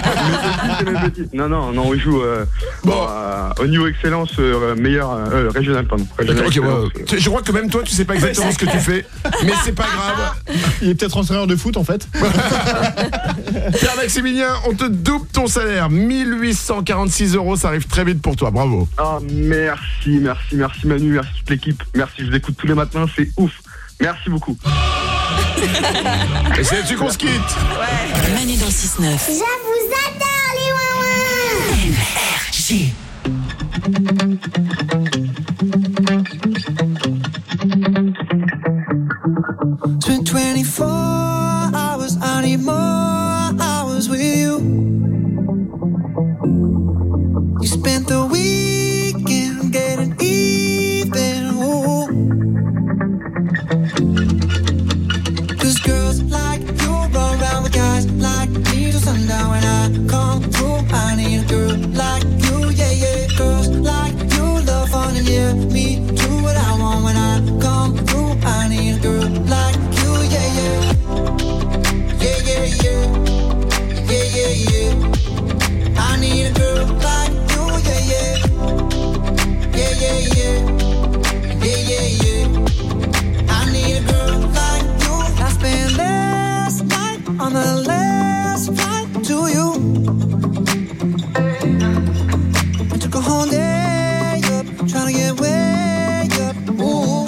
Non, on joue au niveau excellence meilleur régional, pardon. Je crois que même toi, tu sais pas exactement ce que tu fais, mais c'est pas grave. Il est peut-être entraîneur de foot, en fait. Pierre Maximilien, on te double ton salaire. 1846 €, ça arrive très vite pour toi. Bravo. Ah, merci Manu, merci toute l'équipe. Merci, je vous écoute tous les matins, c'est ouf. Merci beaucoup. Et c'est là-dessus qu'on se quitte. Ouais. Manu dans le 6-9. Je vous adore les ouin-ouin. NRJ. It's been 24 hours, I need more hours with you. You spent the weekend getting even, ooh. 'Cause girls like you run around with guys like me till sundown. When I come through, I need a girl like you, yeah, yeah. Girls like you love fun and yeah, me do what I want. When I come through, I need a girl like you, yeah, yeah. Yeah, yeah, yeah. Yeah, yeah, yeah. I need a girl like you, yeah, yeah. Yeah, yeah, yeah. Yeah, yeah, yeah. I need a girl like you. I spent last night on the last flight to you. I took a whole day up, trying to get way up. Ooh.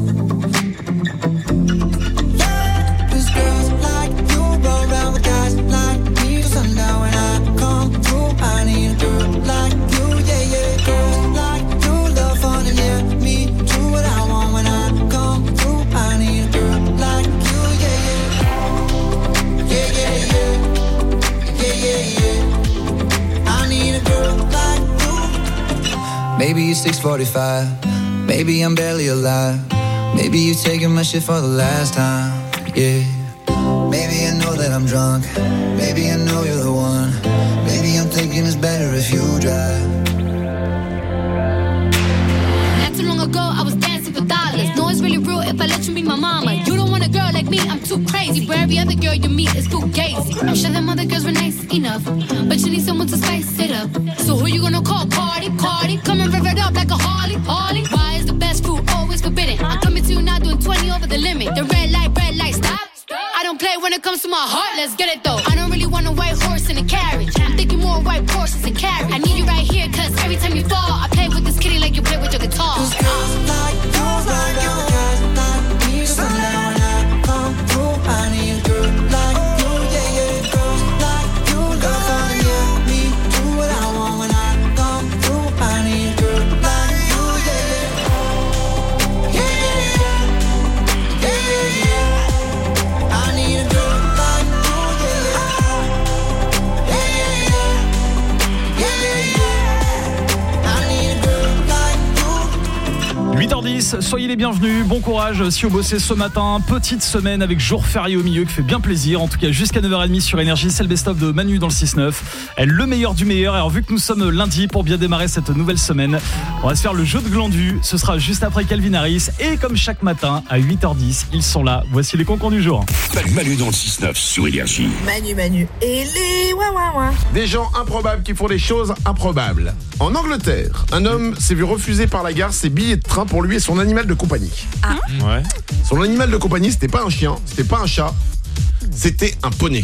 Yeah. 'Cause girls like you run around with guys like me till sundown. When I come through, I need a girl like you, yeah, yeah. Girls like you love fun and yeah, me do what I want. When I come through, I need a girl like you, yeah, yeah. Yeah, yeah, yeah. Yeah, yeah, yeah. I need a girl like you. Maybe it's 6:45. Maybe I'm barely alive. Maybe you're taking my shit for the last time. Yeah. Maybe I know that I'm drunk. Maybe I know you're the one. Maybe I'm thinking it's better if you drive. Not too long ago, I was dancing for dollars. No, it's really real if I let you be my mama. You don't want a girl like me, I'm too crazy. Where every other girl you meet is too gazy. I'm sure them other girls were nice enough, but you need someone to spice it up. So who you gonna call? Cardi, Cardi. Come and rev it up like a Harley, Harley. Why is the best food always forbidden? I'm coming to you now doing 20 over the limit. The red light, stop. I don't play when it comes to my heart, let's get it though. I don't really want a white horse in a carriage. I'm thinking more white horses and carriage. I need you right here, cause every time you fall, I play with this kitty like you play with your guitar. 'Cause girls like you run around with guys like me till sundown. When I come through, I need a girl like you, yeah, yeah. Girls like you love fun and yeah, me do what I want. When I come through, I need a girl like you, yeah, yeah. Yeah, yeah, yeah. Yeah, yeah, yeah. I need a girl like you, yeah, yeah. Yeah, yeah, yeah. Yeah, yeah, yeah. I need a girl like you. 8h10, soyez les bienvenus, bon courage si vous bossez ce matin, petite semaine avec jour férié au milieu qui fait bien plaisir, en tout cas jusqu'à 9h30 sur Énergie, c'est le best-of de Manu dans le 6-9, le meilleur du meilleur. Alors vu que nous sommes lundi pour bien démarrer cette nouvelle semaine, on va se faire le jeu de glandu, ce sera juste après Calvin Harris et comme chaque matin à 8h10, ils sont là, voici les concours du jour. Manu dans le 6-9 sur Énergie. Manu et les ouin-ouin-ouin. Des gens improbables qui font des choses improbables. En Angleterre, un homme s'est vu refuser par la gare ses billets de train pour lui et son animal de compagnie. Ah. Ouais. Son animal de compagnie, c'était pas un chien, c'était pas un chat, c'était un poney.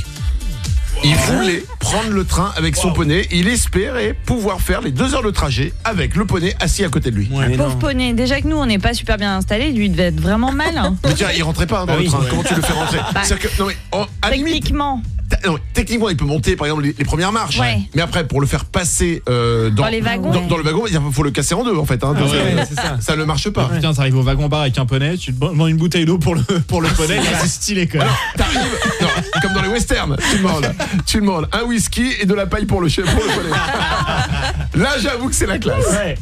Il voulait prendre le train avec son poney. Il espérait pouvoir faire les 2 heures de trajet avec le poney assis à côté de lui. Ouais, pauvre poney. Déjà que nous, on n'est pas super bien installés. Lui, il devait être vraiment mal. Hein. Mais tiens, il rentrait pas dans le train. Ouais. Comment tu le fais rentrer? C'est-à-dire que, non mais, techniquement. Techniquement, il peut monter par exemple les premières marches, ouais. Mais après pour le faire passer dans les wagons, dans le wagon, il faut le casser en deux en fait. Hein, ça ne marche pas. Putain, t'arrives au wagon bar avec un poney, tu te vends une bouteille d'eau pour le poney, c'est stylé quand même. Alors, t'arrives, non, comme dans les westerns, tu demandes un whisky et de la paille pour le poney. Là, j'avoue que c'est la classe. Ouais.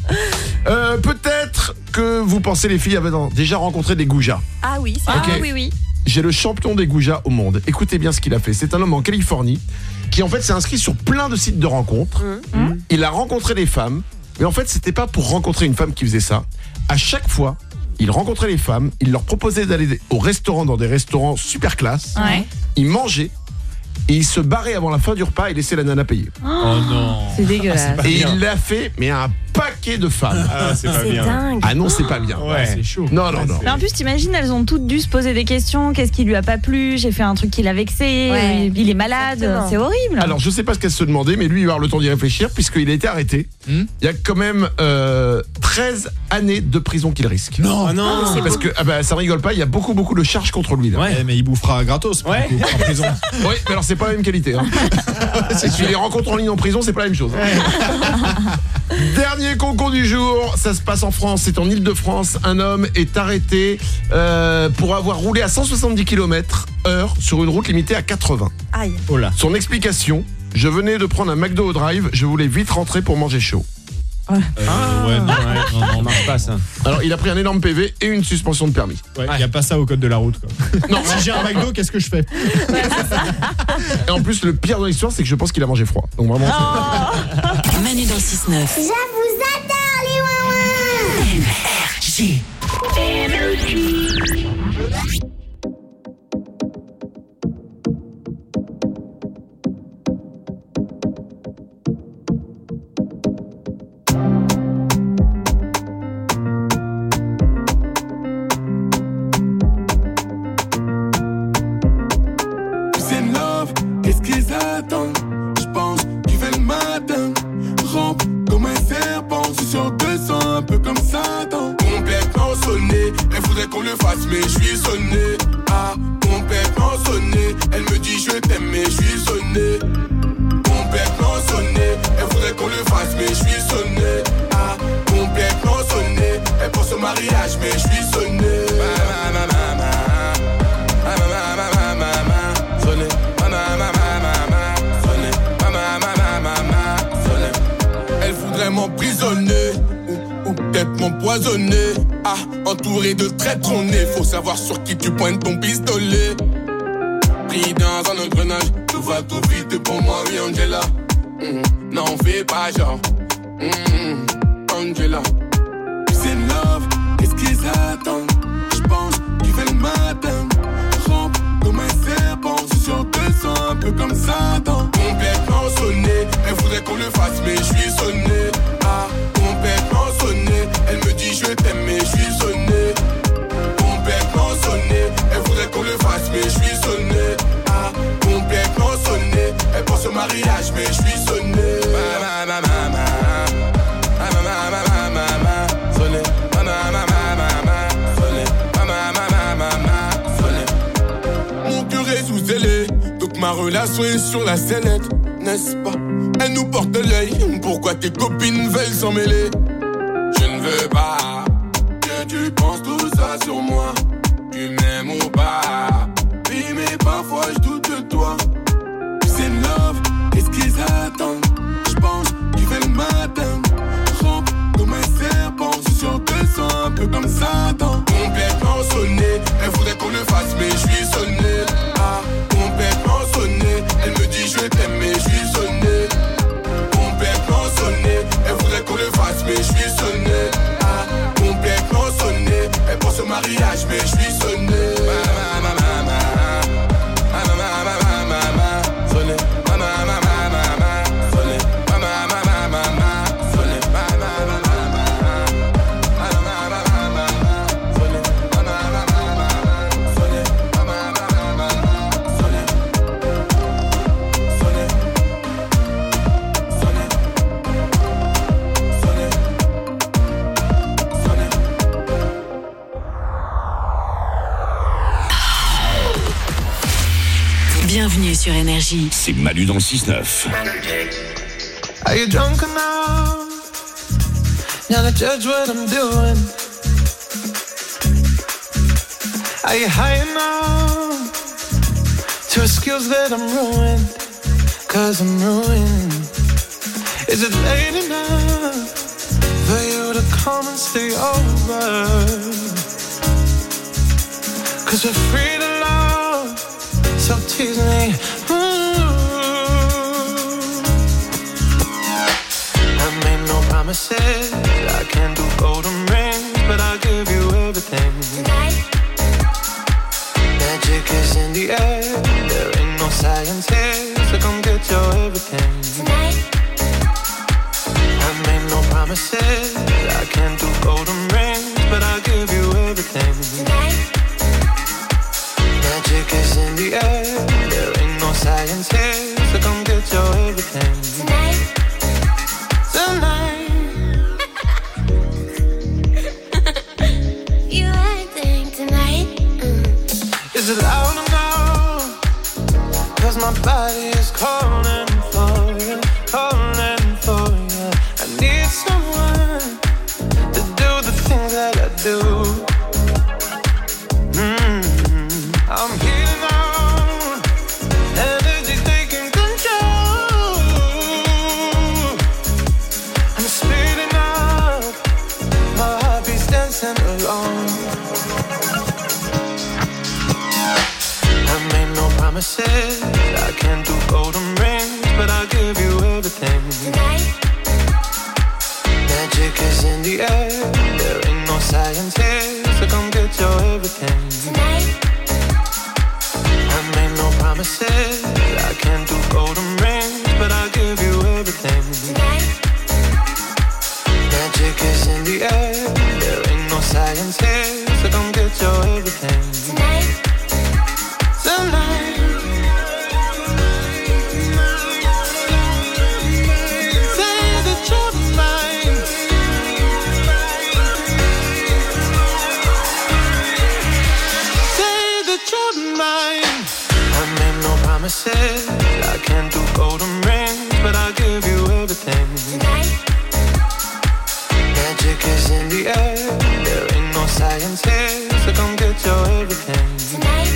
Peut-être que vous pensez les filles avaient déjà rencontré des goujats. Ah oui, c'est okay. Ah oui. J'ai le champion des goujats au monde. Écoutez bien ce qu'il a fait. C'est un homme en Californie qui en fait s'est inscrit sur plein de sites de rencontres. Il a rencontré des femmes, mais en fait c'était pas pour rencontrer une femme qui faisait ça. À chaque fois, il rencontrait les femmes, il leur proposait d'aller au restaurant, dans des restaurants super classe. Ouais. Il mangeait et il se barrait avant la fin du repas et laissait la nana payer. Oh non, c'est dégueulasse. Et il l'a fait, mais un paquet de femmes. Ah, c'est pas C'est bien. dingue. Ah non, c'est pas bien. Ouais. C'est chaud. Non, non, non. Mais en plus, t'imagines, elles ont toutes dû se poser des questions. Qu'est-ce qui lui a pas plu? J'ai fait un truc qui l'a vexé. Ouais. Il est malade. Exactement. C'est horrible. Alors, je sais pas ce qu'elle se demandait, mais lui, il va avoir le temps d'y réfléchir, puisqu'il a été arrêté. Il y a quand même 13 années de prison qu'il risque. Non, Ah non. Parce que ça rigole pas, il y a beaucoup de charges contre lui là. Ouais, mais il bouffera gratos Ouais. du coup, en prison. Oui, mais alors c'est pas la même qualité. Hein. Et puis les rencontres en ligne en prison, c'est pas la même chose. Dernier concours du jour, ça se passe en France, c'est en Ile-de-France. Un homme est arrêté pour avoir roulé à 170 km/h sur une route limitée à 80. Aïe. Oh là. Son explication: je venais de prendre un McDo au drive, je voulais vite rentrer pour manger chaud. Ouais, non, Ça marche pas ça. Alors il a pris un énorme PV et une suspension de permis. ouais, y a pas ça au code de la route quoi. Non, Si j'ai un McDo, qu'est-ce que je fais? et en plus le pire de l'histoire, c'est que je pense qu'il a mangé froid. Donc vraiment. Manu dans le 6-9. Je vous adore les ouin-ouin. C'est love, qu'est-ce qu'ils attendent? Je pense qu'il fait le matin. Rampe comme un serpent, je suis sur 200, un peu comme Satan. Complètement sonné, elle voudrait qu'on le fasse, mais je suis sonné. Ah, complètement sonné, elle me dit je t'aime, mais je suis sonné. Complètement sonné, elle voudrait qu'on le fasse, mais je suis sonné. Ah, complètement sonné, elle pense au mariage, mais je suis sonné. Elle voudrait m'emprisonner ou peut-être m'empoisonner. Ah, entouré de traîtres on est. Faut savoir sur qui tu pointes ton pistolet. Pris dans un engrenage, tout va trop vite pour moi, oui Angela. Non, fais pas genre. Angela. C'est love, qu'est-ce qu'ils attendent? Je pense qu'il fait le matin. Rampe comme un serpent, je suis sur 200, un peu comme Satan. Complètement sonné, elle voudrait qu'on le fasse, mais je suis sonné. Ah, complètement sonné, elle me dit je t'aime, mais je suis sonné. Complètement sonné, elle voudrait qu'on le fasse, mais je suis sonné. Ah, complètement sonné, elle pense au mariage, mais je suis sonné. Mon cœur est sous zélé, donc ma relation est sur la sellette, n'est-ce pas? Elle nous porte l'œil, pourquoi tes copines veulent s'en mêler? Je ne veux pas que tu penses tout ça sur moi. Tu m'aimes ou pas? Oui, mais parfois je doute de toi. C'est love, qu'est-ce qu'ils attendent? Je pense qu'il fait le matin. Rampe comme un serpent, je suis sur 200, un peu comme Satan. Complètement sonné, elle voudrait qu'on le fasse, mais je suis sonné. Ah, complètement sonné, elle me dit je t'aime, mais je suis sonné. Complètement sonné, elle voudrait qu'on le fasse, mais je suis sonné. Ah, complètement sonné, elle pense au mariage, mais je suis sonné. Bienvenue sur Énergie. C'est Manu dans le 6-9. Are you drunk enough now to judge what I'm doing? Are you high enough to excuse that I'm ruined? 'Cause I'm ruined. Is it late enough for you to come and stay over? 'Cause we're free to love, so tease me. I made no promises, I can't do golden rings, but I'll give you everything. Tonight. Magic is in the air, there ain't no science here, so come get your everything. Tonight. I made no promises. promises. I can't do golden rings, but I'll give you everything. Tonight. Magic is in the air. There ain't no science here, so come get your everything. Tonight. Tonight. You acting tonight. Is it loud enough? 'Cause my body is calling for you, calling for you. I need someone to do the things that I do. I'm here now, energy taking control. I'm speeding up, my heart beats dancing along. I made no promises, I can't do golden rings, but I'll give you everything. Tonight. Magic is in the air, there ain't no science here, so come get your everything. Tonight. I made no promises, I can't do golden rings, but I'll give you everything. Tonight. Magic is in the air, there ain't no science here, so come get your everything. Tonight. Tonight. I can't do golden rings, but I'll give you everything. Tonight. Magic is in the air, there ain't no science here, so come get your everything. Tonight.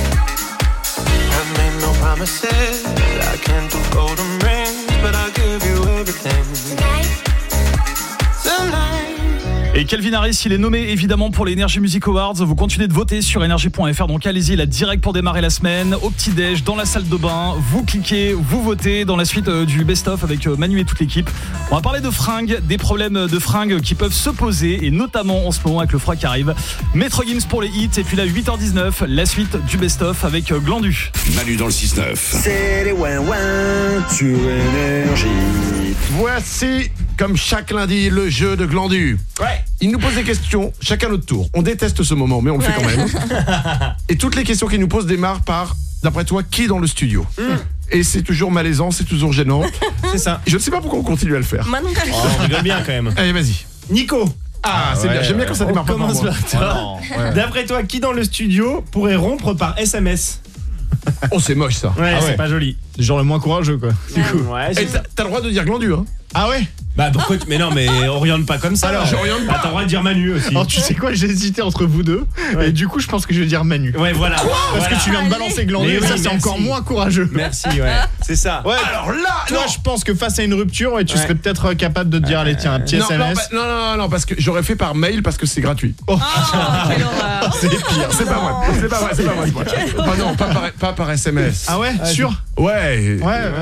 I made no promises, I can't do golden rings, but I'll give you everything. Tonight. Tonight. Et Calvin Harris, il est nommé évidemment pour les Energy Music Awards. Vous continuez de voter sur energy.fr, donc allez-y, là direct pour démarrer la semaine, au petit-déj, dans la salle de bain. Vous cliquez, vous votez dans la suite du best-of avec Manu et toute l'équipe. On va parler de fringues, des problèmes de fringues qui peuvent se poser, et notamment en ce moment avec le froid qui arrive. Metro Gims pour les hits, et puis là 8h19, la suite du best-of avec Glandu. Manu dans le 6-9. C'est les ouin-ouin sur Énergie. Voici, comme chaque lundi, le jeu de Glandu. Ouais. Il nous pose des questions, chacun notre tour. On déteste ce moment, mais on le fait quand même. Et toutes les questions qu'il nous pose démarrent par, d'après toi, qui dans le studio Et c'est toujours malaisant, c'est toujours gênant. C'est ça. Je ne sais pas pourquoi on continue à le faire. Moi non plus. Oh, on rigole bien quand même. Allez, vas-y. Nico. Ah, c'est bien. J'aime bien quand ça démarre pas par moi. Ouais. D'après toi, qui dans le studio pourrait rompre par SMS? Oh, c'est moche ça. Ouais, c'est pas joli. Genre le moins courageux quoi. Du coup. Ouais, et t'as le droit de dire Glandu, hein. Ah ouais. Bah pourquoi mais non mais oriente pas comme ça. Alors j'oriente pas. T'as le droit de dire Manu aussi. Alors tu sais quoi, j'ai hésité entre vous deux et du coup je pense que je vais dire Manu. Ouais voilà. Parce que tu viens de balancer Glandu et ça c'est encore moins courageux. Merci ouais. C'est ça. Ouais. Alors là, toi je pense que face à une rupture tu serais peut-être capable de te dire allez tiens un petit SMS. Non parce que j'aurais fait par mail parce que c'est gratuit. Oh, quelle horreur. C'est pire. C'est pas vrai. Ah non, pas par SMS. Ah ouais, sûr. Ouais.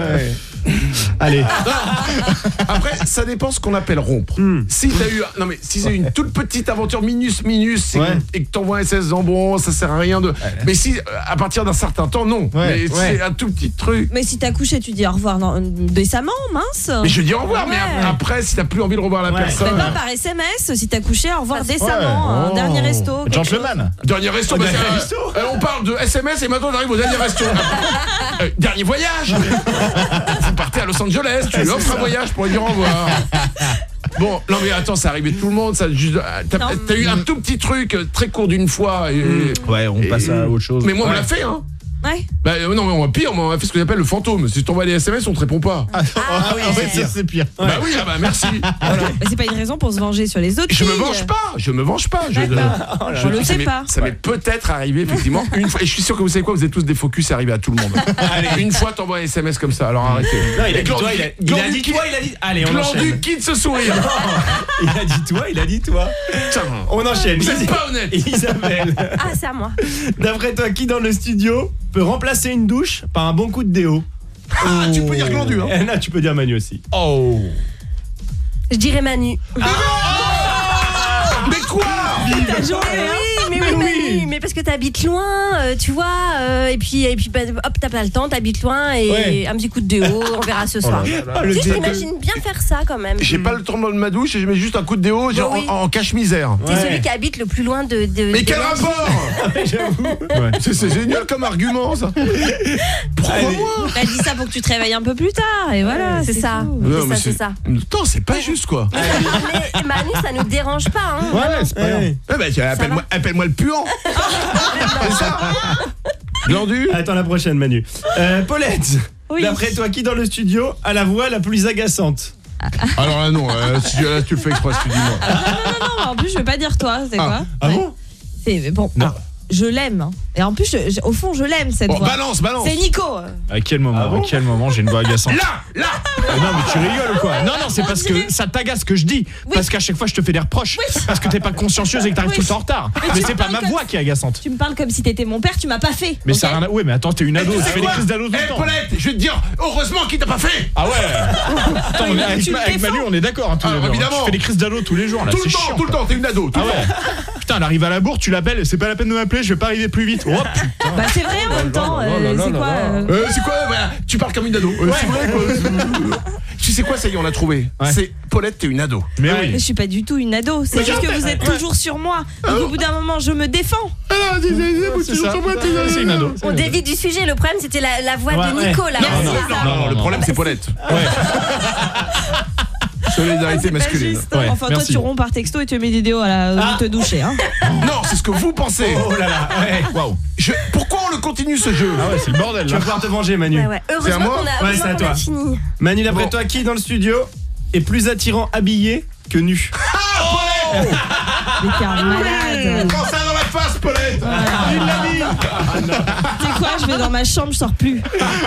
Allez. Après, ça dépend ce qu'on appelle rompre. Si t'as eu, si c'est une toute petite aventure minus et que t'envoies un SMS en bon, ça sert à rien de. Mais si à partir d'un certain temps, non. Mais c'est un tout petit truc. Mais si t'as couché, tu dis au revoir décemment, mince. Mais je dis au revoir, mais après, si t'as plus envie de revoir la personne. Mais pas par SMS. Si t'as couché, au revoir décemment. Dernier resto. Gentleman. Dernier resto. On parle de SMS et maintenant on arrive au dernier resto. Dernier voyage. Vous partez à Los Angeles, tu lui offres un voyage pour lui dire au revoir. Bon, non mais attends, ça arrive tout le monde, ça juste t'as eu un tout petit truc très court d'une fois ouais, on passe à autre chose. Mais moi on l'a fait hein. Ouais. Bah non mais on va pire, on a fait ce qu'on appelle le fantôme. Si tu t'envoies des SMS, on te répond pas. Oui, c'est pire. Bah oui, merci. Voilà. C'est pas une raison pour se venger sur les autres. Je me venge pas. Je Je le sais pas. Ça m'est peut-être arrivé effectivement une fois. Et je suis sûr que vous savez quoi, vous êtes tous des faux culs, c'est arrivé à tout le monde. Allez, une fois t'envoies un SMS comme ça, alors arrêtez. Non, il a dit toi, il a dit. Allez, on enchaîne. Glandu quitte ce sourire. Il a dit toi. Tiens, on enchaîne. Vous êtes pas honnête. Isabelle. Ah, c'est à moi. D'après toi, qui dans le studio peut remplacer une douche par un bon coup de déo? Tu peux dire Glandu hein. Là, tu peux dire Manu aussi. Oh. Je dirais Manu. Mais quoi? Oui, Mais oui, Manu, mais parce que t'habites loin, tu vois, et puis bah, hop, t'as pas le temps, t'habites loin, et un petit coup de déo, on verra ce soir. Tu t'imagines bien faire ça quand même. J'ai pas le temps de ma douche et je mets juste un coup de déo genre en cache-misère. T'es celui qui habite le plus loin de mais quel rapport? J'avoue. C'est génial comme argument ça. Pourquoi moi? Bah dis ça pour que tu te réveilles un peu plus tard et voilà, c'est ça. C'est ça. Non, c'est pas juste quoi. Mais Manu, ça nous dérange pas. Hein, ouais, c'est pas grave. Appelle-moi le puant. C'est ça. Glandu. Attends la prochaine, Manu. Paulette, d'après toi, qui dans le studio a la voix la plus agaçante? Alors là non, si là tu le fais exprès, tu dis moi. Non, en plus je veux pas dire toi, c'est quoi? Ah bon? C'est bon. Je l'aime. Hein. Et en plus, au fond, je l'aime cette voix. Balance. C'est Nico. À quel moment j'ai une voix agaçante? Là. Non mais tu rigoles ou quoi? Non, c'est parce que ça t'agace ce que je dis. Parce qu'à chaque fois je te fais des reproches. Parce que t'es pas consciencieuse et que t'arrives tout le temps en retard. Mais c'est pas ma voix qui est agaçante. Tu me parles comme si t'étais mon père, tu m'as pas fait. Mais ça a rien à... Oui, mais attends, t'es une ado, tu fais des crises d'ado tout le temps. Paulette, je vais te dire, heureusement qu'il t'a pas fait. Ah ouais. Attends, avec Manu, on est d'accord hein, tous les deux. Évidemment. Tu fais des crises d'ado tous les jours là, c'est chiant. Tout le temps, t'es une ado. Ah ouais. Putain, elle arrive à la bourre, tu l'appelles, c'est pas la peine de m'appeler, je vais pas arriver plus vite. Oh putain. Bah c'est vrai en même temps. C'est quoi voilà, tu parles comme une ado. C'est vrai quoi. Tu sais quoi, ça y est, on l'a trouvé. C'est Paulette, t'es une ado. Mais oui. Mais je suis pas du tout une ado. C'est juste que vous êtes toujours sur moi. Donc au bout d'un moment, je me défends. C'est une ado. On dévie du sujet. Le problème, c'était la voix de Nico là. Non, le problème c'est Paulette. Solidarité masculine. Enfin, toi, tu romps par texto et tu mets des vidéos à te doucher. Hein. Non, c'est ce que vous pensez. Oh là là. Waouh. Pourquoi on le continue ce jeu? Ah ouais, c'est le bordel. Tu vas pouvoir te venger, Manu. Heureusement qu'on a fini. Manu, d'après toi, qui dans le studio est plus attirant habillé que nu? Mais t'es un malade. Prends ça dans la face, Paulette. Il l'a dit. Tu sais quoi, je vais dans ma chambre, je sors plus.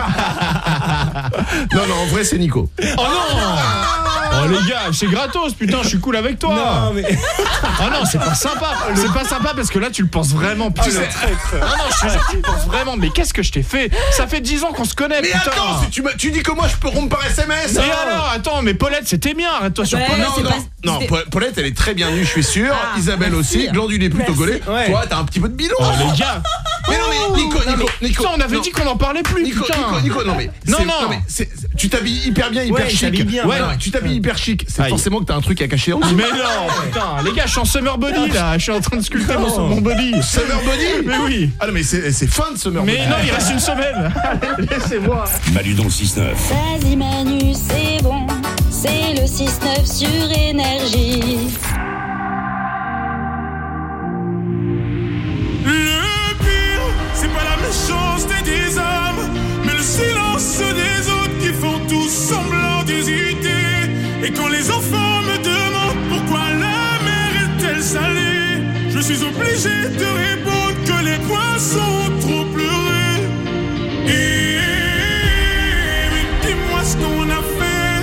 Non, en vrai, c'est Nico. Oh non. Oh les gars, c'est gratos, putain, je suis cool avec toi. Non mais ah non, c'est pas sympa. C'est pas sympa parce que là tu le penses vraiment. Putain. Ah non, je suis sûr que tu le penses vraiment. Mais qu'est-ce que je t'ai fait? Ça fait 10 ans qu'on se connaît. Mais putain. Attends, si tu dis que moi je peux rompre par SMS. Et alors, attends, mais Paulette, c'était bien. Arrête-toi sur Paulette. Non, Paulette, elle est très bien nue, je suis sûr. Isabelle aussi. Glandul est plutôt gaulé. Toi, t'as un petit peu de bilon. Oh les gars. Mais non mais Nico. Ça, on avait dit qu'on en parlait plus. Nico, non mais tu t'habilles hyper bien, hyper chic. Tu t'habilles hyper chic. C'est forcément que t'as un truc à cacher en dessous. Mais non, putain, les gars, je suis en summer body là. Je suis en train de sculpter mon body. Summer body? Mais oui. Ah non mais c'est fin de summer body. Mais non, il reste une semaine. Laissez-moi. Manu dans le 6-9. Vas-y Manu, c'est bon. C'est le 6-9 sur Énergie. Le pire, c'est pas la méchanceté des hommes, mais le silence des autres qui font tous semblant d'hésiter. Et quand les enfants me demandent pourquoi la mer est-elle salée, je suis obligé de répondre que les poissons ont trop pleuré. Et mais dis-moi ce qu'on a fait.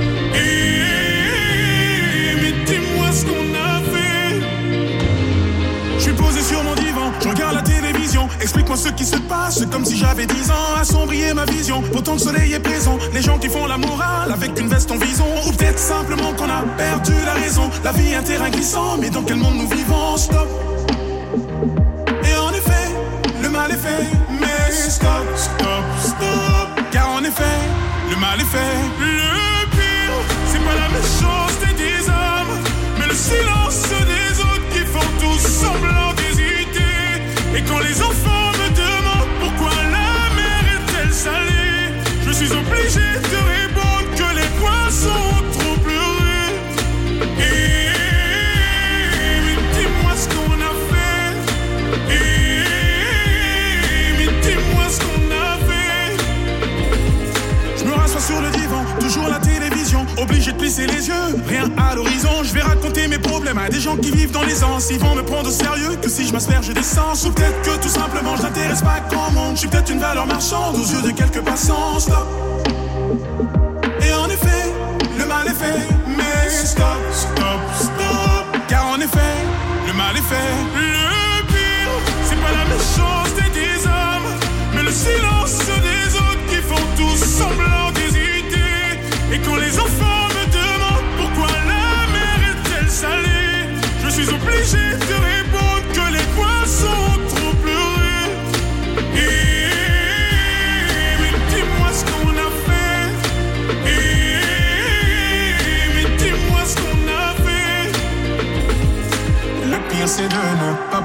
Mais dis-moi ce qu'on a fait. Je suis posé sur mon divan, je regarde la télévision. Explique-moi ce qui se passe, c'est comme si j'avais 10 ans. Assombrir ma vision, pourtant le soleil est présent. Les gens qui font la morale avec une veste en vison. Ou peut-être simplement qu'on a perdu la raison. La vie est un terrain glissant, mais dans quel monde nous vivons? Stop. Et en effet, le mal est fait. Mais stop, stop, stop. Car en effet, le mal est fait. Le pire, c'est pas la méchanceté des hommes, mais le silence des autres qui font tous semblant d'hésiter. Et quand les enfants me demandent pourquoi la mer est-elle salée, je suis obligé de répondre que les poissons ont trop pleuré. Et mais dis-moi ce qu'on a fait. Et mais dis-moi ce qu'on a fait. Je me rassois sur le divan, toujours la télévision, obligé de plisser les yeux, rien à l'horizon. Je vais raconter mes problèmes à des gens qui vivent dans l'aisance. Ils vont me prendre au sérieux que si je m'asperge d'essence. Ou peut-être que tout simplement je n'intéresse pas grand monde. Je suis peut-être une valeur marchande aux yeux de quelques passants. Stop. Et en effet, le mal est fait. Mais stop, stop, stop. Car en effet, le mal est fait. Le pire, c'est pas la méchanceté des hommes, mais le silence des autres qui font tous semblant d'hésiter. Et quand les enfants me demandent pourquoi la mer est-elle salée, je suis obligé de répondre que les points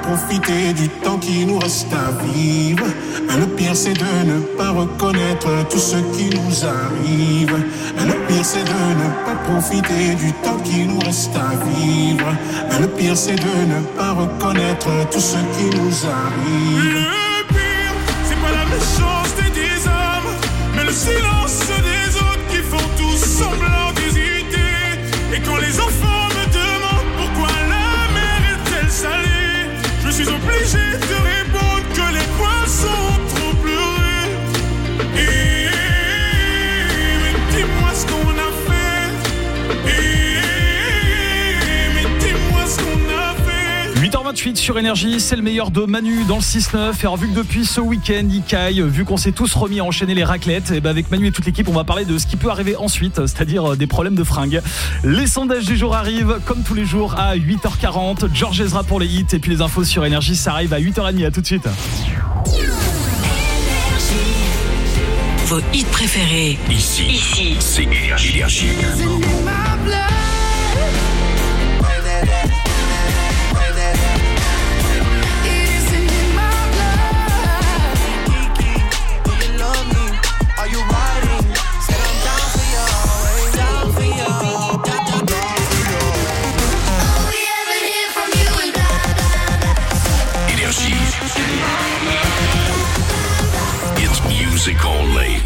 profiter du temps qui nous reste à vivre. Le pire c'est de ne pas reconnaître tout ce qui nous arrive. Le pire c'est de ne pas profiter du temps qui nous reste à vivre. Le pire c'est de ne pas reconnaître tout ce qui nous arrive. Le pire, c'est pas la méchanceté des hommes, mais le silence des autres qui font tous semblant d'hésiter. Et quand les enfants me demandent pourquoi la mer est-elle salée, je suis obligé de répondre que les poissons ont trop pleuré. Et mais dis-moi ce qu'on a fait. Mais dis-moi ce qu'on a fait. 8h28 sur Énergie, c'est le meilleur de Manu dans le 6-9. Et alors, vu que depuis ce week-end, il caille, vu qu'on s'est tous remis à enchaîner les raclettes, et ben avec Manu et toute l'équipe, on va parler de ce qui peut arriver ensuite, c'est-à-dire des problèmes de fringues. Les sondages du jour arrivent, comme tous les jours, à 8h40. George Ezra pour les hits, et puis les infos sur Énergie, ça arrive à 8h30. À tout de suite. Vos hits préférés. Ici, c'est Énergie. It's music only.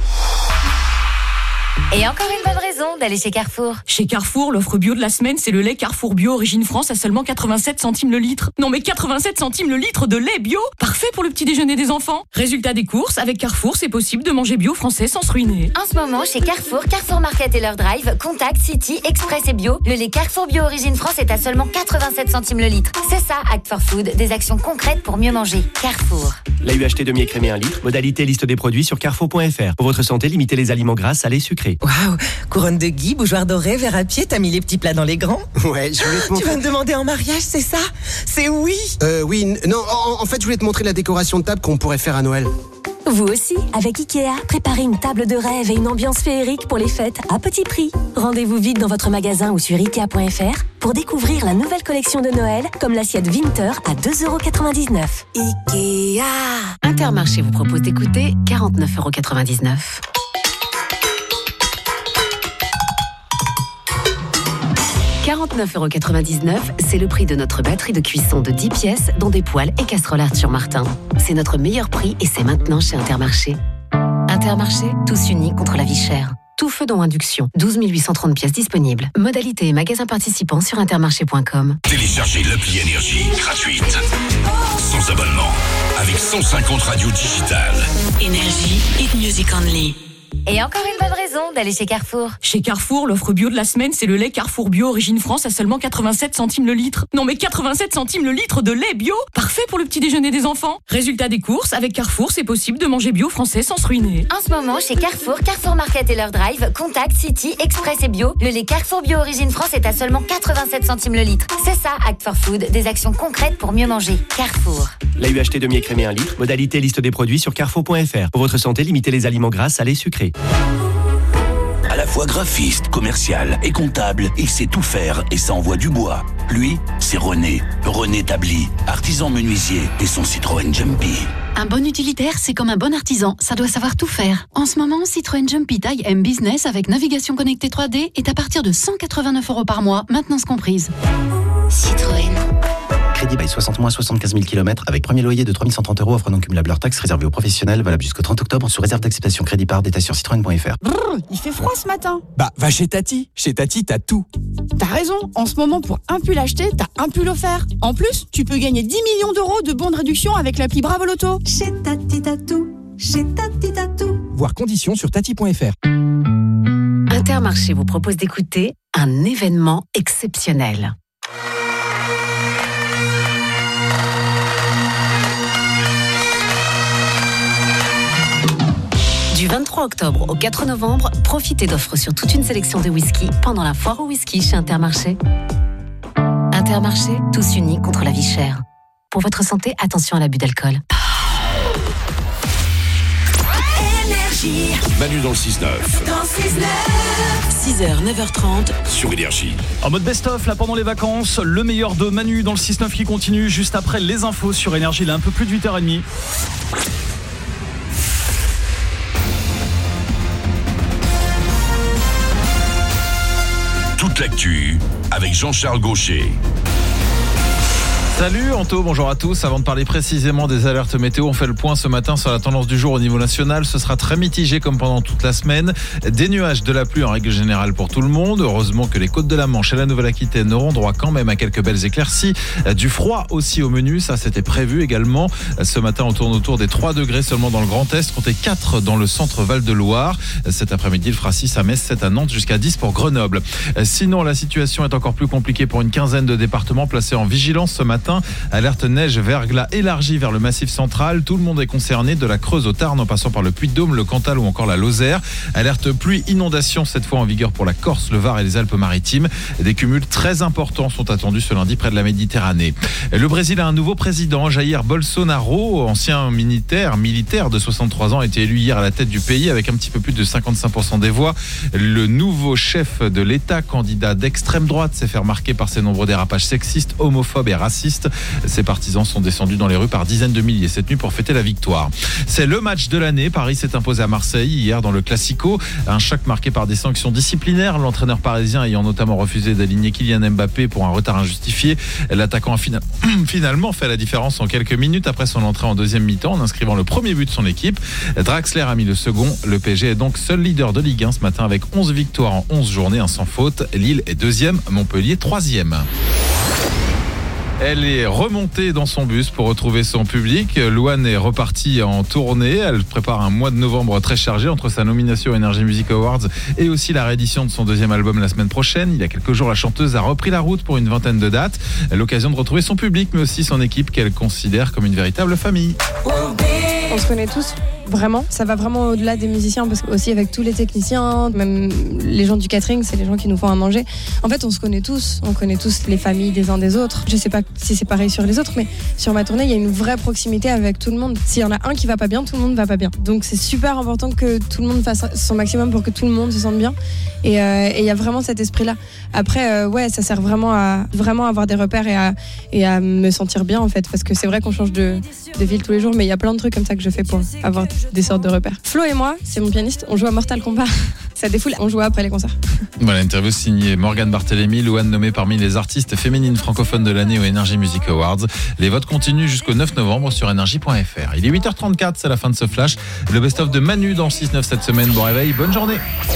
Et encore une bonne raison d'aller chez Carrefour. Chez Carrefour, l'offre bio de la semaine, c'est le lait Carrefour Bio Origine France à seulement 87 centimes le litre. Non mais 87 centimes le litre de lait bio. Parfait pour le petit déjeuner des enfants. Résultat des courses, avec Carrefour, c'est possible de manger bio français sans se ruiner. En ce moment, chez Carrefour, Carrefour Market et leur drive, Contact, City, Express et Bio, le lait Carrefour Bio Origine France est à seulement 87 centimes le litre. C'est ça, Act for Food, des actions concrètes pour mieux manger. Carrefour. La UHT demi-écrémé 1 litre, modalité liste des produits sur carrefour.fr. Pour votre santé, limitez les aliments gras, salés, sucrés. Waouh, couronne de gui, bougeoir doré, verre à pied, t'as mis les petits plats dans les grands? Ouais, je voulais te montrer. Tu vas me demander en mariage, c'est ça? C'est oui? Oui, non, en fait, je voulais te montrer la décoration de table qu'on pourrait faire à Noël. Vous aussi, avec Ikea, préparez une table de rêve et une ambiance féerique pour les fêtes à petit prix. Rendez-vous vite dans votre magasin ou sur Ikea.fr pour découvrir la nouvelle collection de Noël, comme l'assiette Winter à 2,99 €. Ikea. Intermarché vous propose d'écouter 49,99 €. « 49,99 €, c'est le prix de notre batterie de cuisson de 10 pièces, dont des poêles et casseroles Arthur Martin. C'est notre meilleur prix et c'est maintenant chez Intermarché. Intermarché, tous unis contre la vie chère. Tout feu dont induction. 12 830 pièces disponibles. Modalité et magasins participants sur intermarché.com. Téléchargez l'appli Énergie gratuite. Sans abonnement. Avec 150 radios digitales. Énergie, hit music only. Et encore une bonne raison d'aller chez Carrefour. Chez Carrefour, l'offre bio de la semaine, c'est le lait Carrefour Bio Origine France à seulement 87 centimes le litre. Non mais 87 centimes le litre de lait bio. Parfait pour le petit déjeuner des enfants. Résultat des courses, avec Carrefour, c'est possible de manger bio français sans se ruiner. En ce moment, chez Carrefour, Carrefour Market et leur drive, Contact, City, Express et Bio, le lait Carrefour Bio Origine France est à seulement 87 centimes le litre. C'est ça, Act for Food, des actions concrètes pour mieux manger. Carrefour. La UHT demi-écrémé 1 litre, modalité liste des produits sur carrefour.fr. Pour votre santé, limitez les aliments gras, salés, sucrés. À la fois graphiste, commercial et comptable, il sait tout faire et ça envoie du bois. Lui, c'est René. René Tabli, artisan menuisier et son Citroën Jumpy. Un bon utilitaire, c'est comme un bon artisan, ça doit savoir tout faire. En ce moment, Citroën Jumpy taille M Business avec navigation connectée 3D est à partir de 189 € par mois, maintenance comprise. Citroën. Crédit by 60 mois, 75 000 km avec premier loyer de 3 130 €, offre non cumulable hors taxe réservé aux professionnels, valable jusqu'au 30 octobre sous réserve d'acceptation crédit par détail sur citroën.fr. Brrr, il fait froid ce matin. Bah, va chez Tati. Chez Tati, t'as tout. T'as raison, en ce moment, pour un pull acheté, t'as un pull offert. En plus, tu peux gagner 10 millions d'euros de bons de réduction avec l'appli Bravo Loto. Chez Tati, t'as tout. Chez Tati, t'as tout. Voir conditions sur tati.fr. Intermarché vous propose d'écouter un événement exceptionnel. Du 23 octobre au 4 novembre, profitez d'offres sur toute une sélection de whisky pendant la foire au whisky chez Intermarché. Intermarché, tous unis contre la vie chère. Pour votre santé, attention à l'abus d'alcool. Énergie. Manu dans le 6-9. Dans 6-9. 6h, 9h30. Sur Énergie. En mode best-of, là pendant les vacances, le meilleur de Manu dans le 6-9 qui continue juste après les infos sur Énergie. Il est un peu plus de 8h30. Toute l'actu avec Jean-Charles Gaucher. Salut Anto, bonjour à tous. Avant de parler précisément des alertes météo, on fait le point ce matin sur la tendance du jour au niveau national. Ce sera très mitigé comme pendant toute la semaine. Des nuages, de la pluie en règle générale pour tout le monde. Heureusement que les côtes de la Manche et la Nouvelle-Aquitaine auront droit quand même à quelques belles éclaircies. Du froid aussi au menu, ça c'était prévu également. Ce matin on tourne autour des 3 degrés seulement dans le Grand Est, comptez 4 dans le centre Val-de-Loire. Cet après-midi il fera 6 à Metz, 7 à Nantes, jusqu'à 10 pour Grenoble. Sinon la situation est encore plus compliquée pour une quinzaine de départements placés en vigilance ce matin. Alerte neige, verglas élargie vers le massif central. Tout le monde est concerné, de la Creuse au Tarn en passant par le Puy-de-Dôme, le Cantal ou encore la Lozère. Alerte pluie, inondation cette fois en vigueur pour la Corse, le Var et les Alpes-Maritimes. Des cumuls très importants sont attendus ce lundi près de la Méditerranée. Le Brésil a un nouveau président, Jair Bolsonaro, ancien militaire de 63 ans, a été élu hier à la tête du pays avec un petit peu plus de 55% des voix. Le nouveau chef de l'État, candidat d'extrême droite, s'est fait remarquer par ses nombreux dérapages sexistes, homophobes et racistes. Ses partisans sont descendus dans les rues par dizaines de milliers cette nuit pour fêter la victoire. C'est le match de l'année. Paris s'est imposé à Marseille hier dans le Classico. Un choc marqué par des sanctions disciplinaires. L'entraîneur parisien ayant notamment refusé d'aligner Kylian Mbappé pour un retard injustifié. L'attaquant a finalement fait la différence en quelques minutes après son entrée en deuxième mi-temps en inscrivant le premier but de son équipe. Draxler a mis le second. Le PSG est donc seul leader de Ligue 1 ce matin avec 11 victoires en 11 journées, un sans faute. Lille est deuxième, Montpellier troisième. Elle est remontée dans son bus pour retrouver son public. Louane est repartie en tournée. Elle prépare un mois de novembre très chargé entre sa nomination aux Energy Music Awards et aussi la réédition de son deuxième album la semaine prochaine. Il y a quelques jours, la chanteuse a repris la route pour une vingtaine de dates. L'occasion de retrouver son public, mais aussi son équipe qu'elle considère comme une véritable famille. On se connaît tous, vraiment. Ça va vraiment au-delà des musiciens, parce que aussi avec tous les techniciens, même les gens du catering, c'est les gens qui nous font à manger. En fait, on se connaît tous. On connaît tous les familles des uns des autres. Je sais pas si c'est pareil sur les autres, mais sur ma tournée, il y a une vraie proximité avec tout le monde. S'il y en a un qui va pas bien, tout le monde va pas bien. Donc c'est super important que tout le monde fasse son maximum pour que tout le monde se sente bien. Et il y a vraiment cet esprit-là. Après, ouais, ça sert vraiment à avoir des repères et à me sentir bien, en fait. Parce que c'est vrai qu'on change de ville tous les jours, mais il y a plein de trucs comme ça que je fais pour avoir des sortes de repères. Flo et moi, c'est mon pianiste, on joue à Mortal Kombat. Ça défoule, on joue après les concerts. Voilà, interview signée Morgane Barthélémy, Louane nommée parmi les artistes féminines francophones de l'année aux Energy Music Awards. Les votes continuent jusqu'au 9 novembre sur energy.fr. Il est 8h34, c'est la fin de ce flash. Le best-of de Manu dans le 6-9 cette semaine. Bon réveil, bonne journée.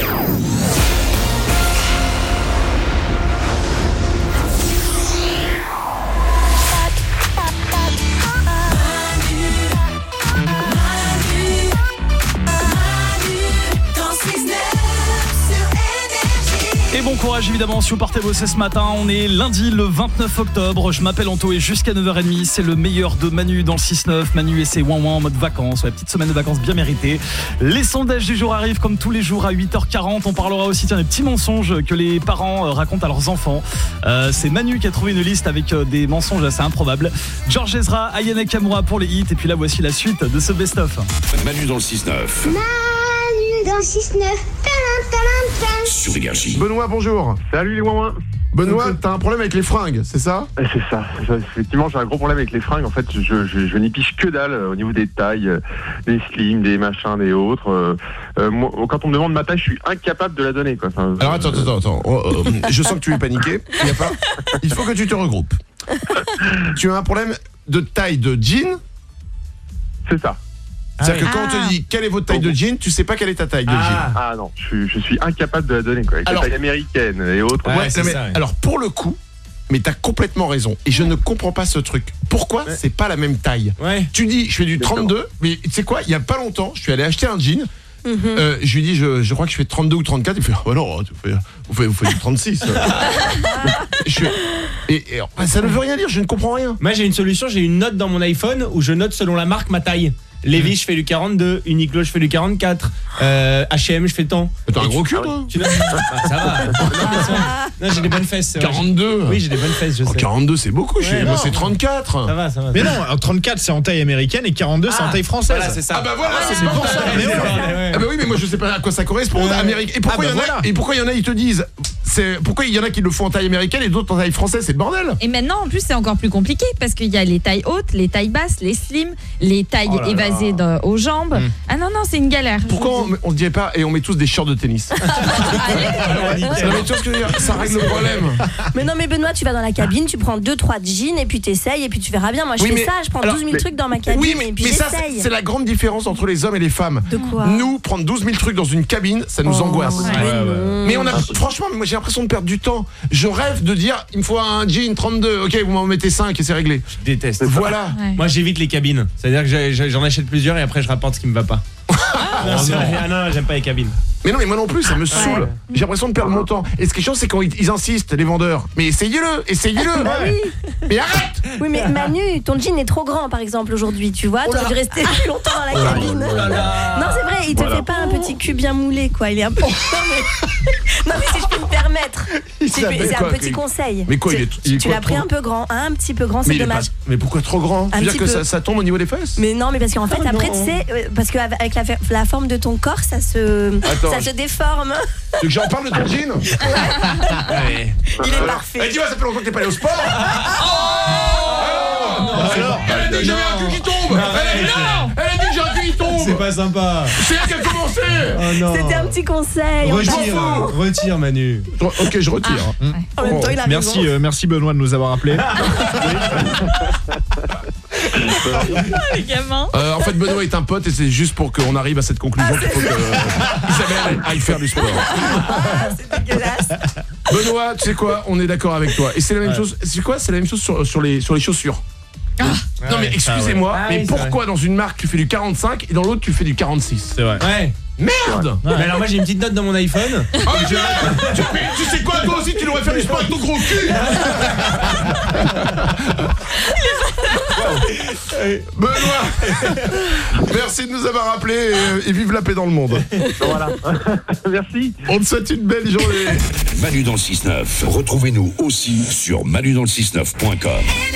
Bon courage évidemment si vous partez bosser ce matin. On est lundi le 29 octobre. Je m'appelle Anto et jusqu'à 9h30 c'est le meilleur de Manu dans le 6-9. Manu et ses ouin-ouin en mode vacances. Ouais, petite semaine de vacances bien méritée. Les sondages du jour arrivent comme tous les jours à 8h40. On parlera aussi des petits mensonges que les parents racontent à leurs enfants. C'est Manu qui a trouvé une liste avec des mensonges assez improbables. George Ezra, Aya Nakamura pour les hits. Et puis là voici la suite de ce best-of. Manu dans le 6-9. Manu dans le 6-9. Sur Énergie. Benoît, bonjour. Salut les ouin-ouin. Benoît, t'as un problème avec les fringues, c'est ça? C'est ça. Effectivement, j'ai un gros problème avec les fringues. En fait, je n'y piche que dalle au niveau des tailles, des slims, des machins, des autres. Moi, quand on me demande ma taille, je suis incapable de la donner, quoi. Enfin, alors attends. Je sens que tu es paniqué. Il faut que tu te regroupes. Tu as un problème de taille de jean? C'est ça. C'est-à-dire que quand on te dit quelle est votre taille de jean, tu sais pas quelle est ta taille de jean. Ah non, je suis incapable de la donner, quoi. Avec la taille américaine et autres. Ouais, ça, ouais. Alors pour le coup, mais t'as complètement raison. Et je ne comprends pas ce truc. Pourquoi c'est pas la même taille? Tu dis je fais du 32, mais tu sais quoi, il y a pas longtemps, je suis allé acheter un jean. Je lui dis je crois que je fais 32 ou 34. Il fait oh non, vous faites du 36. Et ça ne veut rien dire, je ne comprends rien. Moi j'ai une solution, j'ai une note dans mon iPhone où je note selon la marque ma taille. Levi's, je fais du 42, Uniqlo, je fais du 44, H&M, je fais tant. T'as un gros cul, toi. Ça va. Non, j'ai des bonnes fesses. 42. Oui, j'ai des bonnes fesses, je sais. 42, c'est beaucoup, moi c'est 34. Ça va. Mais non, 34 c'est en taille américaine et 42 c'est en taille française. Voilà, c'est ça. Ah bah voilà, c'est pour ça. Ah bah oui, mais moi je sais pas à quoi ça correspond. Amérique. Et pourquoi il y en a ils te disent pourquoi il y en a qui le font en taille américaine et d'autres en taille française, c'est le bordel. Et maintenant en plus c'est encore plus compliqué parce qu'il y a les tailles hautes, les tailles basses, les slim, les tailles évasées aux jambes. Ah non, c'est une galère. Pourquoi on se dirait pas et on met tous des shorts de tennis? Ça règle le problème. Mais non, mais Benoît, tu vas dans la cabine, tu prends 2-3 jeans et puis t'essayes et puis tu verras bien. Moi, je fais ça, je prends 12 000 trucs dans ma cabine et puis ça, j'essaye. c'est la grande différence entre les hommes et les femmes. De quoi? Nous, prendre 12 000 trucs dans une cabine, ça nous angoisse. Mais franchement, moi j'ai l'impression de perdre du temps. Je rêve de dire, il me faut un jean 32. Ok, vous m'en mettez 5 et c'est réglé. Je déteste. Voilà. Moi j'évite les cabines. C'est-à-dire que j'en achète plusieurs et après je rapporte ce qui me va pas. Non, j'aime pas les cabines. Mais non, mais moi non plus, ça me saoule. J'ai l'impression de perdre mon temps. Et ce qui est chiant, c'est quand ils insistent, les vendeurs. Mais essayez-le. Bah oui. Mais arrête. Oui, mais Manu, ton jean est trop grand, par exemple, aujourd'hui, tu vois. Tu aurais dû rester plus longtemps dans la cabine. Non, c'est vrai, il te fait pas un petit cul bien moulé, quoi. Il est un peu... Non, mais si je peux me permettre. C'est un petit conseil. Mais quoi, tu l'as pris un peu grand, un petit peu grand, c'est dommage. Mais pourquoi trop grand? Tu veux dire que ça tombe au niveau des fesses? Mais non, mais parce qu'en fait, après, tu sais, parce qu'avec la forme de ton corps, ça se déforme. Tu veux que j'en parle de ton jean? Ouais. Il est parfait. Et tu vois, ça fait longtemps que t'es pas allé au sport. Alors, elle a dit que j'avais un cul qui tombe. Elle a dit que j'ai un cul qui tombe. C'est pas sympa. C'est elle qui a commencé. Oh non. C'était un petit conseil. Retire Manu. Ok, je retire. En même temps, il a raison. Merci Benoît de nous avoir appelés. Les gamins. En fait, Benoît est un pote et c'est juste pour qu'on arrive à cette conclusion qu'il faut que Isabelle aille faire du sport. C'est dégueulasse. Benoît, tu sais quoi? On est d'accord avec toi. Et c'est la même chose. C'est quoi? C'est la même chose sur les chaussures. Non mais excusez-moi, mais pourquoi dans une marque tu fais du 45 et dans l'autre tu fais du 46? C'est vrai. Ouais. Merde. Mais alors moi j'ai une petite note dans mon iPhone. Tu sais quoi, toi aussi tu devrais faire du sport avec ton gros cul. Benoît, merci de nous avoir appelés et vive la paix dans le monde. Voilà. Merci. On te souhaite une belle journée. Manu dans le 6-9. Retrouvez-nous aussi sur manudansle69.com.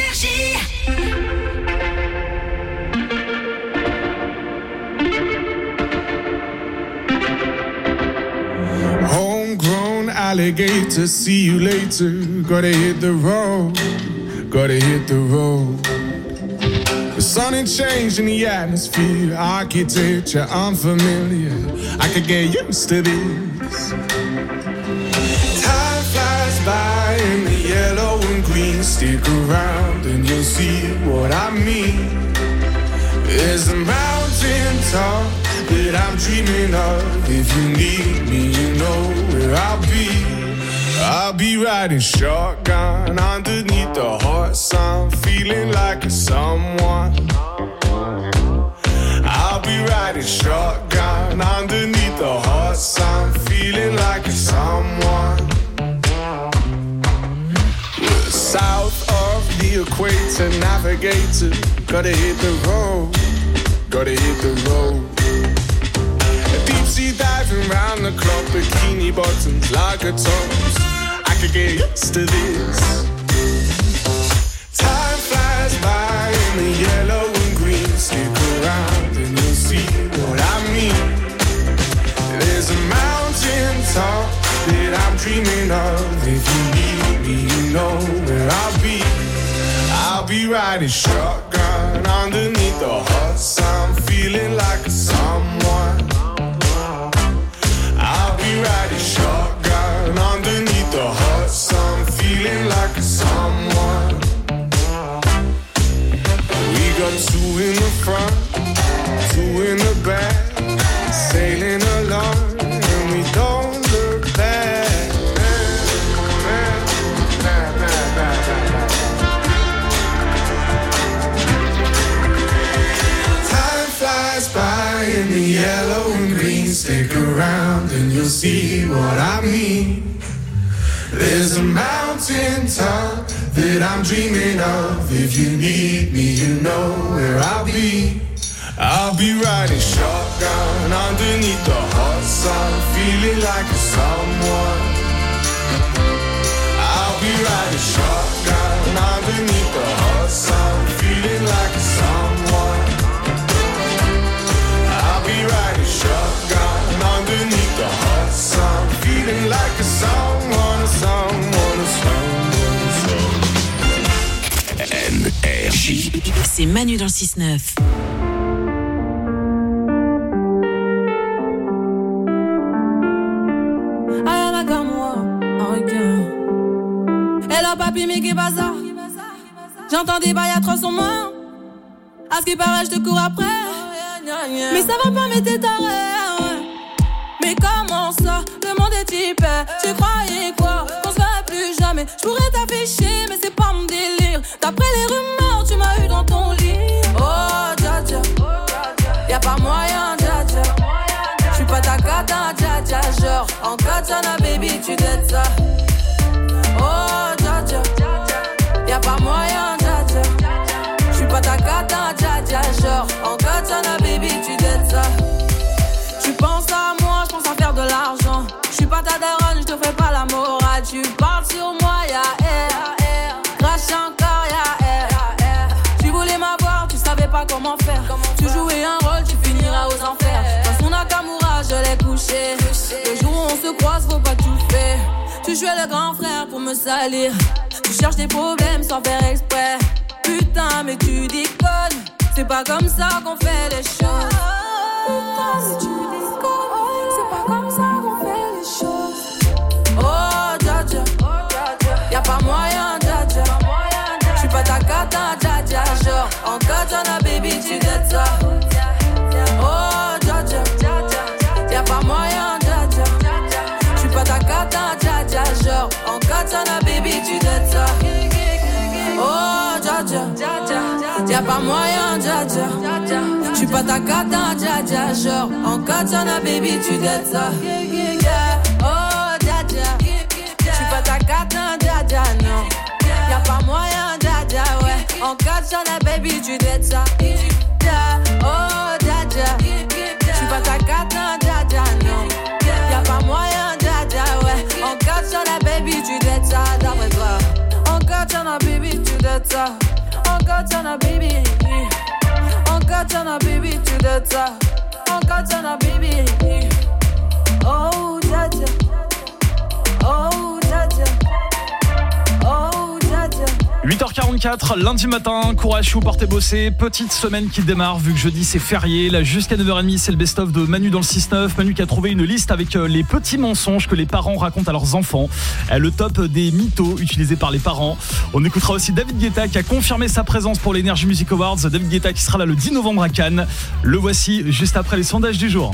Homegrown alligator, see you later. Gotta hit the road, gotta hit the road. The sun ain't changing the atmosphere, architecture unfamiliar. I could get used to this. Time flies by in the yellow and green. Stick around and you'll see what I mean. There's a mountain top that I'm dreaming of. If you need me, you know where I'll be. I'll be riding shotgun underneath the hot sun, feeling like a someone. I'll be riding shotgun underneath the hot sun, feeling like a someone. We're south of the equator, navigator. Gotta hit the road, gotta hit the road. Deep sea diving round the clock, bikini bottoms, lager tops. I could get used to this. Time flies by in the yellow and green. Stick around and you'll see what I mean. There's a mountain top that I'm dreaming of. If you need me, you know where I'll be. I'll be riding shotgun underneath the hot sun, feeling like a someone. I'll be riding shotgun underneath the hot sun, feeling like a someone. We got two in the front, two in the back, sailing along, and we don't look back. By in the yellow and green, stick around and you'll see what I mean. There's a mountain top that I'm dreaming of. If you need me, you know where I'll be. I'll be riding shotgun underneath the hot sun, feeling like a someone. I'll be riding shotgun underneath the hot sun, feeling like a someone. I'll be riding shotgun underneath the hot sun, feeling like a someone, a someone, a someone, a someone. NRJ. C'est Manu dans le 6-9. Hello papi, mais qu'est bazar? J'entends des bails à 300 mains. À ce qui paraît, je te cours après. Mais ça va pas, mais t'es taré. Mais comment ça? Le monde est type. Tu croyais quoi? Qu'on se verrait plus jamais. Je pourrais t'afficher, mais c'est pas mon délire. D'après les rumeurs, tu m'as eu dans ton lit. Oh, dja dja. Y'a pas moyen, dja dja. J'suis pas ta cata, dja dja. Genre, en katana, baby, tu dettes ça. Oh, dja dja. Y'a pas moyen, dja dja. J'suis pas ta cata, dja dja. Genre, en katana, baby, tu dettes ça. Tu penses à moi, j'pense à faire de l'argent. J'suis pas ta daronne, j'te fais pas la morale. Tu parles sur moi, y'a air. Crache encore, y'a air. Tu voulais m'avoir, tu savais pas comment faire. Tu jouais un rôle, tu finiras aux enfers. Dans son Nakamura, je l'ai couché. Le jour où on se croise, faut pas tout faire. Tu jouais le grand frère pour me salir. Tu cherches des problèmes sans faire exprès. Putain, mais tu déconnes. C'est pas comme ça qu'on fait les choses. Putain, mais tu déconnes. C'est pas comme ça qu'on fait les choses. Oh, dja dja. Y'a pas moyen, dja dja. J'suis pas ta cata, dja dja. Genre, en katana, baby, tu dettes ça. Oh, dja dja. Y'a pas moyen, dja dja. J'suis pas ta cata, dja dja. Genre, en katana, baby, tu dettes ça. Oh, dja dja. Y'a pas moyen, dja dja. J'suis pas ta cata, dja dja. Genre, en katana, baby, tu dettes ça. Oh, dja dja. J'suis pas ta cata, dja dja, non. Y'a pas moyen, dja dja, ouais. En katana, baby, tu dettes ça. Oh, dja dja. J'suis pas ta cata, dja dja, non. Y'a pas moyen, dja dja, ouais. En katana, baby, tu dettes ça, d'après toi. En katana, baby, tu dettes ça. En katana, baby. En katana, baby, tu dettes ça. En katana, baby. Oh, dja dja. Oh, dja dja. Oh, dja dja. 8h44, lundi matin, courage, vous portez bosser. Petite semaine qui démarre, vu que jeudi c'est férié. Là, jusqu'à 9h30, c'est le best-of de Manu dans le 6-9. Manu qui a trouvé une liste avec les petits mensonges que les parents racontent à leurs enfants. Le top des mythos utilisés par les parents. On écoutera aussi David Guetta qui a confirmé sa présence pour les NRJ Music Awards. David Guetta qui sera là le 10 novembre à Cannes. Le voici juste après les sondages du jour.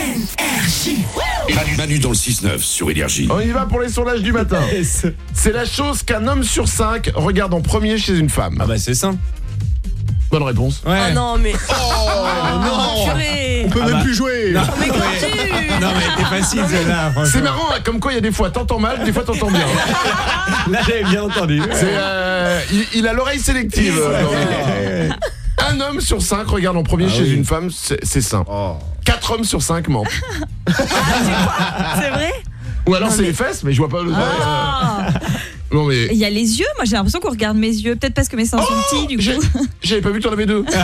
Manu dans le 6-9 sur Énergie. On y va pour les sondages du matin. C'est la chose qu'un homme sur 5 regarde en premier chez une femme. Ah bah c'est ça. Bonne réponse. Ouais. Oh non, mais. Oh non. Purée. On peut même plus jouer. Non, mais quand Non mais t'es facile celle-là. C'est marrant, hein, comme quoi il y a des fois t'entends mal, des fois t'entends bien. Là j'avais bien entendu. Il a l'oreille sélective. Un homme sur 5 regarde en premier chez une femme, c'est sain. 4 hommes sur 5 mentent. C'est vrai? Ou alors c'est les fesses, mais je vois pas le. Non mais. Il y a les yeux, moi j'ai l'impression qu'on regarde mes yeux, peut-être parce que mes seins sont petits du coup. J'avais pas vu que t'en avais deux.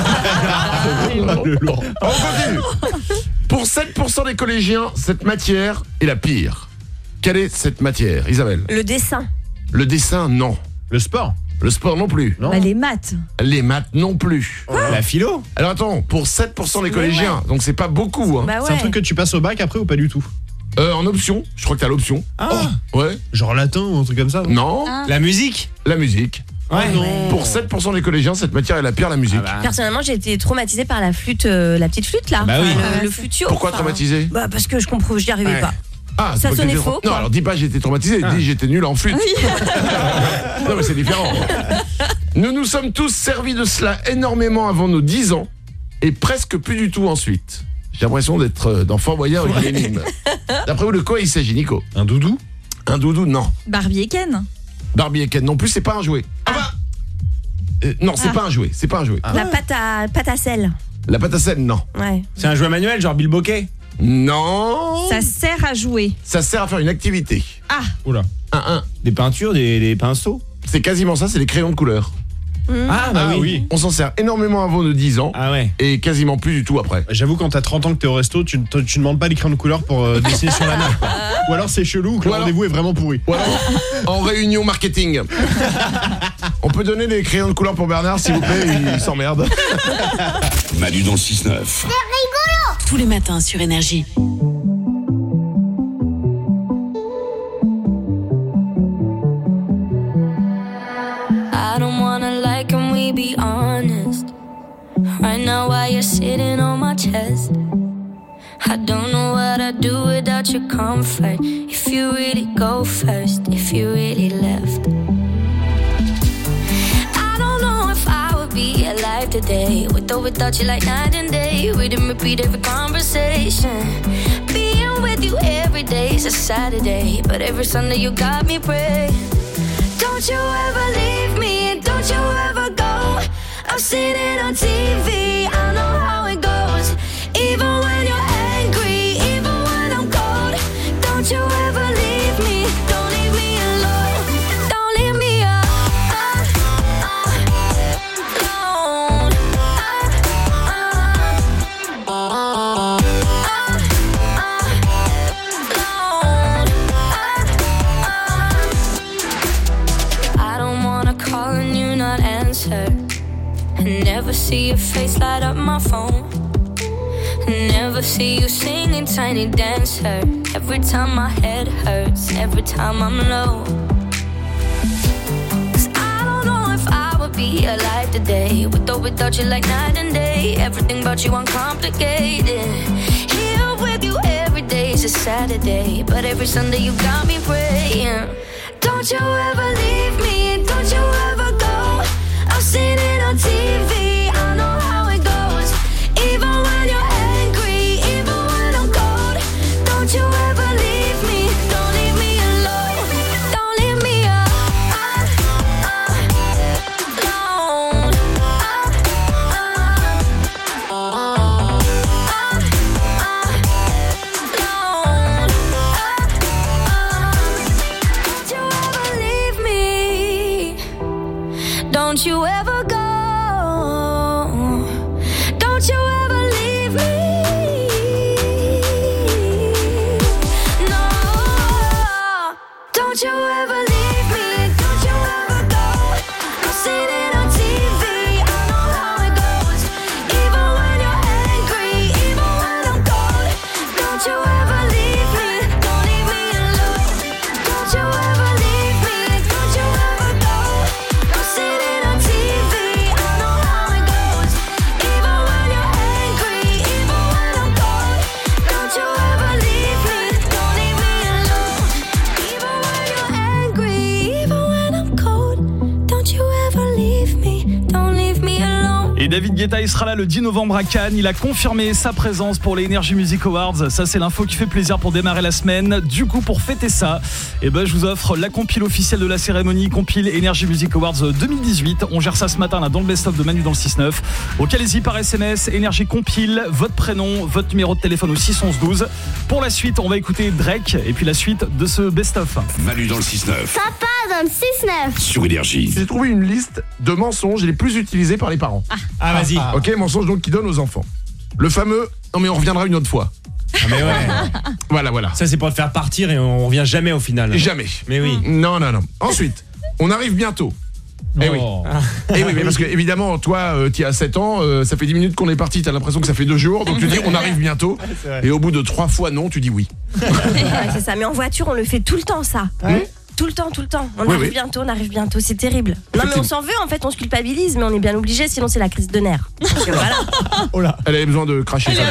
On continue. Pour 7% des collégiens, cette matière est la pire. Quelle est cette matière, Isabelle? Le dessin. Le dessin, non. Le sport? Le sport non plus. Bah, les maths. Les maths non plus. La philo? Alors attends, pour 7% des collégiens, donc c'est pas beaucoup. Hein. Bah ouais. C'est un truc que tu passes au bac après ou pas du tout? En option, je crois que t'as l'option. Ouais. Genre latin ou un truc comme ça? Non. La musique? La musique. Ouais. Pour 7% des collégiens, cette matière est la pire, la musique. Personnellement, j'ai été traumatisée par la flûte, la petite flûte là. Bah oui. Le flutio. Pourquoi traumatisée? Bah parce que j'y arrivais pas. Ah, ça c'est pas sonnait que faux. Non, quoi. alors dis pas j'étais traumatisé, dis j'étais nul en flûte. Non mais c'est différent. Nous nous sommes tous servis de cela énormément avant nos 10 ans et presque plus du tout ensuite. J'ai l'impression d'être dans Fort Boyard avec l'énigme. D'après vous, de quoi il s'agit, Nico? Un doudou? Un doudou, non. Barbie et Ken. Barbie et Ken non plus, c'est pas un jouet. Non, c'est pas un jouet, c'est pas un jouet. La pâte à sel. La pâte à sel, non. Ouais. C'est un jouet manuel, genre Bill Bokeh? Non. Ça sert à jouer. Ça sert à faire une activité. Ah. Oula. Des peintures, des pinceaux? C'est quasiment ça, c'est les crayons de couleur. Ah bah oui. On s'en sert énormément avant de 10 ans. Ah ouais. Et quasiment plus du tout après. J'avoue, quand t'as 30 ans que t'es au resto, tu demandes pas les crayons de couleur pour dessiner sur la nappe. Ou alors c'est chelou, que le rendez-vous est vraiment pourri. Voilà. En réunion marketing. On peut donner des crayons de couleur pour Bernard, s'il vous plaît, il s'emmerde. Manu dans le 6-9. C'est rigolo. Tous les matins sur Énergie. I don't wanna lie, can we be honest? Right now while you're sitting on my chest, I don't know what I'd do without your comfort. If you really go first, if you really left, I don't know if I would be alive today, with or without you like night and day. We didn't repeat every conversation. Being with you every day is a Saturday, but every Sunday you got me praying. Don't you ever leave me, don't you ever go. I've seen it on TV, I know how it goes. Even when you're angry, even when I'm cold. Don't you ever leave me, don't leave me alone. Don't leave me alone. I don't wanna call and you not answer. Never see your face light up my phone. Never see you singing Tiny Dancer. Every time my head hurts, every time I'm low. 'Cause I don't know if I would be alive today, with or without you like night and day. Everything about you uncomplicated. Here with you every day is a Saturday, but every Sunday you got me praying. Don't you ever leave me, don't you ever go. I've seen it on TV, I know how it goes. Even when you're angry, even when I'm cold. Don't you ever leave me, don't leave me alone. Don't leave me alone. Don't you ever leave me. Don't you ever go. Don't you ever leave me. No. Don't you ever leave me. Don't you ever go. I've seen it on TV. I know how it goes. Even when you're angry, even when I'm cold. Don't you ever leave me. Don't leave me alone. Don't you ever leave me. Don't you ever go. I've seen it on TV. I know how it goes. Even when you're angry, even when I'm cold. Don't you ever leave me. Don't leave me alone. Even when you're angry, even when I'm cold. Don't you ever leave me. Don't leave me alone. Et David Guetta, il sera là le 10 novembre à Cannes. Il a confirmé sa présence pour les Energy Music Awards. Ça, c'est l'info qui fait plaisir pour démarrer la semaine. Du coup, pour fêter ça, je vous offre la compile officielle de la cérémonie, compile Energy Music Awards 2018. On gère ça ce matin là dans le best-of de Manu dans le 6-9. Donc allez-y par SMS, Énergie compile, votre prénom, votre numéro de téléphone au 611-12. Pour la suite, on va écouter Drake et puis la suite de ce best-of. Manu dans le 6-9. Papa dans le 6-9. Sur Énergie. J'ai trouvé une liste de mensonges les plus utilisés par les parents. Ah, vas-y. Ok, mensonges donc qu'ils donnent aux enfants. Le fameux « non mais on reviendra une autre fois ». Ah mais ouais. Voilà. Ça c'est pour le faire partir et on revient jamais au final. Jamais. Mais oui. Non. Ensuite, on arrive bientôt. Eh oui. Eh oui, mais parce que évidemment, toi, tu as 7 ans, ça fait 10 minutes qu'on est parti, t'as l'impression que ça fait 2 jours, donc tu dis on arrive bientôt. Et au bout de 3 fois non, tu dis oui. Ouais, c'est ça, mais en voiture, on le fait tout le temps, ça. Tout le temps. On arrive bientôt, c'est terrible. Non mais on s'en veut en fait, on se culpabilise, mais on est bien obligé, sinon c'est la crise de nerfs. Voilà. Oh là. Elle avait besoin de cracher ça.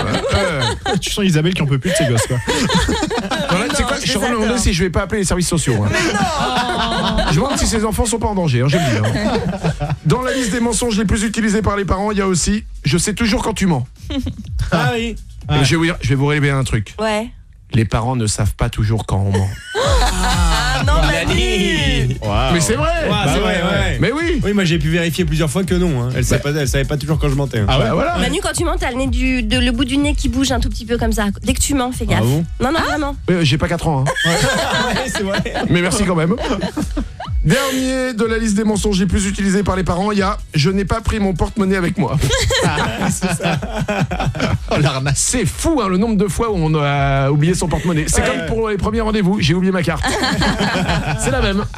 Tu sens Isabelle qui en peut plus de ses gosses quoi. C'est quoi, je suis en train de me demander si je vais pas appeler les services sociaux. Hein. Mais non. Je me demande si ces enfants sont pas en danger, je le dis. Dans la liste des mensonges les plus utilisés par les parents, il y a aussi « je sais toujours quand tu mens ». Ah oui. Et je vais vous révéler un truc. Ouais. Les parents ne savent pas toujours quand on ment. Non, Manu. Mais c'est vrai. C'est vrai, ouais. Mais oui. Oui, moi j'ai pu vérifier plusieurs fois que non. Hein. Elle savait pas toujours quand je mentais. Hein. Ah ouais, voilà. Manu, quand tu mens, t'as le bout du nez qui bouge un tout petit peu comme ça. Dès que tu mens, fais gaffe. Ah bon Non, vraiment. J'ai pas 4 ans. Hein. Ouais, c'est vrai. Mais merci quand même. Dernier de la liste des mensonges les plus utilisés par les parents, il y a « Je n'ai pas pris mon porte-monnaie avec moi ». C'est ça. C'est fou le nombre de fois où on a oublié son porte-monnaie. C'est comme pour les premiers rendez-vous, j'ai oublié ma carte. C'est la même.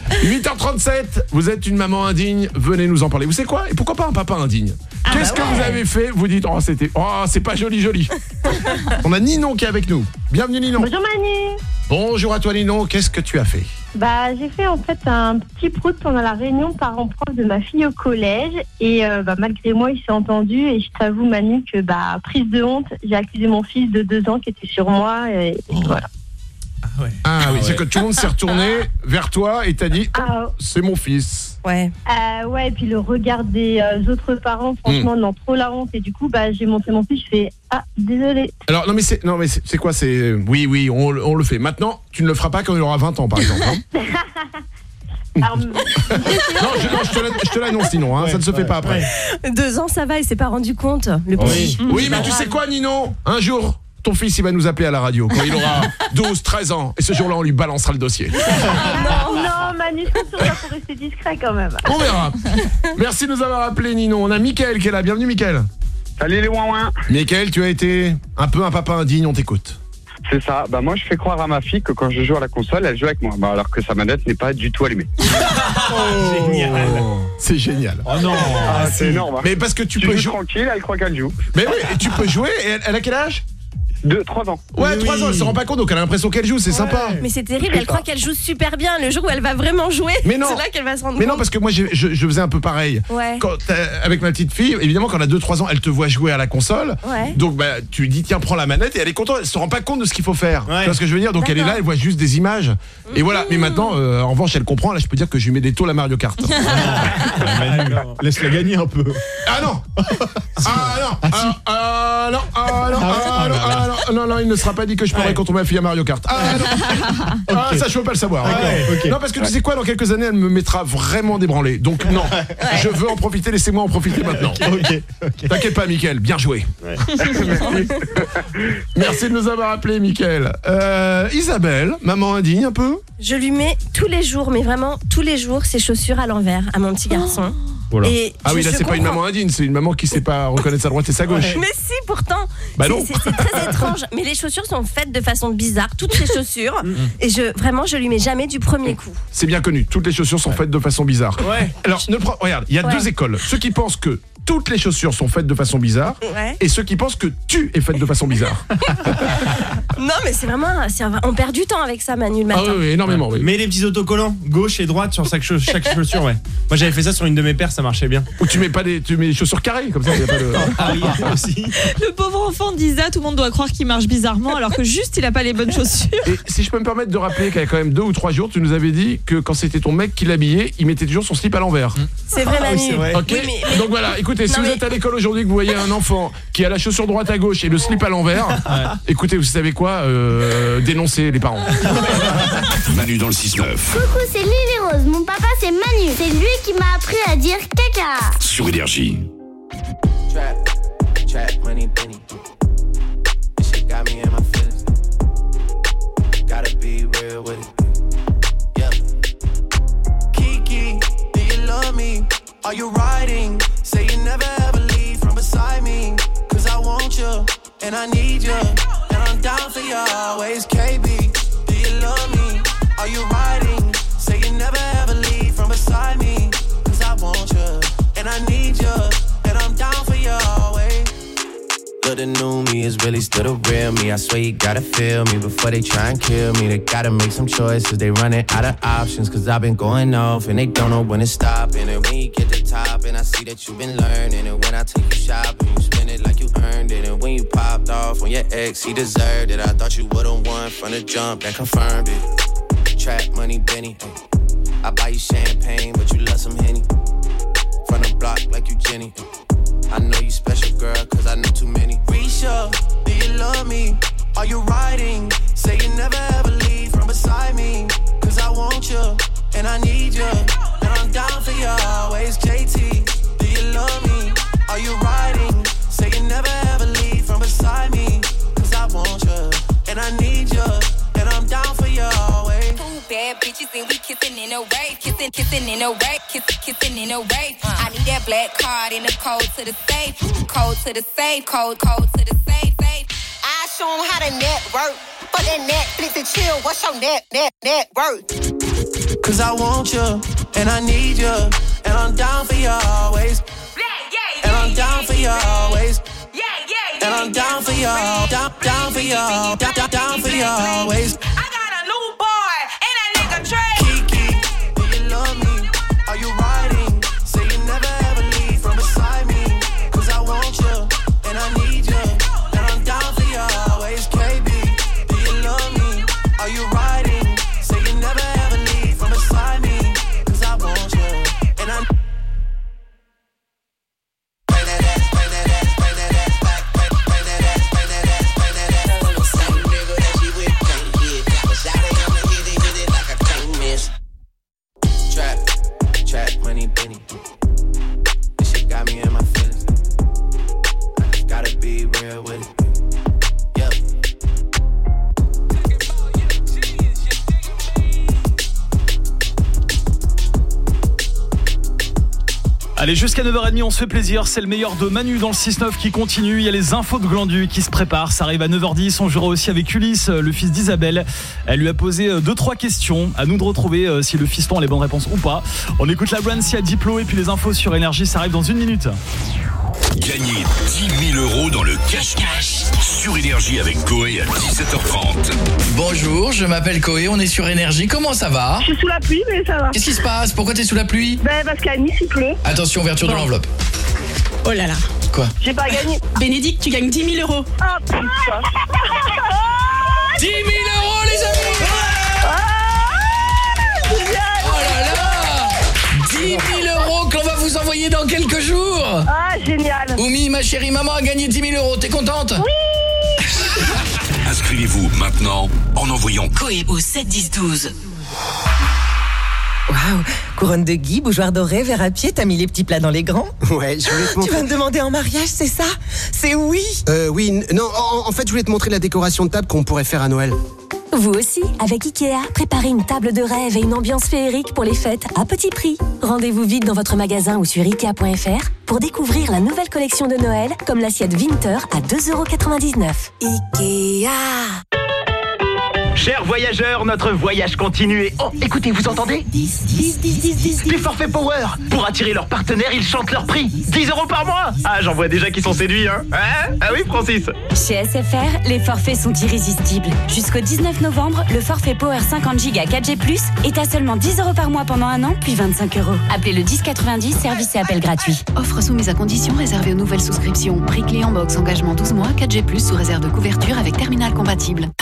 8h37, vous êtes une maman indigne, venez nous en parler. Vous savez quoi? Et pourquoi pas un papa indigne? Qu'est-ce que vous avez fait? Vous dites c'est pas joli. On a Ninon qui est avec nous. Bienvenue Ninon. Bonjour Manu. Bonjour à toi Ninon, qu'est-ce que tu as fait? J'ai fait en fait un petit prout pendant la réunion parents-prof de ma fille au collège et malgré moi il s'est entendu et je t'avoue Manu que prise de honte, j'ai accusé mon fils de 2 ans qui était sur moi et voilà. Oui, c'est que tout le monde s'est retourné vers toi et t'a dit c'est mon fils. Ouais. Et puis le regard des autres parents, franchement, non, trop la honte. Et du coup, j'ai montré mon fils, je fais désolé. Alors, non, mais c'est quoi? Oui, on le fait. Maintenant, tu ne le feras pas quand il aura 20 ans, par exemple. Hein. Alors, non, je te l'annonce, Ninon, hein, ça ne se fait pas après. 2 ans, ça va, il s'est pas rendu compte. Le petit. Oui, mais tu sais quoi, Ninon? Un jour, ton fils, il va nous appeler à la radio quand il aura 12, 13 ans. Et ce jour-là, on lui balancera le dossier. non, Manu, surtout là pour rester discret quand même. On verra. Merci de nous avoir appelé, Ninon. On a Mickaël qui est là. Bienvenue, Mickaël. Salut les ouin-ouin. Mickaël, tu as été un peu un papa indigne, on t'écoute. C'est ça. Moi, je fais croire à ma fille que quand je joue à la console, elle joue avec moi. Alors que sa manette n'est pas du tout allumée. Génial. C'est génial. Oh non. C'est énorme. Mais parce que tu peux jouer tranquille, elle croit qu'elle joue. Mais oui, et tu peux jouer. Et elle a quel âge? 3 ans. Ouais, 3 ans, elle se rend pas compte, donc elle a l'impression qu'elle joue, c'est sympa. Mais c'est terrible, elle croit qu'elle joue super bien. Le jour où elle va vraiment jouer, c'est là qu'elle va se rendre compte. Mais non, parce que moi je faisais un peu pareil. Ouais. Avec ma petite fille, évidemment, quand elle a 2-3 ans, elle te voit jouer à la console. Ouais. Donc tu lui dis tiens, prends la manette et elle est contente, elle se rend pas compte de ce qu'il faut faire. Tu vois ce que je veux dire? Donc elle est là, elle voit juste des images. Et voilà, mais maintenant, en revanche, elle comprend. Là, je peux dire que je lui mets des tôles à Mario Kart. Laisse-la gagner un peu. Non, il ne sera pas dit que je pourrais contre ma fille à Mario Kart. Ça je veux pas le savoir. Non, parce que tu sais quoi, dans quelques années elle me mettra vraiment débranlé. Donc non, je veux en profiter, laissez-moi en profiter maintenant. T'inquiète pas Mickaël, bien joué. Merci de nous avoir appelé Mickaël. Isabelle, maman indigne un peu. Je lui mets tous les jours, mais vraiment tous les jours, ses chaussures à l'envers à mon petit garçon. Et oui, là c'est pas une maman indigne, c'est une maman qui sait pas reconnaître sa droite et sa gauche. Mais si, pourtant, non. c'est très étrange. Mais les chaussures sont faites de façon bizarre, toutes les chaussures. Et je lui mets jamais du premier coup. C'est bien connu, toutes les chaussures sont faites de façon bizarre. Alors, regarde, il y a 2 écoles. Ceux qui pensent que toutes les chaussures sont faites de façon bizarre et ceux qui pensent que tu es faite de façon bizarre. Non, mais c'est vraiment, on perd du temps avec ça, Manu, le matin. Oui, énormément, oui. Mets des petits autocollants gauche et droite sur chaque chaussure, ouais. Moi j'avais fait ça sur une de mes paires, ça marchait bien. Ou tu mets des chaussures carrées comme ça, il y a pas de. Ah oui, aussi. Le pauvre enfant d'Isa, tout le monde doit croire qu'il marche bizarrement alors que juste il a pas les bonnes chaussures. Et si je peux me permettre de rappeler qu'il y a quand même 2 ou 3 jours, tu nous avais dit que quand c'était ton mec qui l'habillait, il mettait toujours son slip à l'envers. C'est vrai, Manu. Oui, c'est vrai. Ok. Oui, Donc voilà, écoutez, si vous êtes à l'école aujourd'hui que vous voyez un enfant qui a la chaussure droite à gauche et le slip à l'envers, écoutez, vous savez quoi, dénoncez les parents. Manu dans le 6-9. Coucou, c'est Lily Rose. Mon papa, c'est Manu. C'est lui qui m'a appris à dire caca. Sur Énergie. Trap, money, penny. This shit got me in my feelings. Gotta be real with it. Yeah. Kiki, do you love me? Are you riding? Say you never ever leave from beside me. Cause I want you, and I need you. And I'm down for you always. KB, do you love me? Are you riding? Say you never ever leave from beside me. Cause I want you, and I need you. And I'm down for you always. Look, the new me is really still the real me. I swear you gotta feel me before they try and kill me. They gotta make some choices, they running out of options. Cause I've been going off and they don't know when to stop. And when you get to top and I see that you've been learning. And when I take you shopping, you spend it like you earned it. And when you popped off on your ex, he deserved it. I thought you would've won from the jump, that confirmed it. Trap money, Benny, I buy you champagne, but you love some Henny. From the block like you Jenny. I know you special, girl, cause I know too many. Risha, do you love me? Are you riding? Say you never ever leave from beside me. I need you, and I'm down for you always. JT, do you love me? Are you riding? Say you never ever leave from beside me. Cause I want you, and I need you, and I'm down for you always. Two bad bitches and we kissing in a wave, kissing in a wave, kissing in a wave. I need that black card and the code to the safe, code to the safe, code to the safe. I show 'em how to network. For that Netflix and chill, what's your net worth? Cause I want you, and I need you, and I'm down for you always. And I'm down for you always. And I'm down for you, down for you, down for you always. I got a new boy, and that nigga Trey. Kiki, do you love me? Are you riding? Say you never ever leave from beside me. Cause I want you, and I need you, and I'm down for you always. KB, do you love me? Are you riding? Say you never ever leave from beside me. Cause I want you, and I Trap, money, penny. This shit got me in my feelings. I just gotta be real with it. Yep. Allez, jusqu'à 9h30, on se fait plaisir. C'est le meilleur de Manu dans le 6-9 qui continue. Il y a les infos de Glandu qui se préparent. Ça arrive à 9h10. On jouera aussi avec Ulysse, le fils d'Isabelle. Elle lui a posé 2-3 questions. À nous de retrouver si le fiston a les bonnes réponses ou pas. On écoute la Brancy à Diplo et puis les infos sur Énergie. Ça arrive dans 1 minute. Gagnez 10 000 € dans le cash-cash sur Énergie avec Koé à 17h30. Bonjour, je m'appelle Koé, on est sur Énergie. Comment ça va? Je suis sous la pluie, mais ça va. Qu'est-ce qui se passe? Pourquoi t'es sous la pluie? Parce qu'à Nice, il pleut. Attention, ouverture de l'enveloppe. Oh là là. Quoi? J'ai pas gagné. Bénédicte, tu gagnes 10 000 €. Ah, putain. 10 000 € les amis. Oh là là, 10 000 € qu'on va vous envoyer dans quelques jours. Ah, génial. Oumi, ma chérie maman a gagné 10 000 €. T'es contente? Oui. Inscrivez-vous maintenant en envoyant Koé au 7 10 12. Waouh, couronne de Guy, bougeoir doré, verre à pied, t'as mis les petits plats dans les grands? Ouais, je voulais te montrer. Tu vas me demander en mariage, c'est ça? C'est oui? Non, en fait, je voulais te montrer la décoration de table qu'on pourrait faire à Noël. Vous aussi, avec Ikea, préparez une table de rêve et une ambiance féerique pour les fêtes à petit prix. Rendez-vous vite dans votre magasin ou sur Ikea.fr pour découvrir la nouvelle collection de Noël, comme l'assiette Winter à 2,99 €. Ikea. Chers voyageurs, notre voyage continue et... Oh, écoutez, vous entendez? 10. Des forfaits Power. Pour attirer leurs partenaires, ils chantent leur prix. 10 € par mois. Ah, j'en vois déjà qui sont séduits, hein. Ah oui, Francis? Chez SFR, les forfaits sont irrésistibles. Jusqu'au 19 novembre, le forfait Power 50 Go 4G+, est à seulement 10 € par mois pendant un an, puis 25 €. Appelez le 1090, service et appel gratuit. Offre soumise à conditions réservée aux nouvelles souscriptions. Prix clé en box, engagement 12 mois, 4G+, sous réserve de couverture avec terminal compatible.